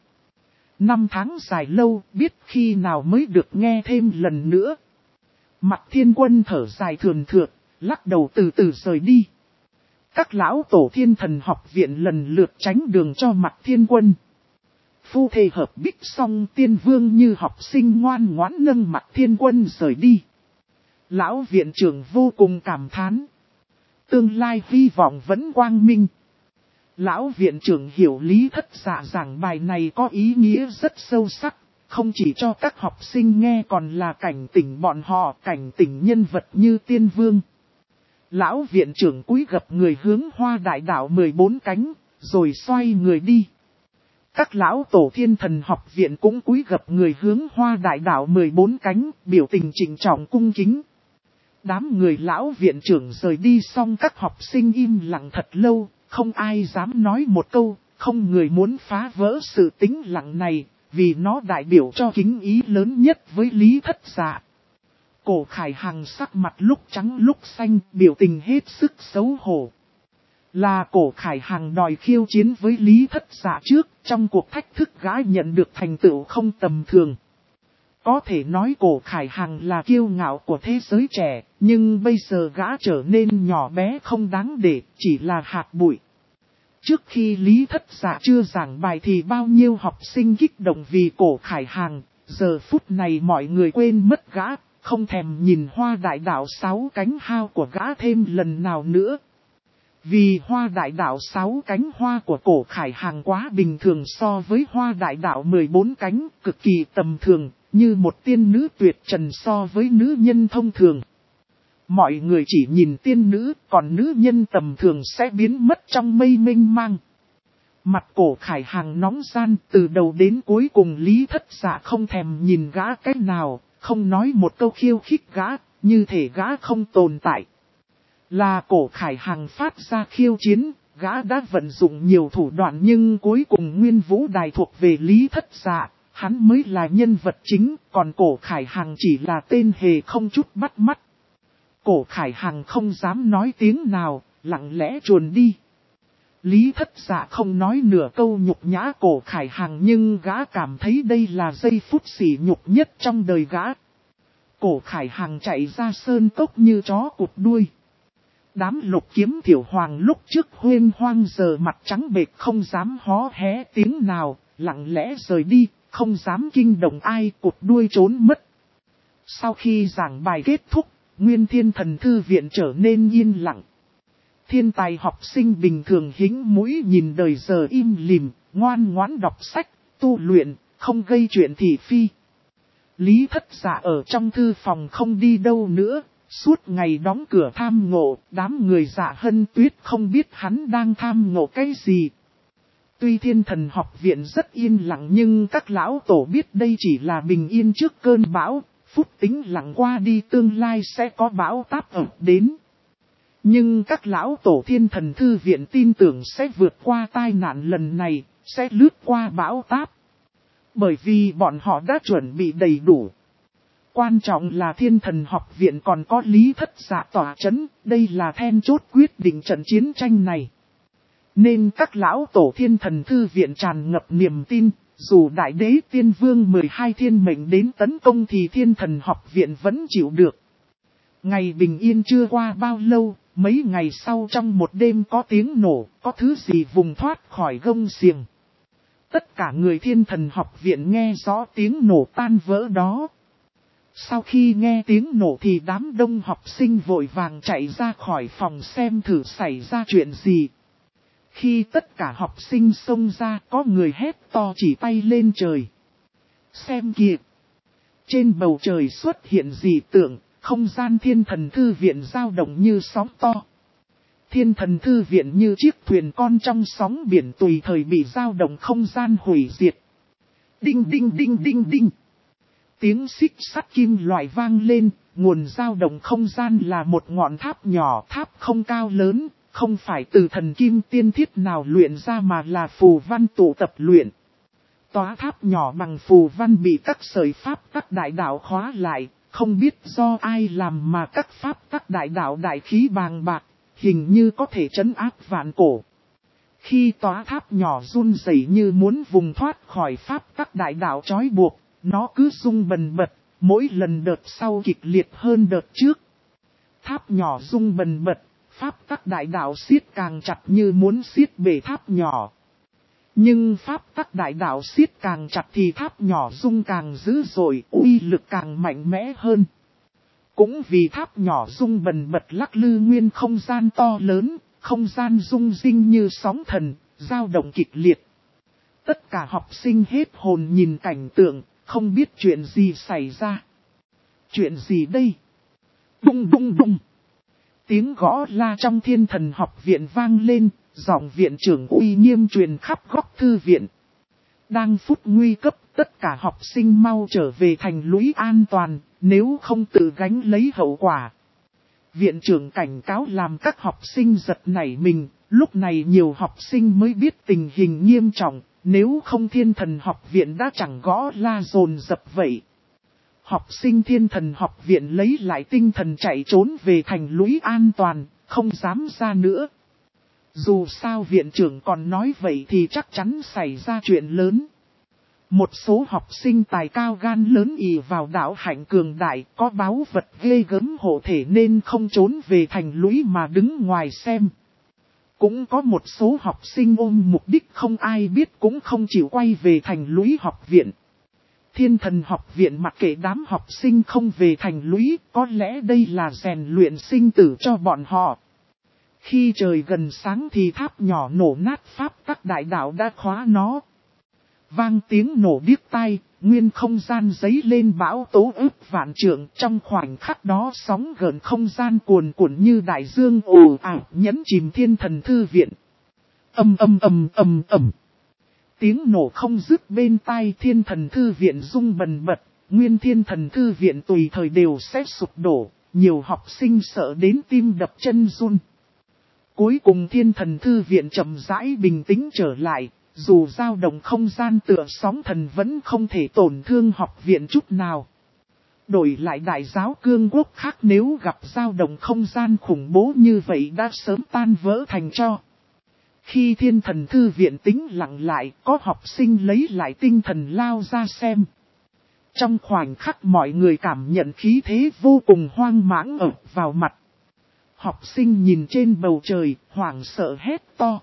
5 tháng dài lâu biết khi nào mới được nghe thêm lần nữa. Mặt Thiên Quân thở dài thườn thượt. Lắc đầu từ từ rời đi. Các lão tổ Thiên Thần học viện lần lượt tránh đường cho Mặt Thiên Quân. Phu thê hợp bích song Tiên Vương như học sinh ngoan ngoãn nâng Mặt Thiên Quân rời đi. Lão viện trưởng vô cùng cảm thán. Tương lai hy vọng vẫn quang minh. Lão viện trưởng hiểu Lý Thất Dạ giảng bài này có ý nghĩa rất sâu sắc. Không chỉ cho các học sinh nghe còn là cảnh tỉnh bọn họ, cảnh tỉnh nhân vật như Tiên Vương. Lão viện trưởng cúi gập người hướng hoa đại đạo 14 cánh, rồi xoay người đi. Các lão tổ Thiên Thần học viện cũng cúi gập người hướng hoa đại đạo 14 cánh, biểu tình trịnh trọng cung kính. Đám người lão viện trưởng rời đi xong các học sinh im lặng thật lâu, không ai dám nói một câu, không người muốn phá vỡ sự tĩnh lặng này, vì nó đại biểu cho kính ý lớn nhất với Lý Thất Dạ. Cổ Khải Hằng sắc mặt lúc trắng lúc xanh, biểu tình hết sức xấu hổ. Là Cổ Khải Hằng đòi khiêu chiến với Lý Thất Dạ trước, trong cuộc thách thức gã nhận được thành tựu không tầm thường. Có thể nói Cổ Khải Hằng là kiêu ngạo của thế giới trẻ, nhưng bây giờ gã trở nên nhỏ bé không đáng để, chỉ là hạt bụi. Trước khi Lý Thất Dạ chưa giảng bài thì bao nhiêu học sinh kích động vì Cổ Khải Hằng, giờ phút này mọi người quên mất gã. không thèm nhìn hoa đại đạo 6 cánh hao của gã thêm lần nào nữa. Vì hoa đại đạo 6 cánh hoa của Cổ Khải Hàng quá bình thường so với hoa đại đạo 14 cánh, cực kỳ tầm thường, như một tiên nữ tuyệt trần so với nữ nhân thông thường. Mọi người chỉ nhìn tiên nữ, còn nữ nhân tầm thường sẽ biến mất trong mây mênh mang. Mặt Cổ Khải Hàng nóng gian, từ đầu đến cuối cùng Lý Thất Dạ không thèm nhìn gã cách nào, không nói một câu khiêu khích gã, như thể gã không tồn tại. Là Cổ Khải Hàng phát ra khiêu chiến, gã đã vận dụng nhiều thủ đoạn nhưng cuối cùng Nguyên Vũ Đài thuộc về Lý Thất Dạ, hắn mới là nhân vật chính, còn Cổ Khải Hàng chỉ là tên hề không chút bắt mắt. Cổ Khải Hàng không dám nói tiếng nào, lặng lẽ chuồn đi. Lý Thất Dạ không nói nửa câu nhục nhã Cổ Khải Hàng nhưng gã cảm thấy đây là giây phút sỉ nhục nhất trong đời gã. Cổ Khải Hàng chạy ra sơn cốc như chó cụt đuôi. Đám Lục Kiếm Tiểu Hoàng lúc trước huyên hoang giờ mặt trắng bệch không dám hó hé tiếng nào, lặng lẽ rời đi, không dám kinh động ai, cụt đuôi trốn mất. Sau khi giảng bài kết thúc, Nguyên Thiên Thần Thư Viện trở nên yên lặng. Thiên tài học sinh bình thường hính mũi nhìn đời giờ im lìm, ngoan ngoãn đọc sách, tu luyện, không gây chuyện thị phi. Lý Thất Dạ ở trong thư phòng không đi đâu nữa, suốt ngày đóng cửa tham ngộ, đám người Dạ Hân Tuyết không biết hắn đang tham ngộ cái gì. Tuy Thiên Thần Học Viện rất yên lặng nhưng các lão tổ biết đây chỉ là bình yên trước cơn bão, phút tĩnh lặng qua đi tương lai sẽ có bão táp ập đến. Nhưng các lão tổ Thiên Thần Thư Viện tin tưởng sẽ vượt qua tai nạn lần này, sẽ lướt qua bão táp. Bởi vì bọn họ đã chuẩn bị đầy đủ. Quan trọng là Thiên Thần Học Viện còn có Lý Thất Dạ tỏa chấn, đây là then chốt quyết định trận chiến tranh này. Nên các lão tổ Thiên Thần Thư Viện tràn ngập niềm tin, dù Đại Đế Tiên Vương 12 thiên mệnh đến tấn công thì Thiên Thần Học Viện vẫn chịu được. Ngày bình yên chưa qua bao lâu, mấy ngày sau trong một đêm có tiếng nổ, có thứ gì vùng thoát khỏi gông xiềng. Tất cả người Thiên Thần Học Viện nghe rõ tiếng nổ tan vỡ đó. Sau khi nghe tiếng nổ thì đám đông học sinh vội vàng chạy ra khỏi phòng xem thử xảy ra chuyện gì. Khi tất cả học sinh xông ra có người hét to chỉ tay lên trời. Xem kìa! Trên bầu trời xuất hiện dị tượng, không gian Thiên Thần Thư Viện dao động như sóng to. Thiên Thần Thư Viện như chiếc thuyền con trong sóng biển tùy thời bị dao động không gian hủy diệt. Đinh đinh đinh đinh đinh. Tiếng xích sắt kim loại vang lên, nguồn dao động không gian là một ngọn tháp nhỏ, tháp không cao lớn, không phải từ thần kim tiên thiết nào luyện ra mà là phù văn tụ tập luyện. Tòa tháp nhỏ bằng phù văn bị các sợi pháp tắc đại đạo khóa lại, không biết do ai làm mà các pháp tắc đại đạo đại khí bàng bạc, hình như có thể trấn áp vạn cổ. Khi tòa tháp nhỏ run rẩy như muốn vùng thoát khỏi pháp tắc đại đạo trói buộc, nó cứ rung bần bật, mỗi lần đợt sau kịch liệt hơn đợt trước. Tháp nhỏ rung bần bật, pháp tắc đại đạo siết càng chặt như muốn siết bể tháp nhỏ. Nhưng pháp tắc đại đạo siết càng chặt thì tháp nhỏ rung càng dữ dội, uy lực càng mạnh mẽ hơn. Cũng vì tháp nhỏ rung bần bật lắc lư nguyên không gian to lớn, không gian rung rinh như sóng thần, dao động kịch liệt. Tất cả học sinh hết hồn nhìn cảnh tượng, không biết chuyện gì xảy ra. Chuyện gì đây? Đung đung đung. Tiếng gõ la trong Thiên Thần Học Viện vang lên, giọng viện trưởng uy nghiêm truyền khắp góc thư viện. Đang phút nguy cấp, tất cả học sinh mau trở về thành lũy an toàn, nếu không tự gánh lấy hậu quả. Viện trưởng cảnh cáo làm các học sinh giật nảy mình, lúc này nhiều học sinh mới biết tình hình nghiêm trọng, nếu không Thiên Thần Học Viện đã chẳng gõ la dồn dập vậy. Học sinh Thiên Thần Học Viện lấy lại tinh thần chạy trốn về thành lũy an toàn, không dám ra nữa. Dù sao viện trưởng còn nói vậy thì chắc chắn xảy ra chuyện lớn. Một số học sinh tài cao gan lớn ỷ vào đạo hạnh cường đại, có báu vật ghê gớm hộ thể nên không trốn về thành lũy mà đứng ngoài xem. Cũng có một số học sinh ôm mục đích không ai biết cũng không chịu quay về thành lũy học viện. Thiên Thần học viện mặc kệ đám học sinh không về thành lũy, có lẽ đây là rèn luyện sinh tử cho bọn họ. Khi trời gần sáng thì tháp nhỏ nổ nát pháp các đại đạo đã khóa nó. Vang tiếng nổ điếc tai, nguyên không gian giấy lên bão tố ức vạn trượng, trong khoảnh khắc đó sóng gợn không gian cuồn cuộn như đại dương ồ ạt nhấn chìm Thiên Thần thư viện. Ầm ầm ầm ầm ầm. Tiếng nổ không dứt bên tai, Thiên Thần thư viện rung bần bật, nguyên Thiên Thần thư viện tùy thời đều sẽ sụp đổ, nhiều học sinh sợ đến tim đập chân run. Cuối cùng Thiên Thần thư viện chậm rãi bình tĩnh trở lại, dù dao động không gian tựa sóng thần vẫn không thể tổn thương học viện chút nào. Đổi lại đại giáo cương quốc khác nếu gặp dao động không gian khủng bố như vậy đã sớm tan vỡ thành tro. Khi Thiên Thần thư viện tĩnh lặng lại, có học sinh lấy lại tinh thần lao ra xem. Trong khoảnh khắc mọi người cảm nhận khí thế vô cùng hoang mãng ập vào mặt. Học sinh nhìn trên bầu trời, hoảng sợ hét to.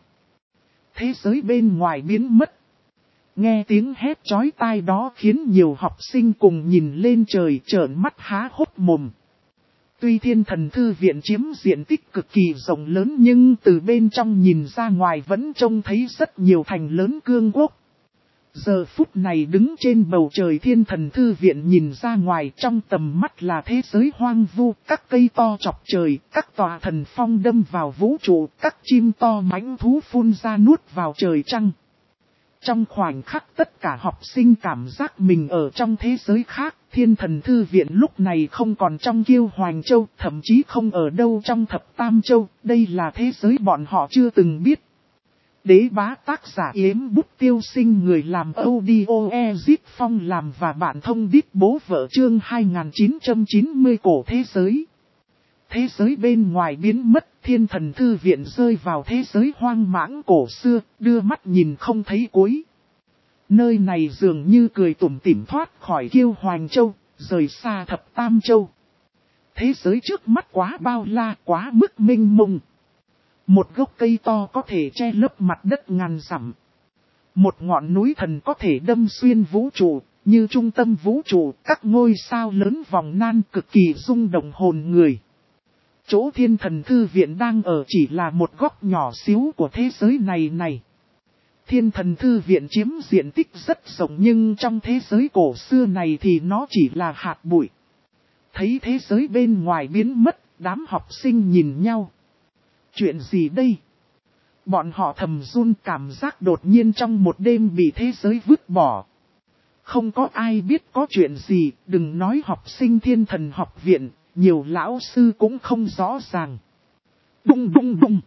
Thế giới bên ngoài biến mất. Nghe tiếng hét chói tai đó khiến nhiều học sinh cùng nhìn lên trời trợn mắt há hốc mồm. Tuy Thiên Thần thư viện chiếm diện tích cực kỳ rộng lớn nhưng từ bên trong nhìn ra ngoài vẫn trông thấy rất nhiều thành lớn cương quốc. Giờ phút này đứng trên bầu trời Thiên Thần thư viện nhìn ra ngoài, trong tầm mắt là thế giới hoang vu, các cây to chọc trời, các tòa thần phong đâm vào vũ trụ, các chim to mãnh thú phun ra nuốt vào trời trăng. Trong khoảnh khắc tất cả học sinh cảm giác mình ở trong thế giới khác, Thiên Thần thư viện lúc này không còn trong Kiêu Hoành Châu, thậm chí không ở đâu trong Thập Tam Châu, đây là thế giới bọn họ chưa từng biết. Đế bá tác giả Yếm Bút Tiêu Sinh, người làm audio Ezip Phong làm và bạn thông đít bố vợ, chương 2990 cổ thế giới. Thế giới bên ngoài biến mất, Thiên Thần thư viện rơi vào thế giới hoang mãng cổ xưa, đưa mắt nhìn không thấy cuối. Nơi này dường như cười tủm tỉm thoát khỏi Kiêu Hoành Châu, rời xa Thập Tam Châu. Thế giới trước mắt quá bao la, quá mức mênh mông. Một gốc cây to có thể che lấp mặt đất ngàn dặm. Một ngọn núi thần có thể đâm xuyên vũ trụ, như trung tâm vũ trụ, các ngôi sao lớn vòng nan cực kỳ rung động hồn người. Chỗ Thiên Thần thư viện đang ở chỉ là một góc nhỏ xíu của thế giới này. Thiên Thần thư viện chiếm diện tích rất rộng nhưng trong thế giới cổ xưa này thì nó chỉ là hạt bụi. Thấy thế giới bên ngoài biến mất, đám học sinh nhìn nhau. Chuyện gì đây? Bọn họ thầm run, cảm giác đột nhiên trong một đêm bị thế giới vứt bỏ. Không có ai biết có chuyện gì, đừng nói học sinh Thiên Thần học viện, nhiều lão sư cũng không rõ ràng. Đùng đùng đùng.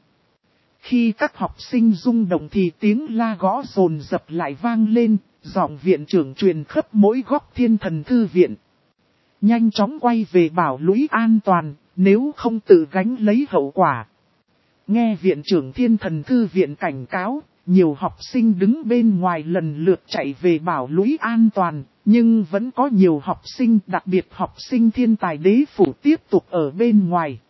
Khi các học sinh rung động thì tiếng la gõ dồn dập lại vang lên, giọng viện trưởng truyền khắp mỗi góc Thiên Thần thư viện. Nhanh chóng quay về bảo lũy an toàn, nếu không tự gánh lấy hậu quả. Nghe viện trưởng Thiên Thần thư viện cảnh cáo, nhiều học sinh đứng bên ngoài lần lượt chạy về bảo lũy an toàn, nhưng vẫn có nhiều học sinh, đặc biệt học sinh thiên tài đế phủ tiếp tục ở bên ngoài.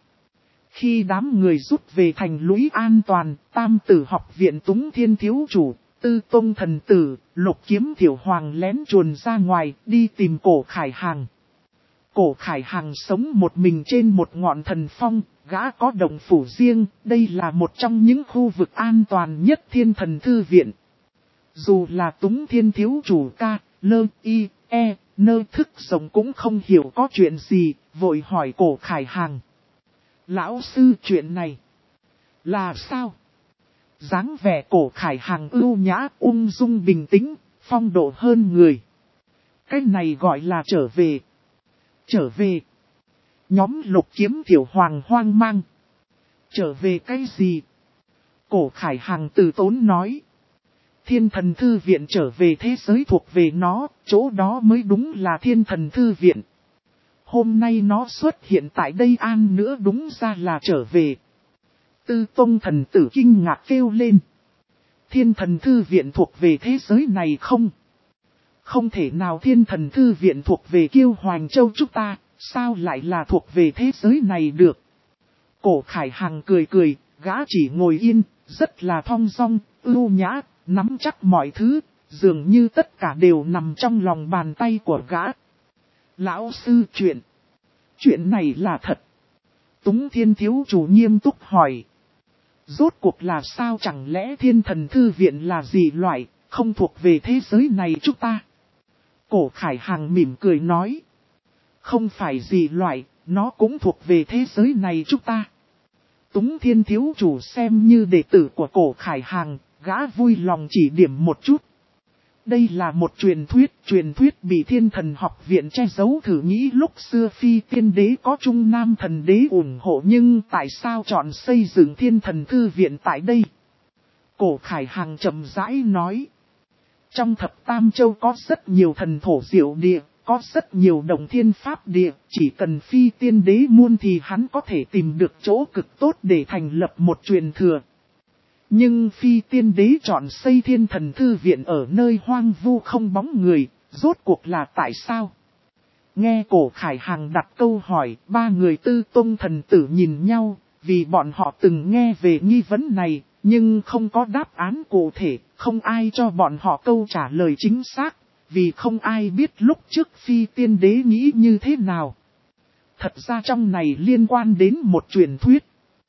Khi đám người rút về thành lũy an toàn, Tam Tử học viện Túng Thiên thiếu chủ, Tư Tông thần tử, Lục Kiếm Thiểu Hoàng lén chuồn ra ngoài, đi tìm Cổ Khải Hàng. Cổ Khải Hàng sống một mình trên một ngọn thần phong, gã có động phủ riêng, đây là một trong những khu vực an toàn nhất Thiên Thần thư viện. Dù là Túng Thiên thiếu chủ ca, lơ, y, e, nơ thức sống cũng không hiểu có chuyện gì, vội hỏi Cổ Khải Hàng. Lão sư, chuyện này là sao? Dáng vẻ Cổ Khải Hàng ưu nhã, ung dung bình tĩnh, phong độ hơn người. Cái này gọi là trở về. Trở về. Nhóm Lục Kiếm Thiểu Hoàng hoang mang. Trở về cái gì? Cổ Khải Hàng từ tốn nói. Thiên Thần thư viện trở về thế giới thuộc về nó, chỗ đó mới đúng là Thiên Thần thư viện. Hôm nay nó xuất hiện tại đây an nữa đúng ra là trở về. Tư Tông thần tử kinh ngạc kêu lên. Thiên Thần thư viện thuộc về thế giới này không? Không thể nào, Thiên Thần thư viện thuộc về Kiêu Hoành Châu chúng ta, sao lại là thuộc về thế giới này được? Cổ Khải Hàng cười cười, gã chỉ ngồi yên, rất là thong dong, ưu nhã, nắm chắc mọi thứ, dường như tất cả đều nằm trong lòng bàn tay của gã. Lão sư chuyện này là thật. Túng Thiên thiếu chủ nghiêm túc hỏi. Rốt cuộc là sao, chẳng lẽ Thiên Thần Thư Viện là gì loại, không thuộc về thế giới này chúng ta? Cổ Khải Hàng mỉm cười nói. Không phải gì loại, nó cũng thuộc về thế giới này chúng ta. Túng Thiên thiếu chủ xem như đệ tử của Cổ Khải Hàng, gã vui lòng chỉ điểm một chút. Đây là một truyền thuyết bị Thiên Thần học viện che giấu, thử nghĩ lúc xưa Phi Tiên Đế có Trung Nam Thần Đế ủng hộ, nhưng tại sao chọn xây dựng Thiên Thần Thư Viện tại đây? Cổ Khải Hàng chậm rãi nói. Trong thập tam châu có rất nhiều thần thổ diệu địa, có rất nhiều đồng thiên pháp địa, chỉ cần Phi Tiên Đế muốn thì hắn có thể tìm được chỗ cực tốt để thành lập một truyền thừa. Nhưng Phi Tiên Đế chọn xây Thiên Thần Thư Viện ở nơi hoang vu không bóng người, rốt cuộc là tại sao? Nghe Cổ Khải Hàng đặt câu hỏi, ba người Tư Tông thần tử nhìn nhau, vì bọn họ từng nghe về nghi vấn này, nhưng không có đáp án cụ thể, không ai cho bọn họ câu trả lời chính xác, vì không ai biết lúc trước Phi Tiên Đế nghĩ như thế nào. Thật ra trong này liên quan đến một truyền thuyết.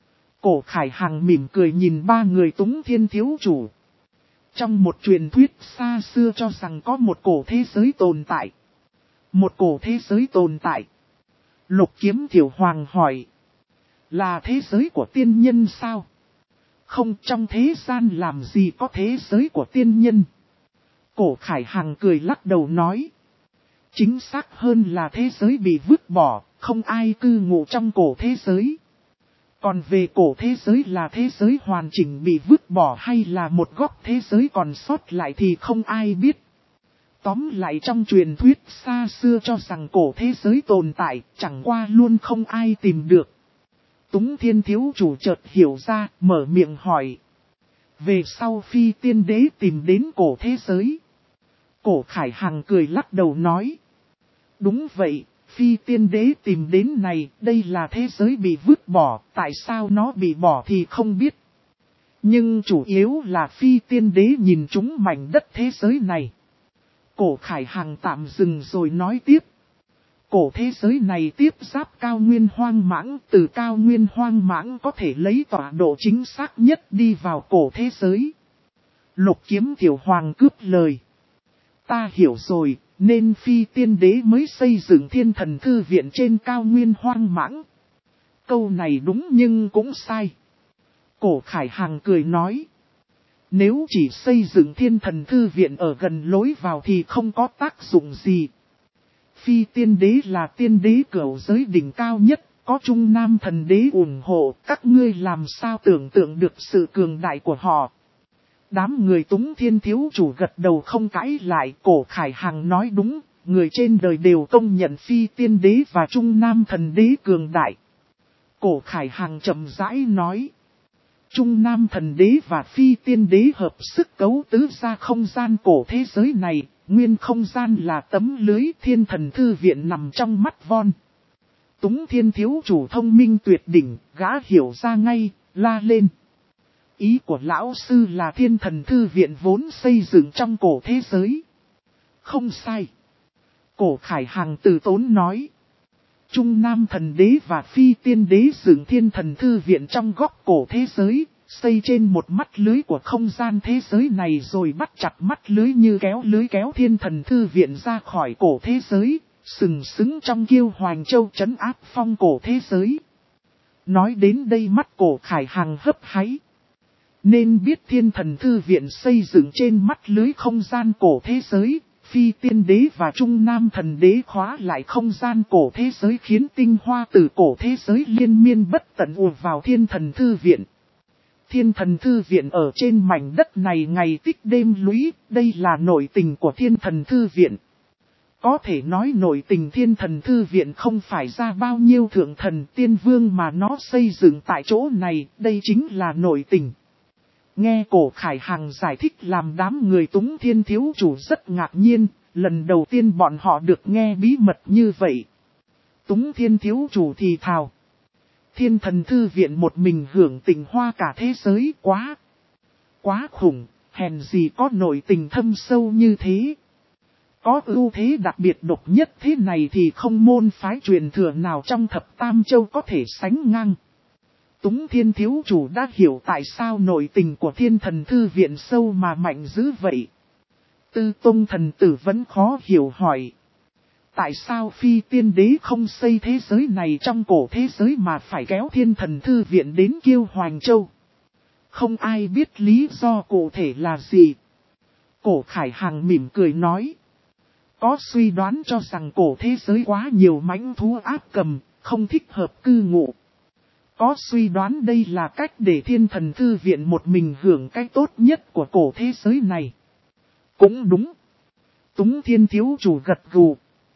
Cổ Khải Hàng mỉm cười nhìn ba người Túng Thiên thiếu chủ. Trong một truyền thuyết xa xưa cho rằng có một cổ thế giới tồn tại. Một cổ thế giới tồn tại. Lục Kiếm Thiểu Hoàng hỏi. Là thế giới của tiên nhân sao? Không, trong thế gian làm gì có thế giới của tiên nhân. Cổ Khải Hàng cười lắc đầu nói. Chính xác hơn là thế giới bị vứt bỏ, không ai cư ngụ trong cổ thế giới. Còn về cổ thế giới là thế giới hoàn chỉnh bị vứt bỏ hay là một góc thế giới còn sót lại thì không ai biết. Tóm lại trong truyền thuyết xa xưa cho rằng cổ thế giới tồn tại, chẳng qua luôn không ai tìm được. Túng Thiên thiếu chủ chợt hiểu ra, mở miệng hỏi. Về sau Phi Tiên Đế tìm đến cổ thế giới. Cổ Khải Hàng cười lắc đầu nói. Đúng vậy, Phi Tiên Đế tìm đến này, đây là thế giới bị vứt bỏ, tại sao nó bị bỏ thì không biết. Nhưng chủ yếu là Phi Tiên Đế nhìn chúng mảnh đất thế giới này. Cổ Khải Hàng tạm dừng rồi nói tiếp. Cổ thế giới này tiếp giáp cao nguyên hoang mãng, từ cao nguyên hoang mãng có thể lấy tọa độ chính xác nhất đi vào cổ thế giới. Lục Kiếm Thiểu Hoàng cướp lời. Ta hiểu rồi, nên Phi Tiên Đế mới xây dựng Thiên Thần Thư Viện trên cao nguyên hoang mãng. Câu này đúng nhưng cũng sai. Cổ Khải Hàng cười nói. Nếu chỉ xây dựng Thiên Thần Thư Viện ở gần lối vào thì không có tác dụng gì. Phi Tiên Đế là tiên đế cửu giới đỉnh cao nhất, có Trung Nam Thần Đế ủng hộ, các ngươi làm sao tưởng tượng được sự cường đại của họ. Đám người Túng Thiên thiếu chủ gật đầu không cãi lại. Cổ Khải Hàng nói đúng, người trên đời đều công nhận Phi Tiên Đế và Trung Nam Thần Đế cường đại. Cổ Khải Hàng chậm rãi nói. Trung Nam Thần Đế và Phi Tiên Đế hợp sức cấu tứ ra không gian cổ thế giới này, nguyên không gian là tấm lưới. Thiên Thần Thư Viện nằm trong mắt von. Túng Thiên thiếu chủ thông minh tuyệt đỉnh, gã hiểu ra ngay, la lên. Ý của lão sư là Thiên Thần Thư Viện vốn xây dựng trong cổ thế giới. Không sai. Cổ Khải Hàng từ tốn nói. Trung Nam Thần Đế và Phi Tiên Đế dựng Thiên Thần Thư Viện trong góc cổ thế giới, xây trên một mắt lưới của không gian thế giới này rồi bắt chặt mắt lưới như kéo lưới kéo Thiên Thần Thư Viện ra khỏi cổ thế giới, sừng sững trong Kiêu Hoành Châu trấn áp phong cổ thế giới. Nói đến đây mắt Cổ Khải Hàng hấp háy. Nên biết Thiên Thần Thư Viện xây dựng trên mắt lưới không gian cổ thế giới, Phi Tiên Đế và Trung Nam Thần Đế khóa lại không gian cổ thế giới khiến tinh hoa từ cổ thế giới liên miên bất tận ùa vào Thiên Thần Thư Viện. Thiên Thần Thư Viện ở trên mảnh đất này ngày tích đêm lũy, đây là nội tình của Thiên Thần Thư Viện. Có thể nói nội tình Thiên Thần Thư Viện không phải ra bao nhiêu thượng thần tiên vương mà nó xây dựng tại chỗ này, đây chính là nội tình. Nghe Cổ Khải Hàng giải thích làm đám người Túng Thiên thiếu chủ rất ngạc nhiên, lần đầu tiên bọn họ được nghe bí mật như vậy. Túng Thiên thiếu chủ thì thào. Thiên Thần Thư Viện một mình hưởng tình hoa cả thế giới quá khủng, hèn gì có nội tình thâm sâu như thế. Có ưu thế đặc biệt độc nhất thế này thì không môn phái truyền thừa nào trong thập tam châu có thể sánh ngang. Túng Thiên thiếu chủ đã hiểu tại sao nội tình của Thiên Thần Thư viện sâu mà mạnh dữ vậy. Tư Tông thần tử vẫn khó hiểu hỏi. Tại sao Phi Tiên Đế không xây thế giới này trong cổ thế giới mà phải kéo Thiên Thần Thư viện đến Kiêu Hoành Châu? Không ai biết lý do cụ thể là gì. Cổ Khải Hằng mỉm cười nói. Có suy đoán cho rằng cổ thế giới quá nhiều mãnh thú áp cầm, không thích hợp cư ngụ. Có suy đoán đây là cách để Thiên Thần Thư viện một mình hưởng cái tốt nhất của cổ thế giới này. Cũng đúng. Túng Thiên thiếu chủ gật gù.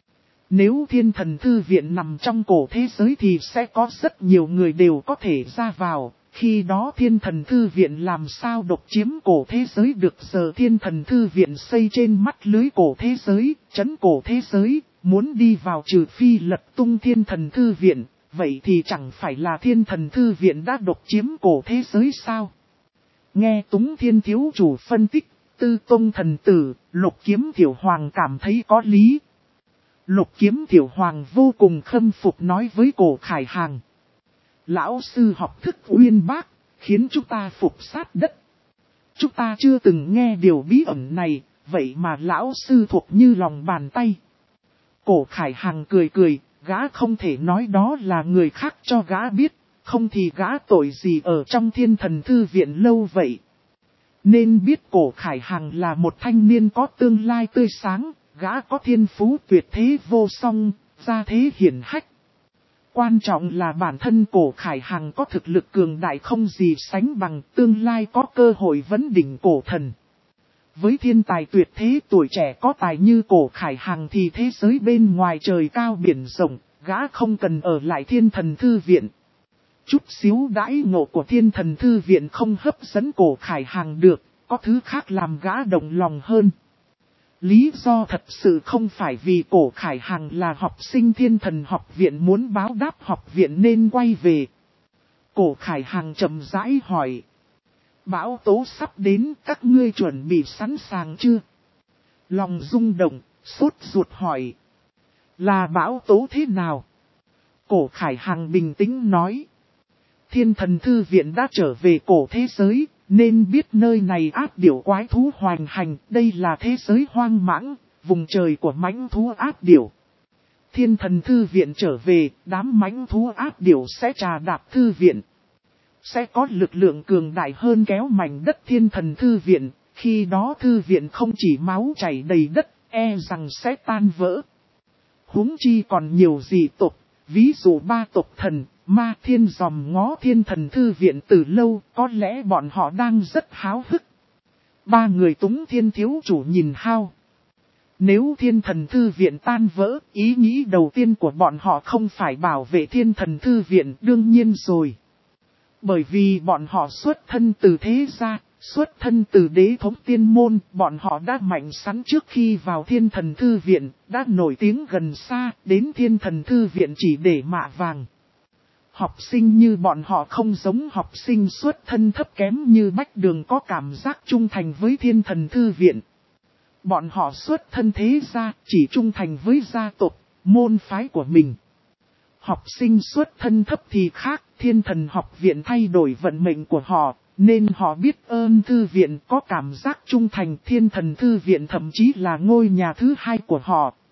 Nếu Thiên Thần Thư viện nằm trong cổ thế giới thì sẽ có rất nhiều người đều có thể ra vào. Khi đó Thiên Thần Thư viện làm sao độc chiếm cổ thế giới được, giờ Thiên Thần Thư viện xây trên mắt lưới cổ thế giới, trấn cổ thế giới, muốn đi vào trừ phi lật tung Thiên Thần Thư viện, vậy thì chẳng phải là Thiên Thần Thư viện đã độc chiếm cổ thế giới sao? Nghe Túng Thiên thiếu chủ phân tích, Tư Tông thần tử, Lục Kiếm Tiểu Hoàng cảm thấy có lý. Lục Kiếm Tiểu Hoàng vô cùng khâm phục nói với Cổ Khải Hằng. Lão sư học thức uyên bác, khiến chúng ta phục sát đất. Chúng ta chưa từng nghe điều bí ẩn này, vậy mà lão sư thuộc như lòng bàn tay. Cổ Khải Hằng cười cười, gã không thể nói đó là người khác cho gã biết, không thì gã tội gì ở trong Thiên Thần Thư viện lâu vậy. Nên biết Cổ Khải Hằng là một thanh niên có tương lai tươi sáng, gã có thiên phú tuyệt thế vô song, gia thế hiển hách. Quan trọng là bản thân Cổ Khải Hằng có thực lực cường đại không gì sánh bằng, tương lai có cơ hội vấn đỉnh cổ thần. Với thiên tài tuyệt thế tuổi trẻ có tài như Cổ Khải Hằng thì thế giới bên ngoài trời cao biển rộng, gã không cần ở lại Thiên Thần Thư viện. Chút xíu đãi ngộ của Thiên Thần Thư viện không hấp dẫn Cổ Khải Hằng được, có thứ khác làm gã động lòng hơn. Lý do thật sự không phải vì Cổ Khải Hằng là học sinh Thiên Thần học viện muốn báo đáp học viện nên quay về. Cổ Khải Hằng chậm rãi hỏi. Bão tố sắp đến, các ngươi chuẩn bị sẵn sàng chưa? Lòng rung động, sốt ruột hỏi. Là bão tố thế nào? Cổ Khải Hằng bình tĩnh nói. Thiên Thần Thư viện đã trở về cổ thế giới, nên biết nơi này ác điểu quái thú hoành hành, đây là thế giới hoang mãng, vùng trời của mãnh thú ác điểu. Thiên Thần Thư viện trở về, đám mãnh thú ác điểu sẽ trà đạp thư viện. Sẽ có lực lượng cường đại hơn kéo mảnh đất Thiên Thần Thư viện, khi đó thư viện không chỉ máu chảy đầy đất, e rằng sẽ tan vỡ. Huống chi còn nhiều dị tộc, ví dụ ba tộc thần, Ma Thiên dòm ngó Thiên Thần Thư viện từ lâu, có lẽ bọn họ đang rất háo hức. Ba người Túng Thiên thiếu chủ nhìn hao. Nếu Thiên Thần Thư viện tan vỡ, ý nghĩ đầu tiên của bọn họ không phải bảo vệ Thiên Thần Thư viện, đương nhiên rồi. Bởi vì bọn họ xuất thân từ thế gia, xuất thân từ đế thống tiên môn, bọn họ đã mạnh sẵn trước khi vào Thiên Thần Thư viện, đã nổi tiếng gần xa, đến Thiên Thần Thư viện chỉ để mạ vàng. Học sinh như bọn họ không giống học sinh xuất thân thấp kém như Bách Đường có cảm giác trung thành với Thiên Thần Thư viện. Bọn họ xuất thân thế gia, chỉ trung thành với gia tộc, môn phái của mình. Học sinh xuất thân thấp thì khác, Thiên Thần học viện thay đổi vận mệnh của họ, nên họ biết ơn thư viện, có cảm giác trung thành. Thiên Thần Thư viện thậm chí là ngôi nhà thứ hai của họ,